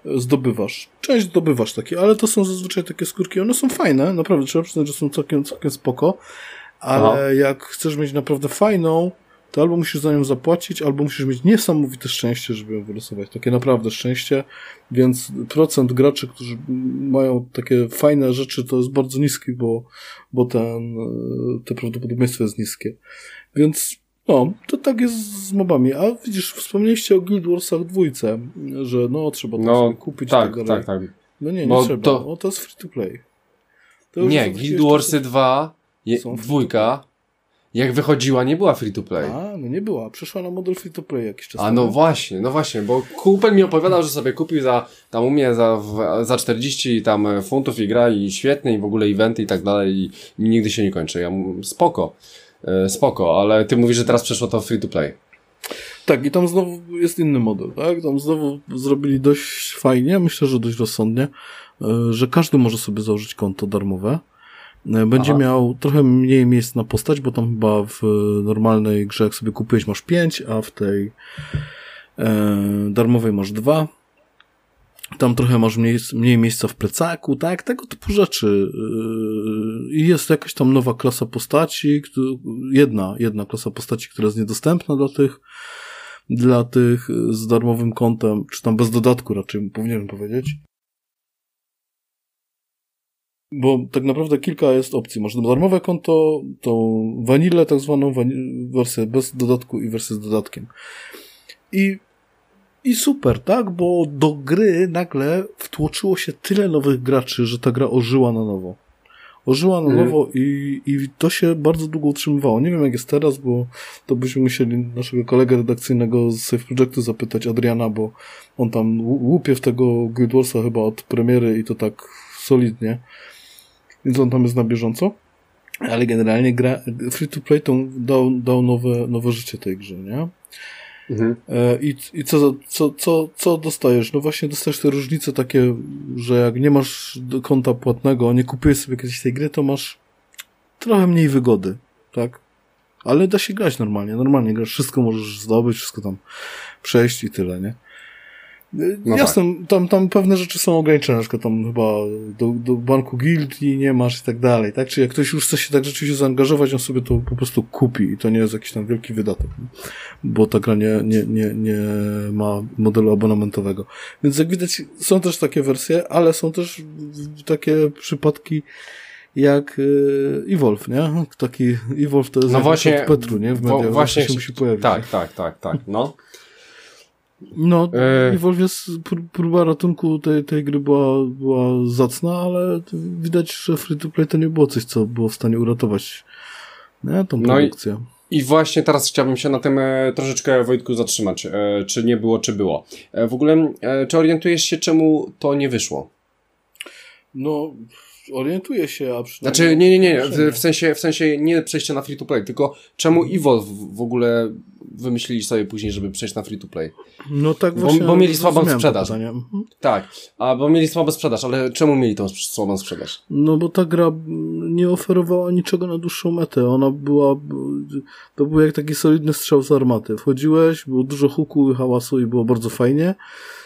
zdobywasz takie, ale to są zazwyczaj takie skórki, one są fajne, naprawdę, trzeba przyznać, że są całkiem spoko, ale jak chcesz mieć naprawdę fajną, to albo musisz za nią zapłacić, albo musisz mieć niesamowite szczęście, żeby ją wylosować. Takie naprawdę szczęście, więc procent graczy, którzy mają takie fajne rzeczy, to jest bardzo niski, bo te prawdopodobieństwo jest niskie. Więc to tak jest z mobami. A widzisz, wspomnieliście o Guild Warsach 2, że trzeba to sobie kupić. Tak. No nie trzeba. To jest free to play. Nie, Guild Warsy 2, dwójka, jak wychodziła, nie była free to play. Nie była. Przeszła na model free to play jakiś czas. No właśnie, bo kumpel mi opowiadał, że sobie kupił tam u mnie za 40 tam funtów i gra i świetnie i w ogóle eventy i tak dalej i nigdy się nie kończy. Ja mówię, spoko, ale ty mówisz, że teraz przeszło to free to play. Tak, i tam znowu jest inny model, tak? Tam znowu zrobili dość fajnie, myślę, że dość rozsądnie, że każdy może sobie założyć konto darmowe. Będzie miał trochę mniej miejsc na postać, bo tam chyba w normalnej grze, jak sobie kupiłeś, masz 5, a w tej darmowej masz 2. Tam trochę masz mniej miejsca w plecaku, tak? Tego typu rzeczy. I jest jakaś tam nowa klasa postaci, jedna klasa postaci, która jest niedostępna dla tych z darmowym kontem, czy tam bez dodatku raczej powinienem powiedzieć. Bo tak naprawdę kilka jest opcji. Masz darmowe konto, tą vanillę, tak zwaną wersję bez dodatku i wersję z dodatkiem. I super, tak? Bo do gry nagle wtłoczyło się tyle nowych graczy, że ta gra ożyła na nowo. I to się bardzo długo utrzymywało. Nie wiem jak jest teraz, bo to byśmy musieli naszego kolegę redakcyjnego z Safe Projectu zapytać, Adriana, bo on tam łupie w tego Guild Warsa chyba od premiery i to tak solidnie. Więc on tam jest na bieżąco. Ale generalnie gra free to play to dał nowe życie tej grze, nie? I co dostajesz? No właśnie dostajesz te różnice takie, że jak nie masz konta płatnego, nie kupujesz sobie kiedyś tej gry, to masz trochę mniej wygody, tak? Ale da się grać normalnie grasz, wszystko możesz zdobyć, wszystko tam przejść i tyle, nie? Jasne, tak. Tam pewne rzeczy są ograniczone, na przykład tam chyba do banku gildii nie masz i tak dalej, tak? Czy jak ktoś już chce się tak rzeczywiście zaangażować, on sobie to po prostu kupi i to nie jest jakiś tam wielki wydatek, bo ta gra nie ma modelu abonamentowego. Więc jak widać, są też takie wersje, ale są też takie przypadki jak Evolve, nie? Taki Evolve to jest właśnie od Petru, nie? W mediach właśnie się musi pojawić. Tak, no. No, Evolve jest, próba ratunku tej gry była zacna, ale widać, że free to play to nie było coś, co było w stanie uratować, nie? Tą produkcję. I właśnie teraz chciałbym się na tym troszeczkę, Wojtku, zatrzymać. Czy nie było, czy było. W ogóle, czy orientujesz się, czemu to nie wyszło? No, orientuję się, a przynajmniej... Znaczy, nie. W sensie nie przejście na free to play, tylko czemu Evolve w ogóle wymyślili sobie później, żeby przejść na free to play? No tak właśnie. Bo mieli słabą sprzedaż. Tak, bo mieli słabą sprzedaż, ale czemu mieli tą słabą sprzedaż? No bo ta gra nie oferowała niczego na dłuższą metę. To był jak taki solidny strzał z armaty. Wchodziłeś, było dużo huku i hałasu i było bardzo fajnie.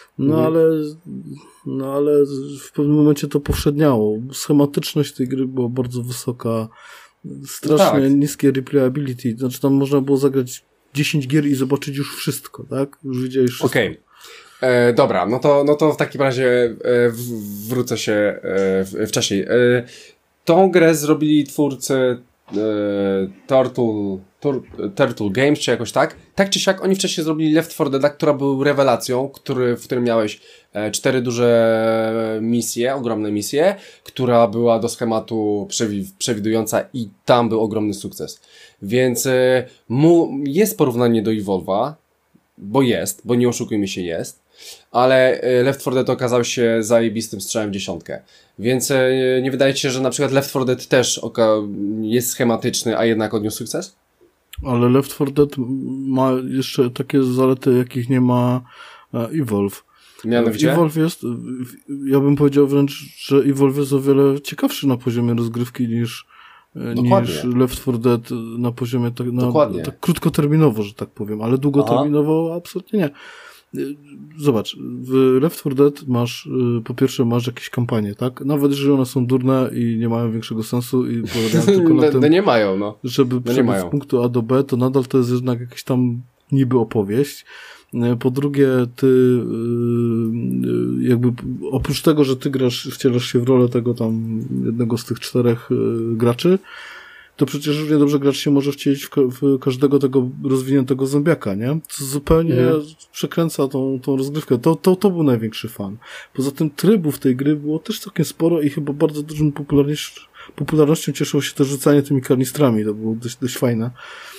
Ale w pewnym momencie to powszedniało. Schematyczność tej gry była bardzo wysoka. Strasznie niskie replayability. Znaczy tam można było zagrać 10 gier i zobaczyć już wszystko, tak? Już widziałeś wszystko. Okej. Dobra, no to w takim razie wrócę się wcześniej. Tą grę zrobili twórcy Turtle Games, czy jakoś tak. Tak czy siak, oni wcześniej zrobili Left 4 Dead, która był rewelacją, w którym miałeś 4 duże misje, ogromne misje, która była do schematu przewidująca i tam był ogromny sukces. Więc jest porównanie do Evolve'a, bo nie oszukujmy się, jest, ale Left 4 Dead okazał się zajebistym strzałem w dziesiątkę. Więc nie wydaje ci się, że na przykład Left 4 Dead też jest schematyczny, a jednak odniósł sukces? Ale Left 4 Dead ma jeszcze takie zalety, jakich nie ma Evolve. Mianowicie? Evolve jest, ja bym powiedział wręcz, że Evolve jest o wiele ciekawszy na poziomie rozgrywki niż Left 4 Dead na poziomie tak krótkoterminowo, że tak powiem, ale długoterminowo absolutnie nie. Zobacz, w Left 4 Dead po pierwsze masz jakieś kampanie, tak? Nawet jeżeli one są durne i nie mają większego sensu i polegają tylko na tym, nie mają, no. żeby przebyć z punktu A do B, to nadal to jest jednak jakaś tam niby opowieść. Po drugie, ty jakby oprócz tego, że ty wcielasz się w rolę tego tam jednego z tych 4 graczy, to przecież równie dobrze gracz się może wcielić w każdego tego rozwiniętego zombiaka, nie? Co zupełnie przekręca tą rozgrywkę. To był największy fan. Poza tym trybów tej gry było też całkiem sporo i chyba bardzo dużą popularnością cieszyło się też rzucanie tymi kanistrami. To było dość fajne.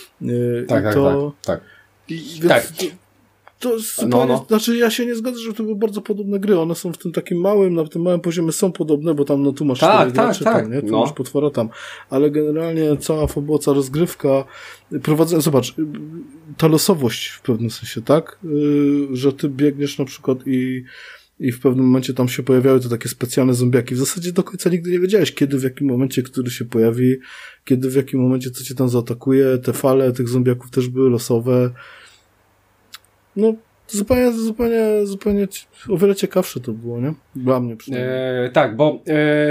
Tak. To jest zupełnie, znaczy ja się nie zgodzę, że to były bardzo podobne gry. One są w tym takim na tym małym poziomie są podobne, bo tam tu masz 4 graczy, tam, nie? Tu masz potwora tam. Ale generalnie cała fabuła, cała rozgrywka, zobacz, ta losowość w pewnym sensie, tak? Że ty biegniesz na przykład i w pewnym momencie tam się pojawiały te takie specjalne zombiaki. W zasadzie do końca nigdy nie wiedziałeś, kiedy, w jakim momencie, który się pojawi, kiedy, w jakim momencie, co cię tam zaatakuje. Te fale tych zombiaków też były losowe. No, zupełnie o wiele ciekawsze to było, nie? Dla mnie przynajmniej. Tak, bo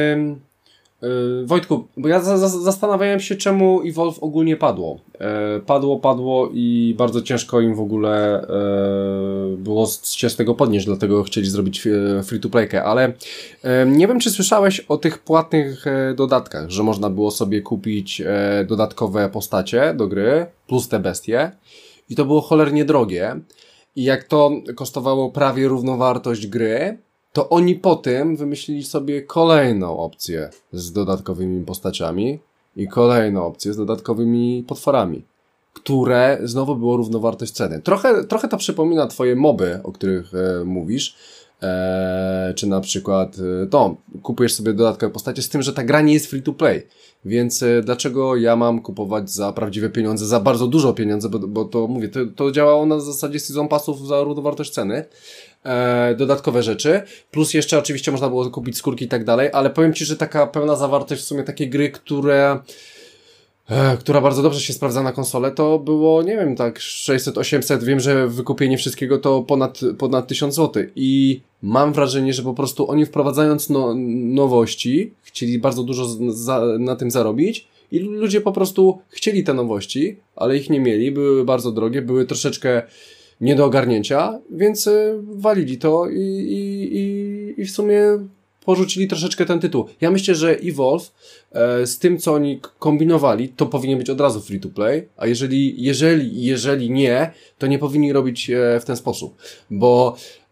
Wojtku, bo ja zastanawiałem się, czemu Evolve ogólnie padło. Padło i bardzo ciężko im w ogóle było się z tego podnieść, dlatego chcieli zrobić free-to-playkę, ale nie wiem, czy słyszałeś o tych płatnych dodatkach, że można było sobie kupić dodatkowe postacie do gry, plus te bestie i to było cholernie drogie. I jak to kosztowało prawie równowartość gry, to oni po tym wymyślili sobie kolejną opcję z dodatkowymi postaciami i kolejną opcję z dodatkowymi potworami, które znowu było równowartość ceny. Trochę to przypomina twoje moby, o których mówisz, czy na przykład kupujesz sobie dodatkowe postacie, z tym, że ta gra nie jest free to play. Więc dlaczego ja mam kupować za prawdziwe pieniądze, za bardzo dużo pieniędzy, bo to mówię, to działało na zasadzie season passów za równowartość ceny, dodatkowe rzeczy, plus jeszcze oczywiście można było kupić skórki i tak dalej, ale powiem Ci, że taka pełna zawartość w sumie takiej gry, która bardzo dobrze się sprawdza na konsolę, to było, nie wiem, tak 600-800, wiem, że wykupienie wszystkiego to ponad 1000 zł i mam wrażenie, że po prostu oni wprowadzając nowości, chcieli bardzo dużo na tym zarobić i ludzie po prostu chcieli te nowości, ale ich nie mieli, były bardzo drogie, były troszeczkę nie do ogarnięcia, więc walili to i w sumie porzucili troszeczkę ten tytuł. Ja myślę, że Evolve z tym, co oni kombinowali, to powinien być od razu free to play, a jeżeli nie, to nie powinni robić w ten sposób, bo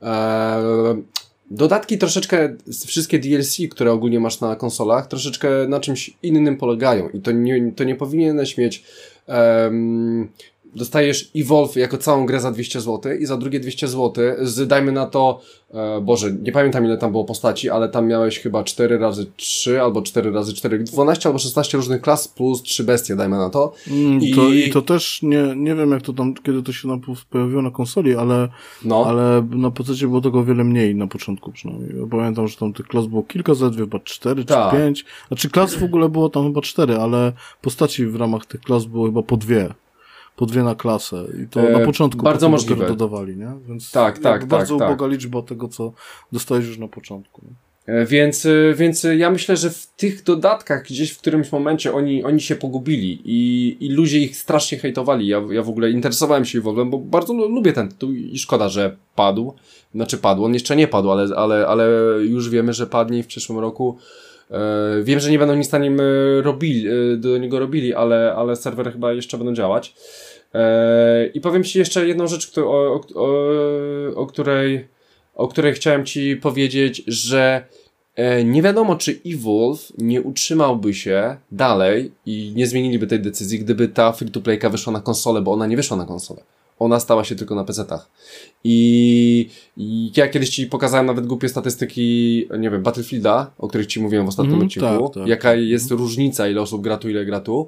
dodatki troszeczkę, wszystkie DLC, które ogólnie masz na konsolach, troszeczkę na czymś innym polegają i to nie powinieneś mieć dostajesz Evolve jako całą grę za 200 zł i za drugie 200 zł dajmy na to, Boże, nie pamiętam ile tam było postaci, ale tam miałeś chyba 4x3 albo 4x4, 12 albo 16 różnych klas plus 3 bestie, dajmy na to. I to też nie wiem jak to tam, kiedy to się pojawiło na konsoli, ale na PC było tego o wiele mniej na początku przynajmniej. Ja pamiętam, że tam tych klas było kilka, chyba 4 czy 5. Znaczy klas w ogóle było tam chyba 4, ale postaci w ramach tych klas było chyba po dwie na klasę i to na początku bardzo możliwe dodawali, nie? Więc bardzo uboga liczba tego, co dostajesz już na początku. Nie? Więc ja myślę, że w tych dodatkach gdzieś w którymś momencie oni się pogubili i ludzie ich strasznie hejtowali. Ja w ogóle interesowałem się Evolve'em, bo bardzo lubię ten tytuł i szkoda, że padł. Znaczy padł, on jeszcze nie padł, ale już wiemy, że padnie w przyszłym roku. Wiem, że nie będą nic na nim do niego robili, ale serwery chyba jeszcze będą działać. I powiem Ci jeszcze jedną rzecz, o której chciałem Ci powiedzieć, że nie wiadomo, czy Evolve nie utrzymałby się dalej i nie zmieniliby tej decyzji, gdyby ta free-to-playka wyszła na konsolę, bo ona nie wyszła na konsolę. Ona stała się tylko na PC-tach. I ja kiedyś Ci pokazałem nawet głupie statystyki, nie wiem, Battlefielda, o których Ci mówiłem w ostatnim odcinku. Tak. Jaka jest różnica, ile osób gra tu, ile gra tu.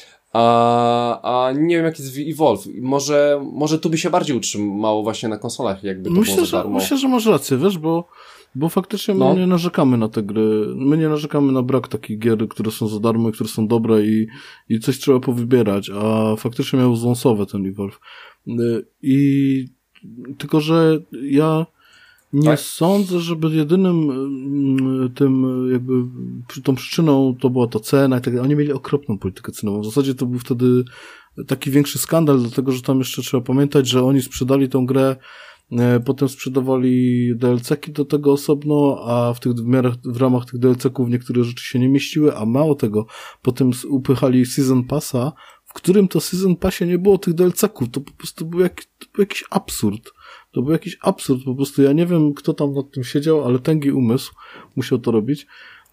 A nie wiem, jak jest w Evolve. Może tu by się bardziej utrzymało właśnie na konsolach, jakby to było za darmo. Myślę, że masz rację, wiesz, bo faktycznie my nie narzekamy na te gry. My nie narzekamy na brak takich gier, które są za darmo i które są dobre i coś trzeba powybierać, a faktycznie miał złąsowe ten Evolve. I tylko, że ja nie sądzę, żeby jedynym tym jakby tą przyczyną to była ta cena i tak dalej. Oni mieli okropną politykę cenową. W zasadzie to był wtedy taki większy skandal, dlatego, że tam jeszcze trzeba pamiętać, że oni sprzedali tą grę, potem sprzedawali DLC-ki do tego osobno, a w ramach tych DLC-ków niektóre rzeczy się nie mieściły, a mało tego, potem upychali Season Passa, w którym to Season Passie nie było tych DLC-ków. To po prostu był jakiś absurd. To był jakiś absurd, po prostu ja nie wiem, kto tam nad tym siedział, ale tęgi umysł musiał to robić.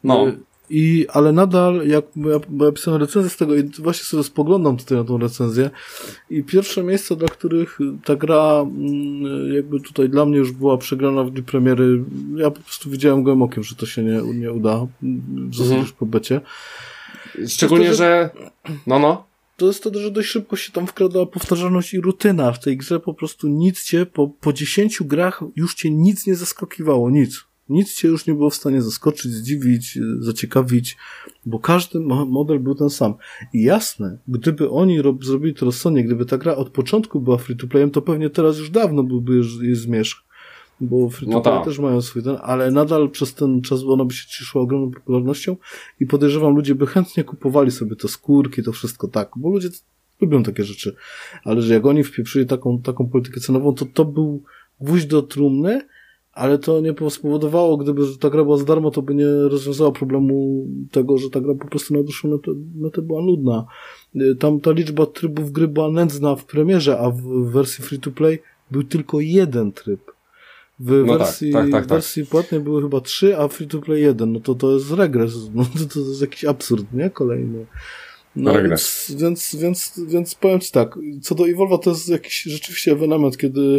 Ale nadal, bo ja pisałem recenzję z tego i właśnie sobie spoglądam tutaj na tą recenzję i pierwsze miejsce, dla których ta gra jakby tutaj dla mnie już była przegrana w dniu premiery, ja po prostu widziałem gołym okiem, że to się nie uda, w zasadzie już po becie. Szczególnie, że... To jest to, że dość szybko się tam wkradała powtarzalność i rutyna w tej grze, po prostu nic cię, po 10 grach już cię nic nie zaskakiwało, nic. Nic cię już nie było w stanie zaskoczyć, zdziwić, zaciekawić, bo każdy model był ten sam. I jasne, gdyby oni zrobili to rozsądnie, gdyby ta gra od początku była free-to-playem, to pewnie teraz już dawno byłby jej zmierzch, bo free-to-play też mają swój ten, ale nadal przez ten czas ona by się cieszyła ogromną popularnością i podejrzewam, ludzie by chętnie kupowali sobie te skórki, to wszystko tak, bo ludzie lubią takie rzeczy, ale że jak oni wpieprzyli taką politykę cenową, to był gwóźdź do trumny, ale to nie spowodowało, gdyby ta gra była za darmo, to by nie rozwiązało problemu tego, że ta gra po prostu na dłuższą metę była nudna. Tam ta liczba trybów gry była nędzna w premierze, a w wersji free-to-play był tylko jeden tryb. W wersji płatnej były chyba 3, a free-to-play 1. No to jest regres. No to jest jakiś absurd, nie? Kolejny. No więc powiem Ci tak, co do Evolve'a to jest jakiś rzeczywiście ewenement,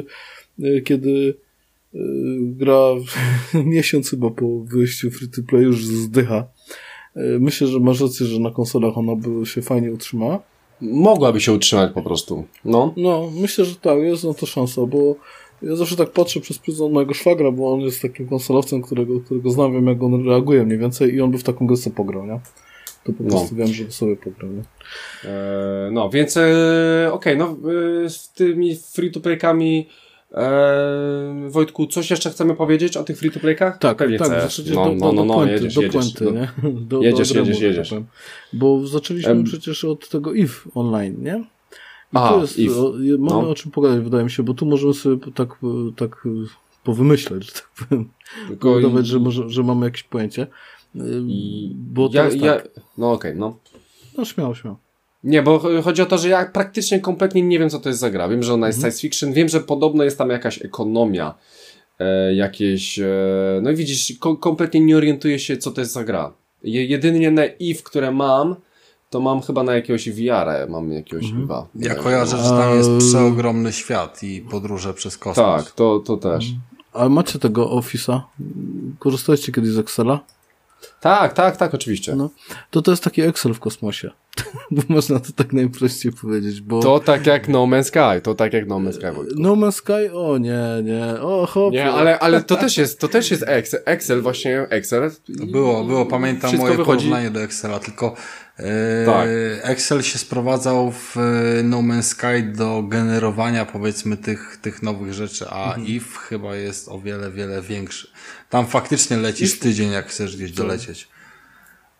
kiedy gra miesiąc chyba po wyjściu free-to-play już zdycha. Myślę, że masz rację, że na konsolach ona by się fajnie utrzymała. Mogłaby się utrzymać po prostu. No, myślę, że tak, jest na to szansa, bo ja zawsze tak patrzę przez pryzmat mojego szwagra, bo on jest takim konsolowcem, którego znam, wiem jak on reaguje mniej więcej i on by w taką grę sobie pograł, nie? To po prostu wiem, że by sobie pograł, nie? Więc z tymi free-to-playkami Wojtku, coś jeszcze chcemy powiedzieć o tych free-to-playkach? Tak, w zasadzie do puenty, nie? Jedziesz. Tak, bo zaczęliśmy przecież od tego EVE Online, nie? I mamy o czym pogadać, wydaje mi się, bo tu możemy sobie tak powymyśleć, że tak powiem. Udawać, że mamy jakieś pojęcie. Bo śmiało. Nie, bo chodzi o to, że ja praktycznie kompletnie nie wiem, co to jest za gra. Wiem, że ona jest science fiction, wiem, że podobno jest tam jakaś ekonomia, no i widzisz, kompletnie nie orientuję się, co to jest za gra. Jedynie na EVE, które mam, to mam chyba na jakiegoś VR-a, mam jakiegoś EVA. Ja kojarzę, że tam jest przeogromny świat i podróże przez kosmos. Tak, to też. A macie tego Office'a? Korzystaliście kiedyś z Excela? Tak, oczywiście. No, to jest taki Excel w kosmosie. Bo można to tak najprościej powiedzieć, bo... To tak jak No Man's Sky, Wojtku. No Man's Sky? O nie, hop. Nie, ale to też jest Excel, właśnie Excel. Było, pamiętam wszystko moje wychodzi... porównanie do Excela, tylko Excel się sprowadzał w No Man's Sky do generowania, powiedzmy, tych nowych rzeczy, a EVE chyba jest o wiele, wiele większy. Tam faktycznie lecisz tydzień, jak chcesz gdzieś dolecieć.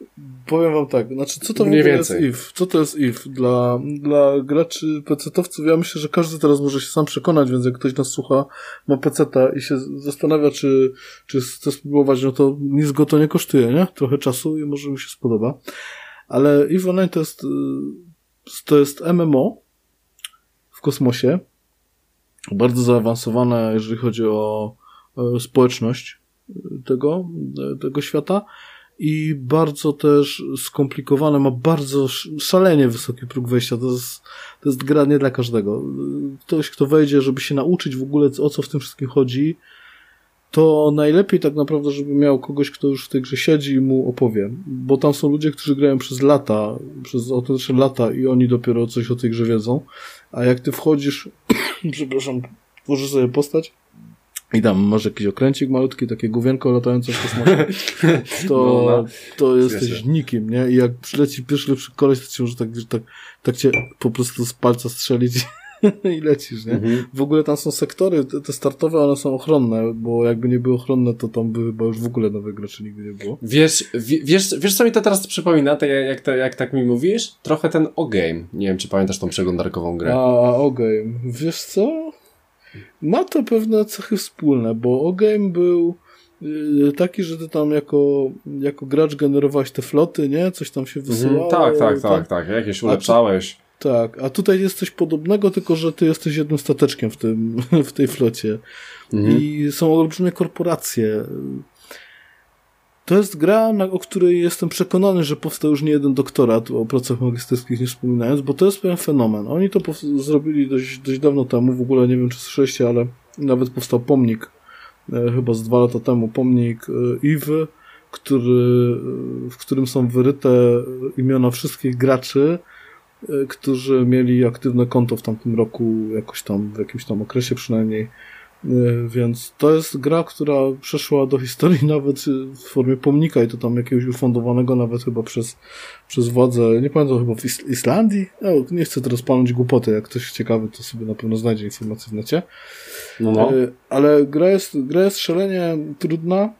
Powiem wam tak, znaczy co to w Mniej ogóle więcej. jest IF? Co to jest IF? Dla graczy PC-towców ja myślę, że każdy teraz może się sam przekonać, więc jak ktoś nas słucha, ma PC-ta i się zastanawia, czy chce spróbować, no to nic go to nie kosztuje, nie? Trochę czasu i może mu się spodoba. Ale IF Online to jest MMO w kosmosie, bardzo zaawansowane, jeżeli chodzi o społeczność tego świata. I bardzo też skomplikowane, ma bardzo szalenie wysoki próg wejścia. To jest gra nie dla każdego. Ktoś, kto wejdzie, żeby się nauczyć w ogóle, o co w tym wszystkim chodzi, to najlepiej tak naprawdę, żeby miał kogoś, kto już w tej grze siedzi i mu opowie. Bo tam są ludzie, którzy grają przez autentyczne lata i oni dopiero coś o tej grze wiedzą. A jak ty wchodzisz, przepraszam, tworzysz sobie postać, i tam masz jakiś okręcik malutki, takie główienko latające w kosmosie, to jesteś nikim, nie? I jak przyleci pierwszy lepszy koleś, to ci może tak cię po prostu z palca strzelić i lecisz, nie? W ogóle tam są sektory, te startowe, one są ochronne, bo jakby nie były ochronne, to tam by chyba już w ogóle nowych graczy nigdy nie było. Wiesz co mi to teraz przypomina, jak tak mi mówisz? Trochę ten O-Game. Nie wiem, czy pamiętasz tą przeglądarkową grę. O-Game. Wiesz co? Ma to pewne cechy wspólne, bo O-Game był taki, że ty tam jako gracz generowałeś te floty, nie? Coś tam się wysyłało. Tak. Jakieś ulepszałeś. A tutaj jest coś podobnego, tylko że ty jesteś jednym stateczkiem w tej flocie. I są olbrzymie korporacje. To jest gra, o której jestem przekonany, że powstał już nie jeden doktorat, o pracach magisterskich nie wspominając, bo to jest pewien fenomen. Oni to zrobili dość dawno temu, w ogóle nie wiem, czy słyszeliście, ale nawet powstał pomnik, chyba z 2 lata temu, pomnik Ewy, w którym są wyryte imiona wszystkich graczy, którzy mieli aktywne konto w tamtym roku, jakoś tam, w jakimś tam okresie przynajmniej. Więc to jest gra, która przeszła do historii nawet w formie pomnika i to tam jakiegoś ufundowanego nawet chyba przez władze, nie pamiętam, chyba w Islandii? No, nie chcę teraz palnąć głupoty, jak ktoś ciekawy, to sobie na pewno znajdzie informacje w necie. Ale gra jest szalenie trudna,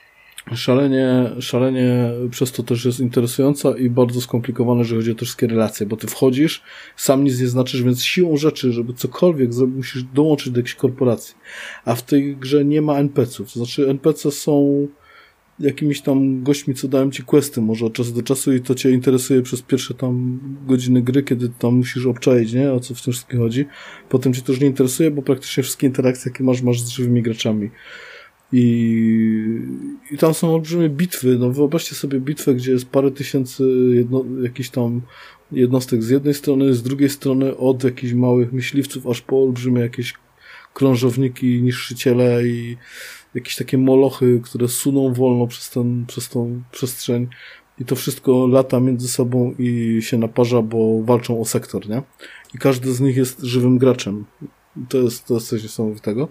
szalenie przez to też jest interesująca i bardzo skomplikowana, jeżeli chodzi o te wszystkie relacje, bo ty wchodzisz, sam nic nie znaczysz, więc siłą rzeczy, żeby cokolwiek zrobić, musisz dołączyć do jakiejś korporacji. A w tej grze nie ma NPC-ów. To znaczy NPC są jakimiś tam gośćmi, co dają ci questy może od czasu do czasu i to cię interesuje przez pierwsze tam godziny gry, kiedy tam musisz obczaić, nie? O co w tym wszystkim chodzi. Potem cię to już nie interesuje, bo praktycznie wszystkie interakcje, jakie masz z żywymi graczami. I tam są olbrzymie bitwy. No wyobraźcie sobie bitwę, gdzie jest parę tysięcy jakichś tam jednostek z jednej strony, z drugiej strony od jakichś małych myśliwców aż po olbrzymie jakieś krążowniki, niszczyciele i jakieś takie molochy, które suną wolno przez tą przestrzeń i to wszystko lata między sobą i się naparza, bo walczą o sektor, nie? I każdy z nich jest żywym graczem. To jest coś niesamowitego.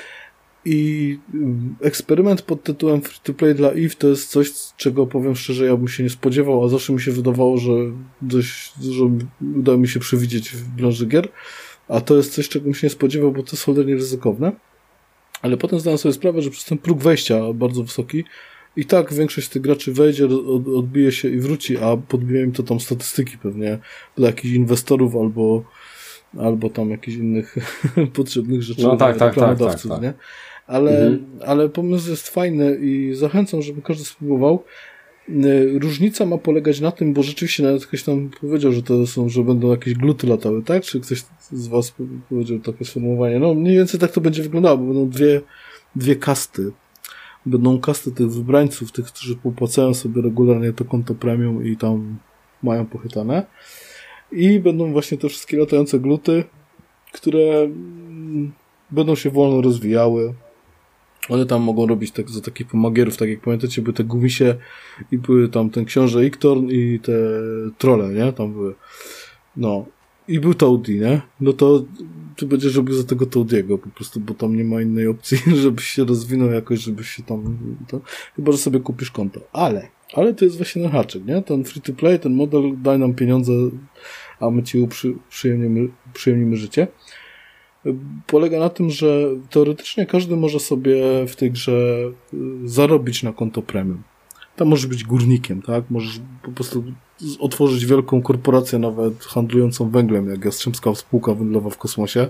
I eksperyment pod tytułem Free to Play dla EVE to jest coś, czego powiem szczerze, ja bym się nie spodziewał, a zawsze mi się wydawało, że dość dużo uda mi się przewidzieć w branży gier, a to jest coś, czego bym się nie spodziewał, bo to jest cholernie ryzykowne. Ale potem zdałem sobie sprawę, że przez ten próg wejścia bardzo wysoki i tak większość z tych graczy wejdzie, odbije się i wróci, a podbije im to tam statystyki pewnie dla jakichś inwestorów albo tam jakichś innych potrzebnych rzeczy reklamodawców, tak. Nie? Ale pomysł jest fajny i zachęcam, żeby każdy spróbował. Różnica ma polegać na tym, bo rzeczywiście nawet ktoś tam powiedział, że będą jakieś gluty latały, tak? Czy ktoś z was powiedział takie sformułowanie? No mniej więcej tak to będzie wyglądało, bo będą dwie kasty. Będą kasty tych wybrańców, tych, którzy popłacają sobie regularnie to konto premium i tam mają pochytane. I będą właśnie te wszystkie latające gluty, które będą się wolno rozwijały. One tam mogą robić tak za takich pomagierów, tak jak pamiętacie, były te gumisie i były tam ten książę Iktorn i te trolle, nie? Tam były. No. I był Toadie, nie? No to ty będziesz robił za tego Toadiego po prostu, bo tam nie ma innej opcji, żebyś się rozwinął jakoś, żebyś się tam... chyba, że sobie kupisz konto. Ale to jest właśnie ten haczyk, nie? Ten free to play, ten model, daj nam pieniądze, a my ci przyjemnimy życie. Polega na tym, że teoretycznie każdy może sobie w tej grze zarobić na konto premium. tam możesz być górnikiem, tak? Możesz po prostu otworzyć wielką korporację nawet handlującą węglem, jak Jastrzębska Spółka Węglowa w kosmosie.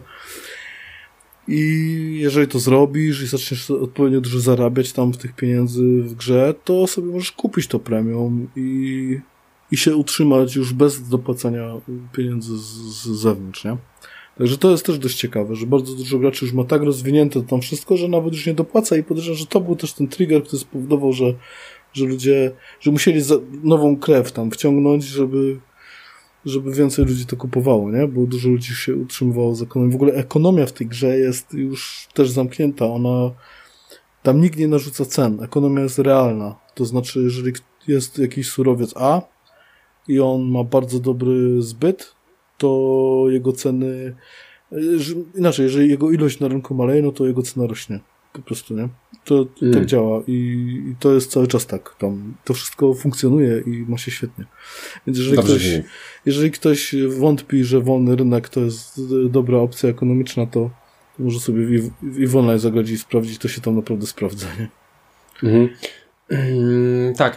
I jeżeli to zrobisz i zaczniesz odpowiednio dużo zarabiać tam w tych pieniędzy w grze, to sobie możesz kupić to premium i się utrzymać już bez dopłacania pieniędzy z zewnątrz, nie? Także to jest też dość ciekawe, że bardzo dużo graczy już ma tak rozwinięte tam wszystko, że nawet już nie dopłaca i podejrzewam, że to był też ten trigger, który spowodował, że ludzie, że musieli nową krew tam wciągnąć, żeby więcej ludzi to kupowało, nie? Bo dużo ludzi się utrzymywało z ekonomią. W ogóle ekonomia w tej grze jest już też zamknięta. Tam nikt nie narzuca cen. Ekonomia jest realna. To znaczy, jeżeli jest jakiś surowiec A i on ma bardzo dobry zbyt, to jego ceny, inaczej, jeżeli jego ilość na rynku maleje, no to jego cena rośnie. Po prostu, nie? To tak działa i to jest cały czas tak. Tam to wszystko funkcjonuje i ma się świetnie. Więc jeżeli ktoś wątpi, że wolny rynek to jest dobra opcja ekonomiczna, to może sobie w online zagrać i sprawdzić, to się tam naprawdę sprawdza, nie? Tak.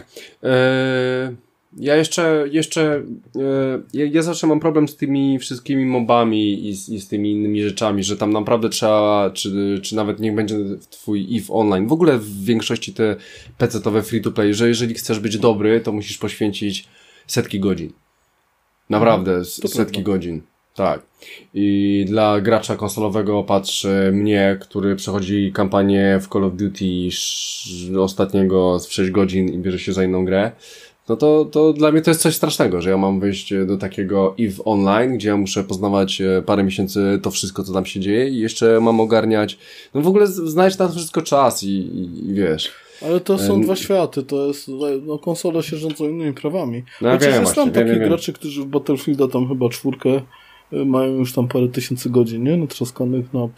Ja zawsze mam problem z tymi wszystkimi mobami i z tymi innymi rzeczami, że tam naprawdę trzeba, czy nawet niech będzie twój EVE Online, w ogóle w większości te PC-towe free-to-play, że jeżeli chcesz być dobry, to musisz poświęcić setki godzin. Naprawdę, setki godzin. Tak. I dla gracza konsolowego, patrz mnie, który przechodzi kampanię w Call of Duty ostatniego w 6 godzin i bierze się za inną grę, no to dla mnie to jest coś strasznego, że ja mam wyjść do takiego EVE Online, gdzie ja muszę poznawać parę miesięcy to wszystko, co tam się dzieje i jeszcze mam ogarniać, no w ogóle znaleźć na to wszystko czas i wiesz. Ale to są dwa światy, to jest, no konsole się rządzą innymi prawami. No ja wiem, tam takich graczy, którzy w Battlefielda tam chyba 4 mają już tam parę tysięcy godzin, nie? Natrzaskanych na...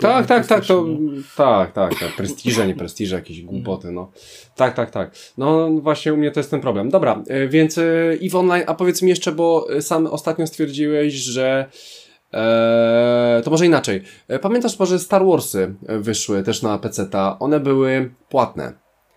Tak. Prestiże, nie prestiże, jakieś głupoty, no. Tak. No właśnie u mnie to jest ten problem. Dobra, więc EVE Online, a powiedz mi jeszcze, bo sam ostatnio stwierdziłeś, że to może inaczej. Pamiętasz może Star Warsy wyszły też na PC-ta, one były płatne.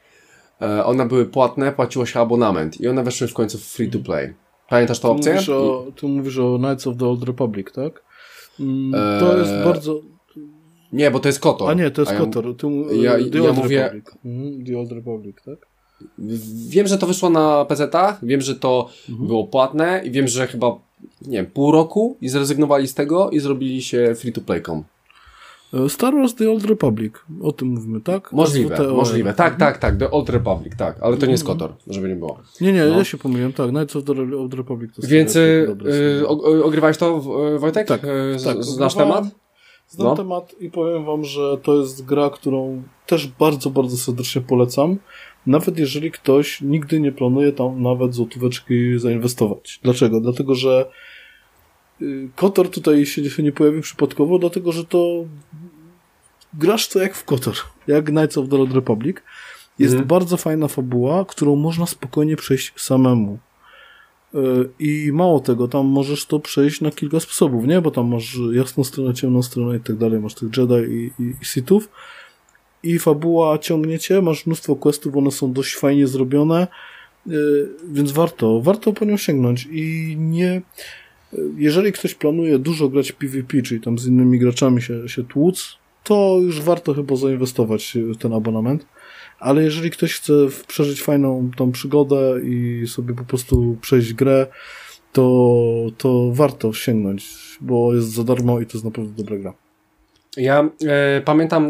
Płaciło się abonament i one weszły w końcu w free to play. Pamiętasz tę opcję? Ty mówisz o Knights of the Old Republic, tak? To jest bardzo... Nie, bo to jest KOTOR. A nie, to jest KOTOR. The Old Republic. The Old Republic, tak? Wiem, że to wyszło na PC-tach, wiem, że to było płatne i wiem, że chyba, nie wiem, pół roku i zrezygnowali z tego i zrobili się free-to-play.com. Star Wars The Old Republic, o tym mówimy, tak? Możliwe. Tak, The Old Republic, tak, ale to nie jest KOTOR, żeby nie było. Nie, ja się pomyliłem, tak, Knights of the Old Republic to jest... Więc ogrywałeś to, Wojtek? Tak. Znasz temat? Znam temat i powiem wam, że to jest gra, którą też bardzo, bardzo serdecznie polecam, nawet jeżeli ktoś nigdy nie planuje tam nawet złotóweczki zainwestować. Dlaczego? Dlatego, że KOTOR tutaj się nie pojawił przypadkowo, dlatego, że to grasz to jak w KOTOR, jak Knights of the Old Republic. Jest bardzo fajna fabuła, którą można spokojnie przejść samemu. I mało tego, tam możesz to przejść na kilka sposobów, nie? Bo tam masz jasną stronę, ciemną stronę i tak dalej, masz tych Jedi i Sithów. I fabuła ciągniecie, masz mnóstwo questów, one są dość fajnie zrobione, więc warto po nią sięgnąć i nie... Jeżeli ktoś planuje dużo grać PvP, czyli tam z innymi graczami się tłuc, to już warto chyba zainwestować w ten abonament. Ale jeżeli ktoś chce przeżyć fajną tą przygodę i sobie po prostu przejść grę, to warto sięgnąć, bo jest za darmo i to jest naprawdę dobra gra. Ja pamiętam,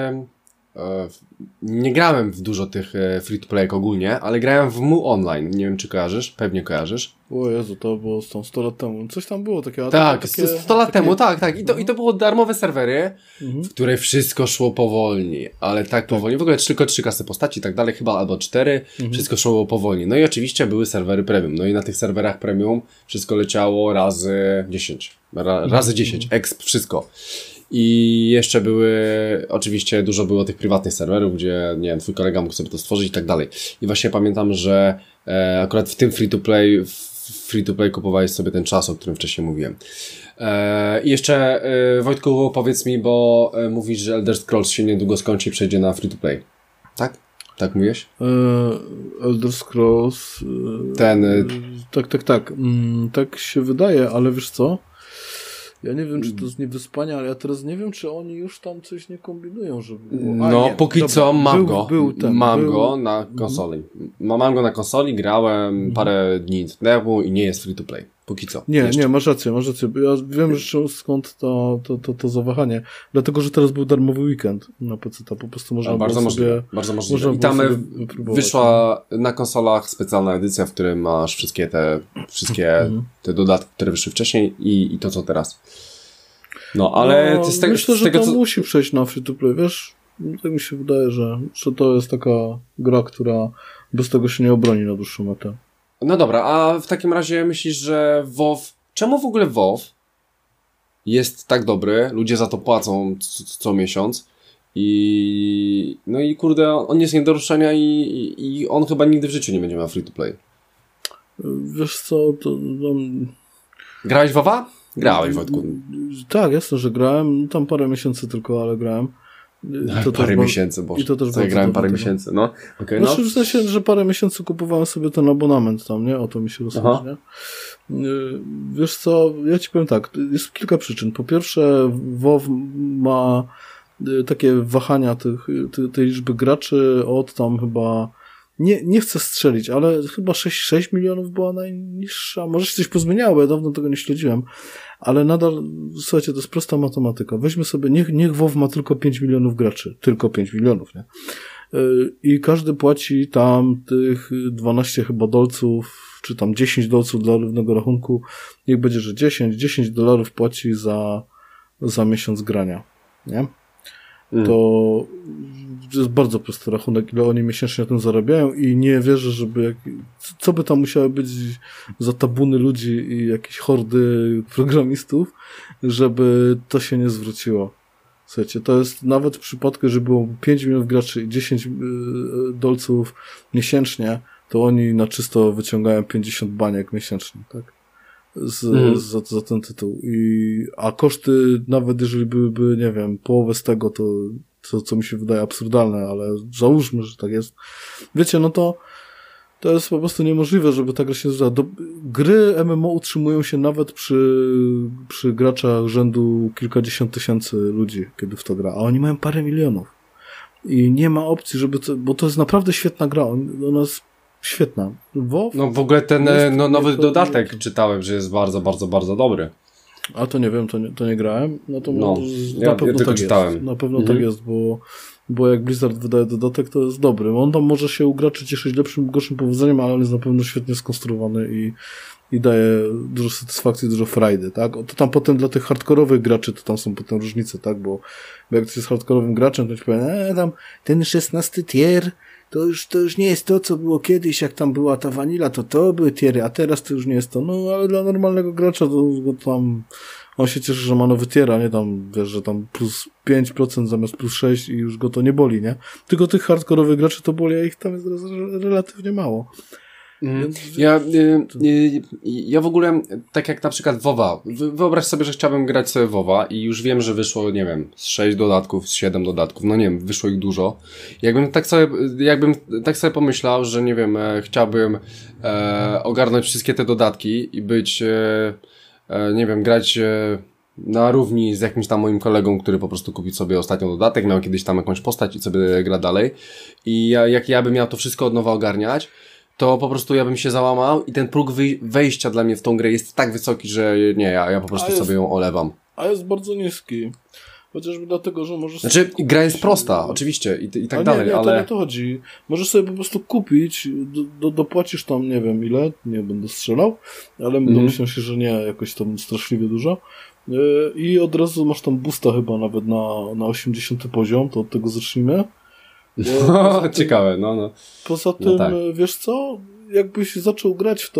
nie grałem w dużo tych free-to-play ogólnie, ale grałem w Mu Online. Nie wiem, czy kojarzysz? Pewnie kojarzysz. O Jezu, to było 100 lat temu. Coś tam było takiego. Tak, 100 lat temu, tak. I to było darmowe serwery, w które wszystko szło powolni, ale tak powolnie. W ogóle tylko 3 klasy postaci i tak dalej, chyba albo 4. Wszystko szło powolnie. No i oczywiście były serwery premium. No i na tych serwerach premium wszystko leciało razy 10. Razy 10. Exp, wszystko. I jeszcze oczywiście dużo było tych prywatnych serwerów, gdzie, nie wiem, twój kolega mógł sobie to stworzyć i tak dalej. I właśnie pamiętam, że akurat w tym free-to-play kupowałeś sobie ten czas, o którym wcześniej mówiłem. I jeszcze, Wojtku, powiedz mi, bo mówisz, że Elder Scrolls się niedługo skończy i przejdzie na free-to-play. Tak? Tak mówisz? Elder Scrolls. Tak. Tak się wydaje, ale wiesz co? Ja nie wiem, czy to jest niewyspania, ale ja teraz nie wiem, czy oni już tam coś nie kombinują, żeby było. No, póki co mam go. Mam go na konsoli. Mam go na konsoli, grałem parę dni temu i nie jest free to play. Póki co. Nie, masz rację. Ja wiem, że skąd to zawahanie. Dlatego, że teraz był darmowy weekend na PC-ta. Po prostu można bardzo było sobie... Bardzo możliwe. I tam wyszła na konsolach specjalna edycja, w której masz wszystkie te dodatki, które wyszły wcześniej i to, co teraz. No, ale myślę, że to musi przejść na free to play, wiesz? Tak mi się wydaje, że to jest taka gra, która bez tego się nie obroni na dłuższą metę. No dobra, a w takim razie myślisz, że WoW... Czemu w ogóle WoW jest tak dobry? Ludzie za to płacą co miesiąc i... No i kurde, on jest nie do ruszenia i on chyba nigdy w życiu nie będzie miał free to play. Wiesz co, to... Grałeś w WoWa? Grałeś, Wojtku. Tak, jasne, że grałem. Tam parę miesięcy tylko, ale grałem. Parę miesięcy, boże. I to też ja grałem parę miesięcy, no. Okay, znaczy, w sensie, że parę miesięcy kupowałem sobie ten abonament tam, nie? O to mi się rozchodzi, nie? Wiesz co, ja ci powiem tak, jest kilka przyczyn. Po pierwsze, WoW ma takie wahania tej liczby graczy od tam chyba, nie chcę strzelić, ale chyba 6 milionów była najniższa. Może się coś pozmieniało, ja dawno tego nie śledziłem. Ale nadal, słuchajcie, to jest prosta matematyka. Weźmy sobie, niech WoW ma tylko 5 milionów graczy. Tylko 5 milionów, nie? I każdy płaci tam tych 12 chyba dolców, czy tam 10 dolców dla równego rachunku. Niech będzie, że 10 dolarów płaci za miesiąc grania, nie? To jest bardzo prosty rachunek, ile oni miesięcznie na tym zarabiają i nie wierzę, żeby co by tam musiały być za tabuny ludzi i jakieś hordy programistów, żeby to się nie zwróciło. Słuchajcie, to jest nawet w przypadku, że było 5 milionów graczy i 10 dolców miesięcznie, to oni na czysto wyciągają 50 baniek miesięcznie, tak? Za ten tytuł. A koszty, nawet jeżeli byłyby, nie wiem, połowę z tego, to co mi się wydaje absurdalne, ale załóżmy, że tak jest. Wiecie, no to jest po prostu niemożliwe, żeby ta gra się zwracała. Gry MMO utrzymują się nawet przy graczach rzędu kilkadziesiąt tysięcy ludzi, kiedy w to gra, a oni mają parę milionów. I nie ma opcji, żeby bo to jest naprawdę świetna gra. Ona jest świetna. WoW no w ogóle ten nowy dodatek czytałem, że jest bardzo, bardzo, bardzo dobry. A to nie wiem, to nie grałem. Na pewno tylko tak czytałem. Jest. Na pewno tak jest, bo jak Blizzard wydaje dodatek, to jest dobry. On tam może się u graczy cieszyć lepszym, gorszym powodzeniem, ale on jest na pewno świetnie skonstruowany i daje dużo satysfakcji, dużo frajdy, tak? To tam potem dla tych hardkorowych graczy to tam są potem różnice, tak? Bo jak ktoś jest hardkorowym graczem, to ci powie, tam ten 16 tier to już nie jest to, co było kiedyś, jak tam była ta vanilla, to były tiery, a teraz to już nie jest to. No, ale dla normalnego gracza to tam on się cieszy, że ma nowy tier, a nie tam, wiesz, że tam plus 5% zamiast plus 6 i już go to nie boli, nie? Tylko tych hardkorowych graczy to boli, a ich tam jest relatywnie mało. Więc... Ja w ogóle, tak jak na przykład WoWa, wyobraź sobie, że chciałbym grać sobie WoWa i już wiem, że wyszło, nie wiem, z 6 dodatków, z 7 dodatków, no nie wiem, wyszło ich dużo. Jakbym tak sobie pomyślał, że nie wiem, chciałbym ogarnąć wszystkie te dodatki i być, nie wiem, grać na równi z jakimś tam moim kolegą, który po prostu kupił sobie ostatnio dodatek, miał kiedyś tam jakąś postać i sobie gra dalej. I jak ja bym miał to wszystko od nowa ogarniać, to po prostu ja bym się załamał i ten próg wejścia dla mnie w tą grę jest tak wysoki, że nie, ja po prostu sobie ją olewam. A jest bardzo niski. Chociażby dlatego, że możesz... Znaczy, gra jest prosta, oczywiście, i tak dalej, ale... to nie to chodzi. Możesz sobie po prostu kupić, dopłacisz tam, nie wiem ile, nie będę strzelał, ale domyślam się, że nie jakoś tam straszliwie dużo. I od razu masz tam boosta chyba nawet na 80 poziom, to od tego zacznijmy. Ciekawe, no. Poza tym, tak. Wiesz co, jakbyś zaczął grać w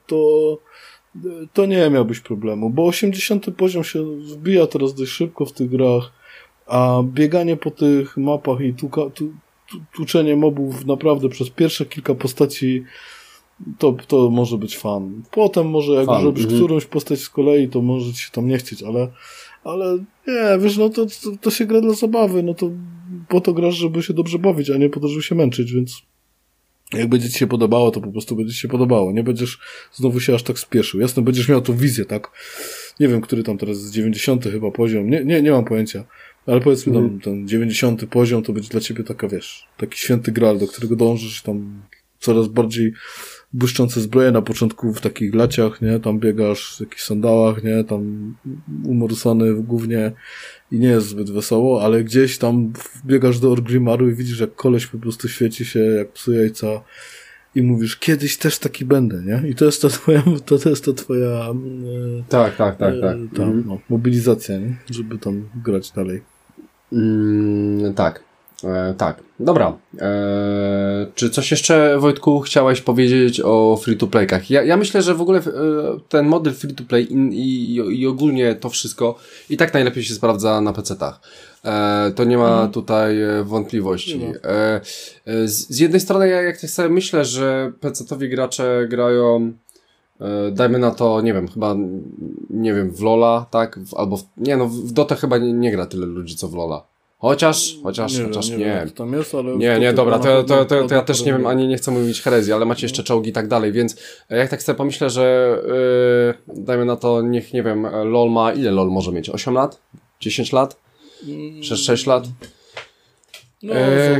to nie miałbyś problemu, bo 80 poziom się wbija teraz dość szybko w tych grach, a bieganie po tych mapach i tłuczenie mobów naprawdę przez pierwsze kilka postaci to może być fan. Potem może jak robisz którąś postać z kolei, to może ci się tam nie chcieć, ale nie, wiesz, no to się gra dla zabawy, no to po to grasz, żeby się dobrze bawić, a nie po to, żeby się męczyć, więc jak będzie ci się podobało, to po prostu będzie ci się podobało. Nie będziesz znowu się aż tak spieszył. Jasne, będziesz miał tą wizję, tak? Nie wiem, który tam teraz jest 90 chyba poziom. Nie mam pojęcia. Ale powiedzmy tam ten 90 poziom to będzie dla ciebie taka, wiesz, taki święty graal, do którego dążysz, tam coraz bardziej błyszczące zbroje na początku w takich laciach, nie? Tam biegasz w jakichś sandałach, nie? Tam umorusany w gównie i nie jest zbyt wesoło, ale gdzieś tam biegasz do Orgrimmaru i widzisz, jak koleś po prostu świeci się jak psu jajca i mówisz, kiedyś też taki będę, nie? I to jest ta twoja Tak. no, mobilizacja, nie? Żeby tam grać dalej. Tak. Dobra. Czy coś jeszcze, Wojtku, chciałeś powiedzieć o free-to-playkach? Ja myślę, że w ogóle ten model free-to-play i ogólnie to wszystko i tak najlepiej się sprawdza na PC-tach. To nie ma tutaj wątpliwości. Z jednej strony ja jak sobie myślę, że PC-towi gracze grają dajmy na to, nie wiem, chyba w LoL'a, tak? Albo w Dotę chyba nie gra tyle ludzi, co w LoL'a. Chociaż nie. Tam jest, ale nie, dobra, to ja też nie wiem, ani nie chcę mówić herezji, ale macie jeszcze czołgi i tak dalej, więc jak tak sobie pomyślę, że dajmy na to, niech, nie wiem, LoL ma, ile LoL może mieć? 8 lat? 10 lat? 6 lat? No,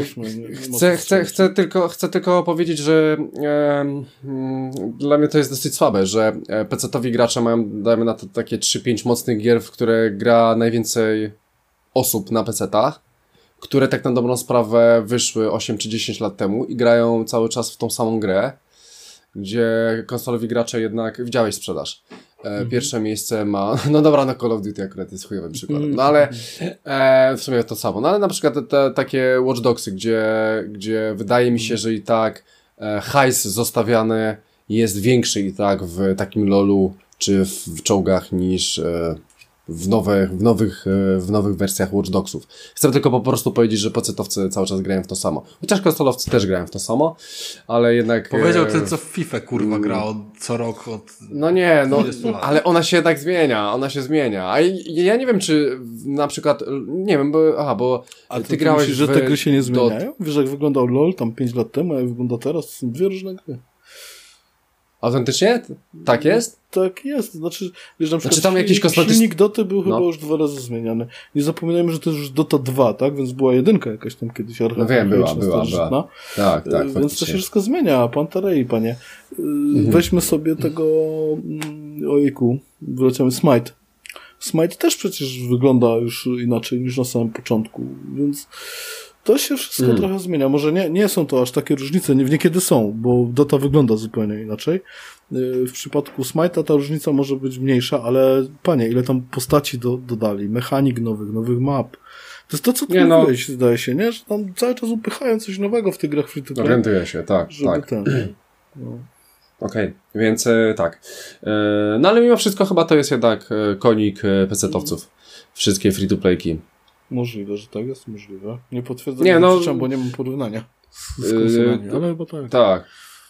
chcę tylko powiedzieć, że dla mnie to jest dosyć słabe, że PC-towi gracze mają, dajmy na to, takie 3-5 mocnych gier, w które gra najwięcej osób na PC-tach, które tak na dobrą sprawę wyszły 8 czy 10 lat temu i grają cały czas w tą samą grę, gdzie konsolowi gracze jednak, widziałeś sprzedaż. Pierwsze miejsce ma, no dobra, na Call of Duty akurat jest chujowym przykładem, no ale w sumie to samo. No ale na przykład te takie Watch Dogsy, gdzie wydaje mi się, że i tak hajs zostawiany jest większy i tak w takim LoLu czy w czołgach niż w nowych wersjach Watch Dogsów. Chcę tylko po prostu powiedzieć, że PC-towcy cały czas grają w to samo. Chociaż konsolowcy też grają w to samo, ale jednak... Powiedział ten, co w FIFA kurwa gra co rok od... No nie, ale ona się jednak zmienia, A ja nie wiem, czy na przykład, nie wiem, bo a ty grałeś myślisz, że te gry się nie zmieniają? Wiesz, jak wyglądał LoL tam 5 lat temu, a jak wygląda teraz, to są dwie różne gry. Autentycznie? Tak jest? Tak jest. Znaczy, wiesz, na przykład tam jakiś silnik Doty był chyba już 2 razy zmieniany. Nie zapominajmy, że to już Dota 2, tak? Więc była 1 jakaś tam kiedyś. No wiem, była. Tak, więc faktycznie. to się wszystko zmienia. Pantarei, panie. Weźmy sobie tego ojejku, wyleciamy Smite. Smite też przecież wygląda już inaczej niż na samym początku, więc to się wszystko trochę zmienia. Może nie są to aż takie różnice, niekiedy są, bo Dota wygląda zupełnie inaczej. W przypadku Smite'a ta różnica może być mniejsza, ale panie, ile tam postaci dodali, mechanik nowych map. To jest to, co ty mówiłeś, zdaje się, nie? Że tam cały czas upychają coś nowego w tych grach free to play. Orientuję się, tak. Okej, więc tak. No ale mimo wszystko chyba to jest jednak konik PC-towców. Wszystkie free to playki. Możliwe, że tak jest, możliwe. Nie potwierdzam, bo nie mam porównania z konsolami, ale chyba tak. Tak.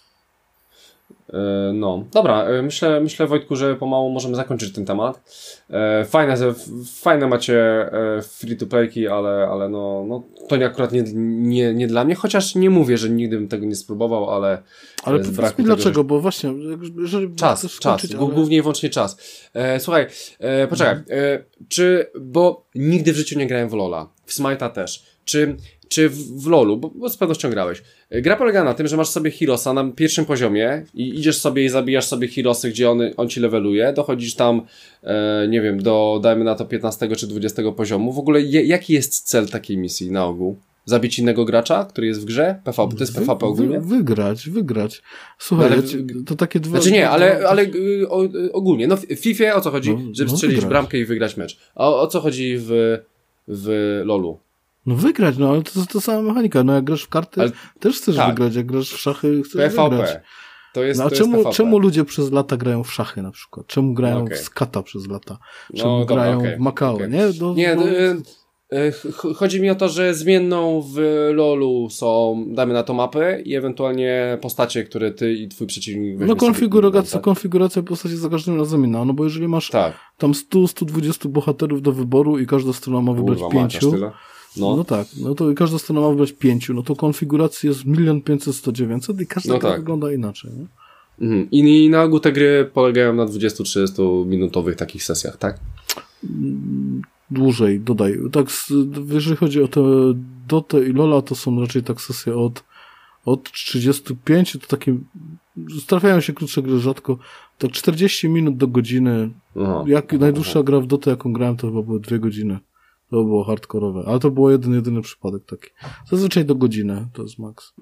No, dobra, myślę Wojtku, że pomału możemy zakończyć ten temat. Fajne macie free-to-playki, ale no to akurat nie dla mnie, chociaż nie mówię, że nigdy bym tego nie spróbował, ale z braku dlaczego, tego, bo właśnie, jeżeli czas, głównie i wyłącznie czas. Słuchaj, poczekaj, bo nigdy w życiu nie grałem w LoL'a, w Smite'a też, czy w LoL'u, bo z pewnością grałeś. Gra polega na tym, że masz sobie Heroesa na pierwszym poziomie i idziesz sobie i zabijasz sobie Heroesy, gdzie on ci leveluje, dochodzisz tam, nie wiem, dajmy na to 15 czy 20 poziomu. W ogóle jaki jest cel takiej misji na ogół? Zabić innego gracza, który jest w grze? PvP, to jest PvP ogólnie? Wygrać. Słuchaj, to takie dwa... Znaczy nie, ale ogólnie. No w FIFA o co chodzi? Żeby strzelić bramkę i wygrać mecz. A o co chodzi w LoL'u? No wygrać, ale to sama mechanika. No jak grasz w karty, też chcesz wygrać. Jak grasz w szachy, chcesz wygrać. To jest czemu ludzie przez lata grają w szachy na przykład? Czemu grają w skata przez lata? Czemu grają w Macao, nie? Chodzi mi o to, że zmienną w LoL'u są, damy na to mapy i ewentualnie postacie, które ty i twój przeciwnik weźmie. Konfiguracja postaci za każdym razem inna, no bo jeżeli masz tam 100-120 bohaterów do wyboru i każda strona ma wybrać 5, No tak, no to każda strona ma wybrać 5, no to konfiguracji jest 1 500 100 900 i każda gra wygląda inaczej, nie? I na ogół te gry polegają na 20-30 minutowych takich sesjach, tak? Dłużej, dodaj. Tak, jeżeli chodzi o te Dotę i Lola, to są raczej tak sesje od 35, to takie trafiają się krótsze gry rzadko, tak 40 minut do godziny. Najdłuższa gra w Dotę, jaką grałem, to chyba były 2 godziny. To było hardkorowe, ale to było jedyny przypadek taki. Zazwyczaj do godziny, to jest maks.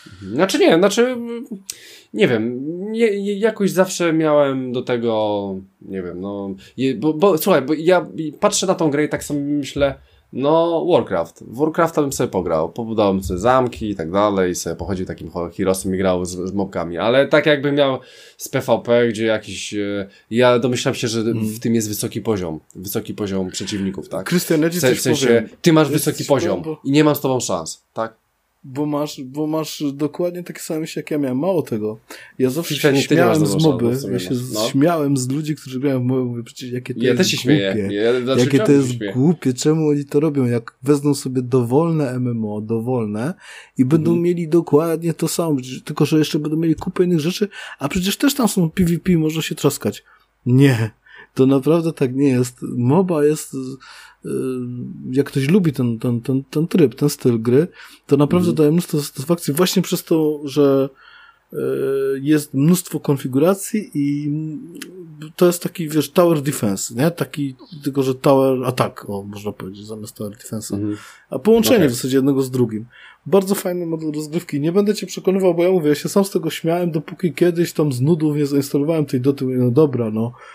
Nie wiem, jakoś zawsze miałem do tego, nie wiem, no, słuchaj, bo ja patrzę na tą grę i tak sobie myślę, no, Warcraft. W Warcrafta bym sobie pograł, pobudowałem sobie zamki i tak dalej, i sobie pochodził takim Heroesem i grał z mobkami, ale tak jakbym miał z PvP, gdzie jakiś, ja domyślam się, że w tym jest wysoki poziom przeciwników, tak? Krystian, ja ci coś powiem. Ty masz wysoki poziom i nie mam z tobą szans, tak? Bo masz dokładnie takie same myśli jak ja miałem. Mało tego. Ja zawsze się śmiałem z moby. Ja się śmiałem z ludzi, którzy grają w moby. Mówię, przecież jakie to jest też się głupie. Jakie to jest głupie. Czemu oni to robią? Jak wezmą sobie dowolne MMO, i będą mieli dokładnie to samo. Tylko, że jeszcze będą mieli kupę innych rzeczy, a przecież też tam są PvP, można się trzaskać. Nie. To naprawdę tak nie jest. MOBA jest... jak ktoś lubi ten tryb, ten styl gry, to naprawdę daje mnóstwo satysfakcji właśnie przez to, że jest mnóstwo konfiguracji i to jest taki, wiesz, tower defense, nie? Taki, tylko że tower attack, można powiedzieć, zamiast tower defense. A połączenie w zasadzie jednego z drugim. Bardzo fajny model rozgrywki. Nie będę cię przekonywał, bo ja mówię, ja się sam z tego śmiałem, dopóki kiedyś tam z nudów nie zainstalowałem tej Doty. No dobra,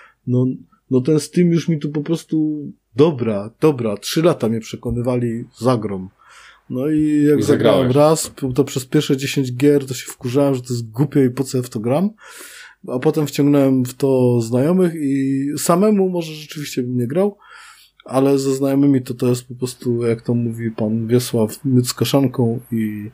no ten Steam już mi tu po prostu dobra, 3 lata mnie przekonywali, zagrom. No i jak zagrałem raz, to przez pierwsze 10 gier to się wkurzałem, że to jest głupie i po co ja w to gram. A potem wciągnąłem w to znajomych i samemu może rzeczywiście bym nie grał, ale ze znajomymi to jest po prostu, jak to mówi pan Wiesław, miód z kaszanką i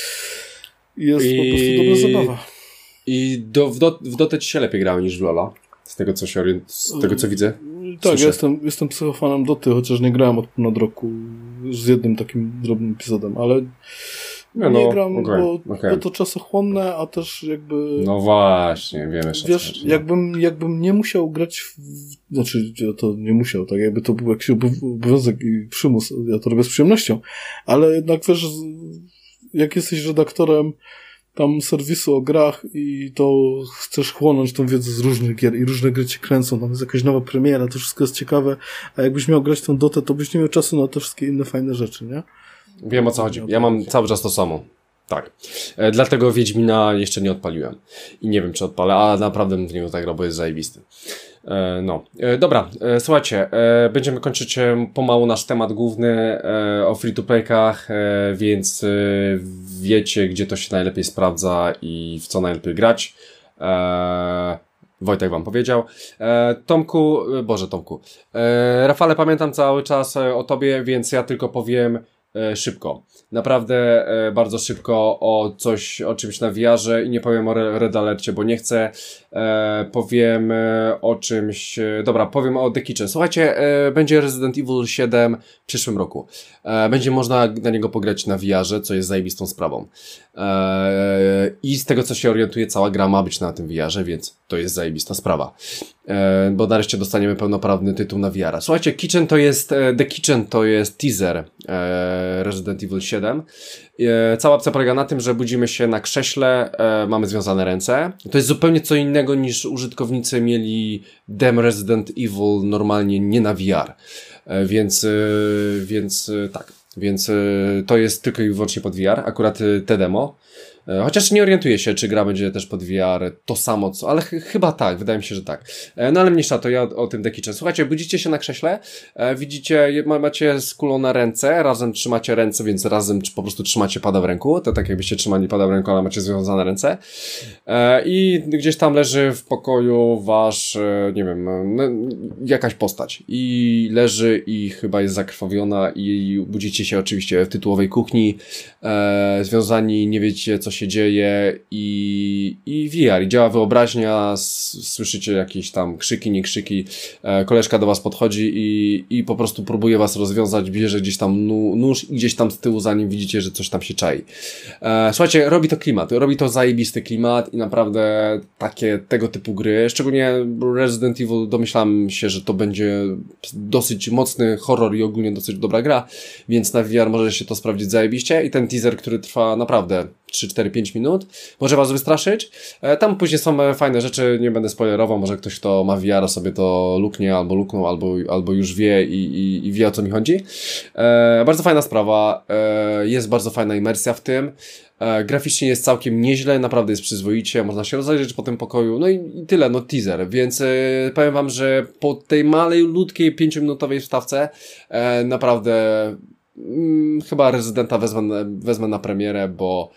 jest po prostu dobra zabawa. I w Dotę ci się lepiej grało niż w Lola? Z tego co widzę? Tak, ja jestem psychofanem Doty, chociaż nie grałem od ponad roku z jednym takim drobnym epizodem, ale nie gram, bo to czasochłonne, a też jakby... No właśnie, wiem jeszcze. Wiesz, jakbym nie musiał grać znaczy, ja to nie musiał, tak jakby to był jakiś obowiązek i przymus, ja to robię z przyjemnością, ale jednak wiesz, jak jesteś redaktorem tam serwisu o grach i to chcesz chłonąć tą wiedzę z różnych gier i różne gry cię kręcą, tam jest jakaś nowa premiera, to wszystko jest ciekawe, a jakbyś miał grać tą Dotę, to byś nie miał czasu na te wszystkie inne fajne rzeczy, nie? Wiem, o co chodzi. Ja mam cały czas to samo. Tak. Dlatego Wiedźmina jeszcze nie odpaliłem. I nie wiem, czy odpalę, a naprawdę bym w niego zagrał, bo jest zajebisty. Dobra, słuchajcie, będziemy kończyć pomału nasz temat główny o free-to-playkach, więc wiecie, gdzie to się najlepiej sprawdza i w co najlepiej grać. Wojtek wam powiedział. Tomku, Rafale, pamiętam cały czas o tobie, więc ja tylko powiem szybko. Naprawdę bardzo szybko o czymś na VR-ze i nie powiem o Red Alercie, bo nie chcę. Powiem o czymś... Dobra, powiem o The Kitchen. Słuchajcie, będzie Resident Evil 7 w przyszłym roku. Będzie można na niego pograć na VR-ze, co jest zajebistą sprawą. I z tego, co się orientuję, cała gra ma być na tym VR-ze, więc to jest zajebista sprawa. Bo nareszcie dostaniemy pełnoprawny tytuł na VR-a. Słuchajcie, The Kitchen to jest teaser Resident Evil 7. Cała opcja polega na tym, że budzimy się na krześle, mamy związane ręce. To jest zupełnie co innego niż użytkownicy mieli dem Resident Evil normalnie nie na VR. Więc to jest tylko i wyłącznie pod VR, akurat te demo. Chociaż nie orientuję się, czy gra będzie też pod VR to samo, ale chyba tak, wydaje mi się, że tak. No ale mniejsza, to ja o tym The Kitchen. Słuchajcie, budzicie się na krześle, widzicie, macie skulone ręce, razem trzymacie ręce, więc razem po prostu trzymacie pada w ręku, to tak jakbyście trzymali pada w ręku, ale macie związane ręce. I gdzieś tam leży w pokoju wasz, nie wiem, jakaś postać. I leży i chyba jest zakrwawiona i budzicie się oczywiście w tytułowej kuchni, związani, nie wiecie, co się się dzieje i VR, i działa wyobraźnia, słyszycie jakieś tam krzyki, nie krzyki, koleżka do was podchodzi i po prostu próbuje was rozwiązać, bierze gdzieś tam nóż i gdzieś tam z tyłu za nim widzicie, że coś tam się czai. Słuchajcie, robi to klimat, robi to zajebisty klimat i naprawdę tego typu gry, szczególnie Resident Evil, domyślam się, że to będzie dosyć mocny horror i ogólnie dosyć dobra gra, więc na VR może się to sprawdzić zajebiście i ten teaser, który trwa naprawdę 3, 4, 5 minut, może was wystraszyć. Tam później są fajne rzeczy, nie będę spoilerował, może ktoś, kto ma VR sobie to luknie, albo luknął, albo już wie i wie, o co mi chodzi. Bardzo fajna sprawa, jest bardzo fajna imersja w tym. Graficznie jest całkiem nieźle, naprawdę jest przyzwoicie, można się rozejrzeć po tym pokoju, no i tyle, no teaser, więc powiem wam, że po tej malutkiej 5-minutowej wstawce naprawdę chyba Rezydenta wezmę na premierę, bo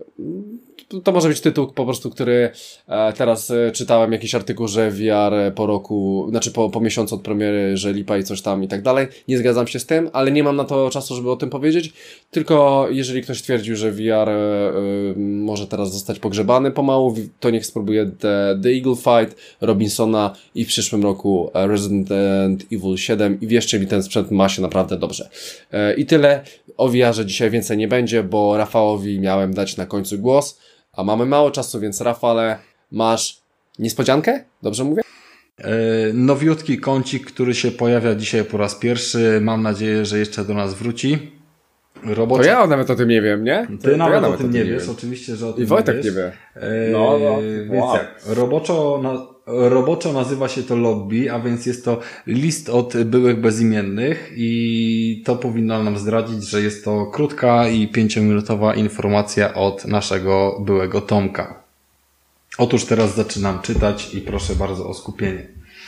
to może być tytuł po prostu, który teraz czytałem jakiś artykuł, że VR po roku, znaczy po miesiącu od premiery, że lipa i coś tam i tak dalej. Nie zgadzam się z tym, ale nie mam na to czasu, żeby o tym powiedzieć. Tylko jeżeli ktoś twierdził, że VR może teraz zostać pogrzebany pomału, to niech spróbuje The Eagle Fight, Robinsona i w przyszłym roku Resident Evil 7 i wierzcie mi, ten sprzęt ma się naprawdę dobrze. I tyle. O VR-ze dzisiaj więcej nie będzie, bo Rafałowi miałem dać na końcu głos, a mamy mało czasu, więc Rafale, masz niespodziankę? Dobrze mówię? Nowiutki kącik, który się pojawia dzisiaj po raz pierwszy. Mam nadzieję, że jeszcze do nas wróci. To ja nawet o tym nie wiem, nie? Ty nawet o tym nie wiesz, oczywiście, że o tym i Wojtek nie nie wie. Więc jak? Roboczo nazywa się to lobby, a więc jest to list od byłych bezimiennych i to powinno nam zdradzić, że jest to krótka i 5-minutowa informacja od naszego byłego Tomka. Otóż teraz zaczynam czytać i proszę bardzo o skupienie.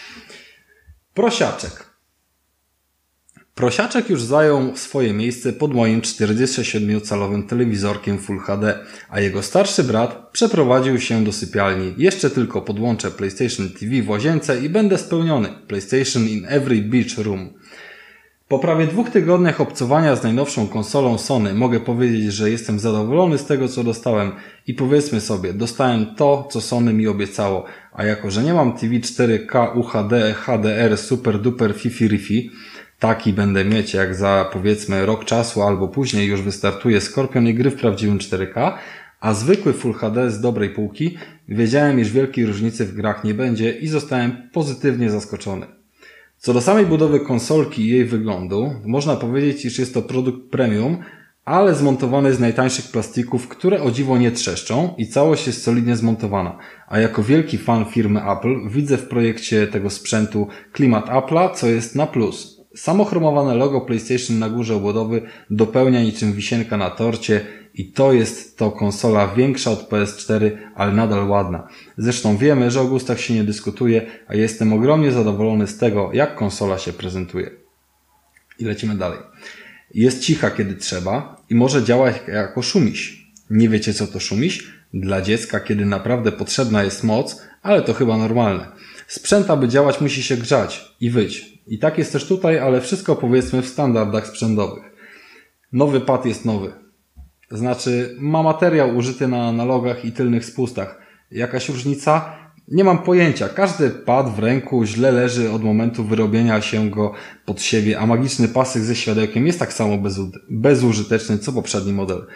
Prosiaczek. Prosiaczek już zajął swoje miejsce pod moim 47-calowym telewizorkiem Full HD, a jego starszy brat przeprowadził się do sypialni. Jeszcze tylko podłączę PlayStation TV w łazience i będę spełniony. PlayStation in every beach room. Po prawie 2 tygodniach obcowania z najnowszą konsolą Sony mogę powiedzieć, że jestem zadowolony z tego, co dostałem i powiedzmy sobie, dostałem to, co Sony mi obiecało, a jako, że nie mam TV 4K UHD, HDR, super duper fifi rifi, taki będę mieć jak za powiedzmy rok czasu albo później już wystartuje Scorpion i gry w prawdziwym 4K, a zwykły Full HD z dobrej półki, wiedziałem, iż wielkiej różnicy w grach nie będzie i zostałem pozytywnie zaskoczony. Co do samej budowy konsolki i jej wyglądu, można powiedzieć, iż jest to produkt premium, ale zmontowany z najtańszych plastików, które o dziwo nie trzeszczą i całość jest solidnie zmontowana. A jako wielki fan firmy Apple widzę w projekcie tego sprzętu klimat Apple'a, co jest na plus. Samochromowane logo PlayStation na górze obudowy dopełnia niczym wisienka na torcie i to jest to konsola większa od PS4, ale nadal ładna. Zresztą wiemy, że o gustach się nie dyskutuje, a jestem ogromnie zadowolony z tego, jak konsola się prezentuje. I lecimy dalej. Jest cicha, kiedy trzeba i może działać jako szumiś. Nie wiecie, co to szumiś? Dla dziecka, kiedy naprawdę potrzebna jest moc, ale to chyba normalne. Sprzęt, aby działać, musi się grzać i wyć. I tak jest też tutaj, ale wszystko powiedzmy w standardach sprzętowych. Nowy pad jest nowy. Znaczy, ma materiał użyty na analogach i tylnych spustach. Jakaś różnica? Nie mam pojęcia. Każdy pad w ręku źle leży od momentu wyrobienia się go pod siebie, a magiczny pasek ze światełkiem jest tak samo bezużyteczny, co poprzedni model.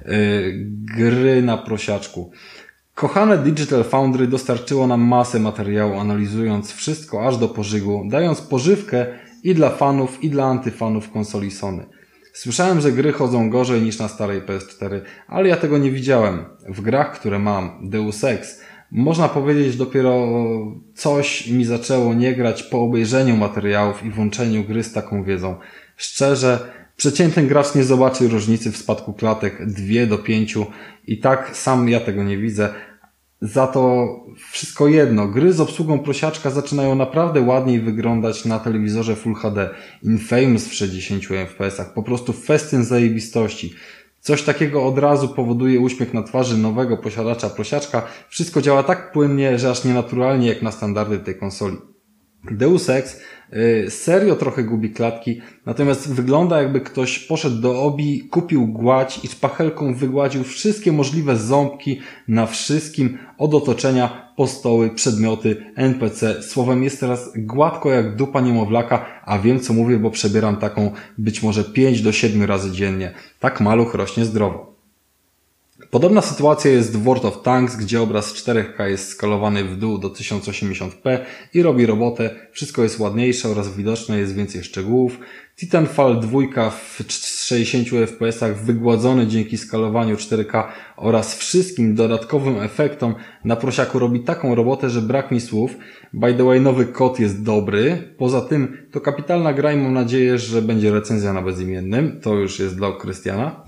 Gry na prosiaczku. Kochane Digital Foundry dostarczyło nam masę materiału, analizując wszystko aż do pożygu, dając pożywkę i dla fanów, i dla antyfanów konsoli Sony. Słyszałem, że gry chodzą gorzej niż na starej PS4, ale ja tego nie widziałem. W grach, które mam, Deus Ex, można powiedzieć dopiero coś mi zaczęło nie grać po obejrzeniu materiałów i włączeniu gry z taką wiedzą. Szczerze, przeciętny gracz nie zobaczy różnicy w spadku klatek 2 do 5 i tak sam ja tego nie widzę. Za to wszystko jedno, gry z obsługą prosiaczka zaczynają naprawdę ładniej wyglądać na telewizorze Full HD. Infamous w 60 fps, po prostu festyn zajebistości. Coś takiego od razu powoduje uśmiech na twarzy nowego posiadacza prosiaczka. Wszystko działa tak płynnie, że aż nienaturalnie jak na standardy tej konsoli. Deus Ex serio trochę gubi klatki, natomiast wygląda jakby ktoś poszedł do Obi, kupił gładź i szpachelką wygładził wszystkie możliwe ząbki na wszystkim od otoczenia po stoły, przedmioty, NPC. Słowem jest teraz gładko jak dupa niemowlaka, a wiem co mówię, bo przebieram taką być może 5 do 7 razy dziennie. Tak maluch rośnie zdrowo. Podobna sytuacja jest w World of Tanks, gdzie obraz 4K jest skalowany w dół do 1080p i robi robotę, wszystko jest ładniejsze oraz widoczne, jest więcej szczegółów. Titanfall 2 w 60 fps wygładzony dzięki skalowaniu 4K oraz wszystkim dodatkowym efektom na prosiaku robi taką robotę, że brak mi słów. By the way, nowy kod jest dobry. Poza tym to kapitalna gra i mam nadzieję, że będzie recenzja na bezimiennym. To już jest dla Krystiana.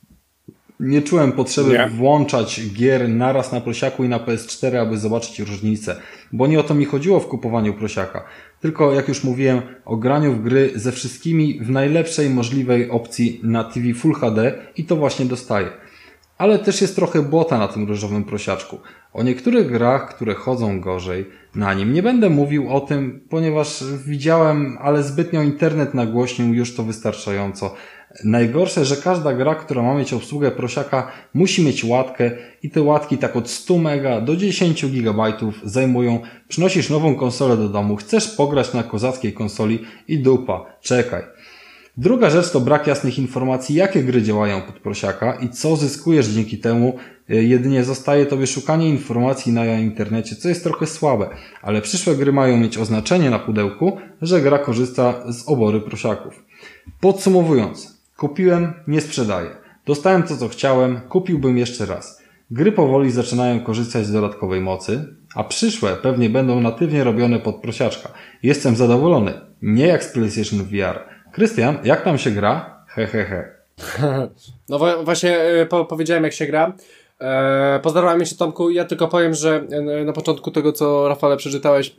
Nie czułem potrzeby włączać gier naraz na prosiaku i na PS4, aby zobaczyć różnicę, bo nie o to mi chodziło w kupowaniu prosiaka, tylko jak już mówiłem o graniu w gry ze wszystkimi w najlepszej możliwej opcji na TV Full HD i to właśnie dostaję. Ale też jest trochę błota na tym różowym prosiaczku. O niektórych grach, które chodzą gorzej na nim, nie będę mówił o tym, ponieważ widziałem, ale zbytnio internet nagłośnił już to wystarczająco. Najgorsze, że każda gra, która ma mieć obsługę prosiaka, musi mieć łatkę i te łatki tak od 100 mega do 10 GB zajmują. Przynosisz nową konsolę do domu, chcesz pograć na kozackiej konsoli i dupa, czekaj. Druga rzecz to brak jasnych informacji, jakie gry działają pod prosiaka i co zyskujesz dzięki temu. Jedynie zostaje tobie szukanie informacji na internecie, co jest trochę słabe, ale przyszłe gry mają mieć oznaczenie na pudełku, że gra korzysta z obory prosiaków. Podsumowując, kupiłem, nie sprzedaję. Dostałem to, co chciałem, kupiłbym jeszcze raz. Gry powoli zaczynają korzystać z dodatkowej mocy, a przyszłe pewnie będą natywnie robione pod prosiaczka. Jestem zadowolony, nie jak z PlayStation VR. Krystian, jak tam się gra? Hehehe. No właśnie powiedziałem, jak się gra. Pozdrawiam się, Tomku. Ja tylko powiem, że na początku tego, co Rafale przeczytałeś,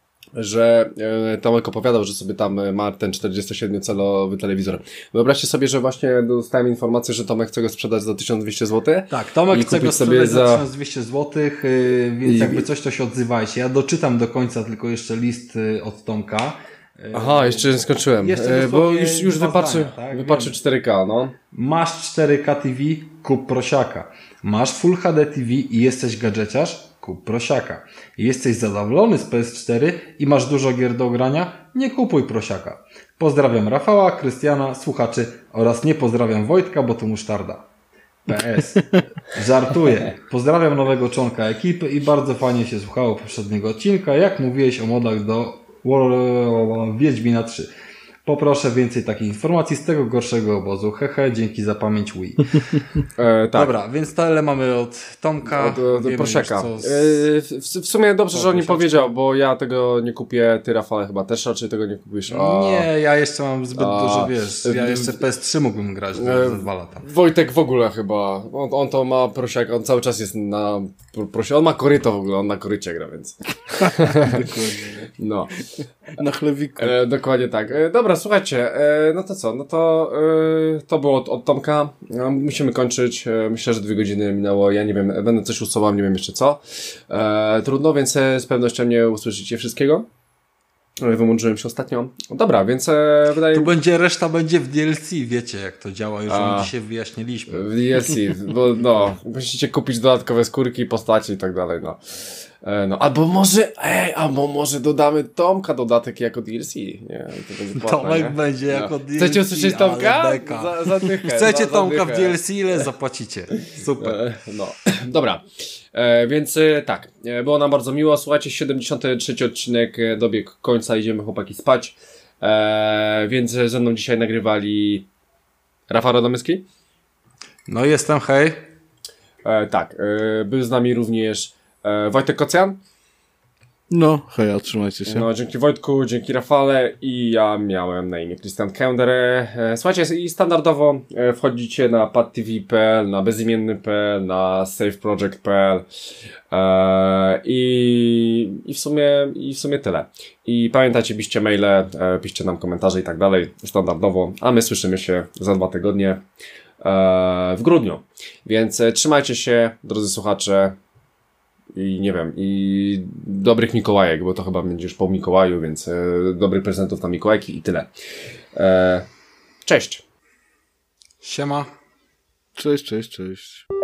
że Tomek opowiadał, że sobie tam ma ten 47-calowy telewizor. Wyobraźcie sobie, że właśnie dostałem informację, że Tomek chce go sprzedać za 1200 zł. Tak, Tomek chce go sprzedać za 1200 zł, więc jakby coś, to się odzywajcie. Ja doczytam do końca tylko jeszcze list od Tomka. Aha, jeszcze nie skończyłem, bo już wypaczy 4K, no. Masz 4K TV, kup prosiaka. Masz Full HD TV i jesteś gadżeciarz, kup prosiaka. Jesteś zadowolony z PS4 i masz dużo gier do grania, nie kupuj prosiaka. Pozdrawiam Rafała, Krystiana, słuchaczy oraz nie pozdrawiam Wojtka, bo to musztarda. PS. Żartuję. Pozdrawiam nowego członka ekipy i bardzo fajnie się słuchało poprzedniego odcinka, jak mówiłeś o modach do Wiedźmina 3. Poproszę więcej takich informacji z tego gorszego obozu. Hehe, dzięki za pamięć Wii. Tak. Dobra, więc tyle mamy od Tomka. Od prosiaka. W sumie dobrze, że on nie powiedział, bo ja tego nie kupię. Ty, Rafale, chyba też raczej tego nie kupisz. Nie, ja jeszcze mam zbyt dużo, wiesz. Ja jeszcze PS3 mógłbym grać za 2 lata. Wojtek w ogóle chyba. On to ma prosiaka, on cały czas jest na prosiaku. On ma koryto w ogóle, on na korycie gra, więc. No. Na chlewiku. Dokładnie tak. Dobra, słuchajcie, no to co? No to to było od Tomka. Musimy kończyć. Myślę, że 2 godziny minęło. Ja nie wiem, będę coś usuwał, nie wiem jeszcze co. Trudno, więc z pewnością nie usłyszycie wszystkiego. Wymądrzyłem się ostatnio. Dobra, więc wydaje mi się... Reszta będzie w DLC, wiecie jak to działa, już dzisiaj wyjaśniliśmy. W DLC, bo no, musicie kupić dodatkowe skórki, postaci i tak dalej, no. No, albo może dodamy Tomka dodatek jako DLC. Nie, to będzie płatne, Tomek nie? będzie jako DLC. Chcecie usłyszeć Tomka? Za dychę, Chcecie Tomka w DLC? Ile zapłacicie? Super. No, dobra. Więc tak, było nam bardzo miło. Słuchajcie, 73 odcinek dobiegł końca, idziemy chłopaki spać. Więc ze mną dzisiaj nagrywali Rafał Radomyski. No jestem, hej. Tak, był z nami również Wojtek Kocjan. No, hej, trzymajcie się. No, dzięki Wojtku, dzięki Rafale i ja miałem na imię Krystian Kender. Słuchajcie, i standardowo wchodzicie na padtv.pl, na bezimienny.pl, na safeproject.pl i w sumie tyle. I pamiętajcie, piszcie maile, piszcie nam komentarze i tak dalej, standardowo, a my słyszymy się za 2 tygodnie w grudniu. Więc trzymajcie się, drodzy słuchacze. i nie wiem, i dobrych Mikołajek, bo to chyba będzie już po Mikołaju, więc dobrych prezentów na Mikołajki i tyle. Cześć! Siema! Cześć.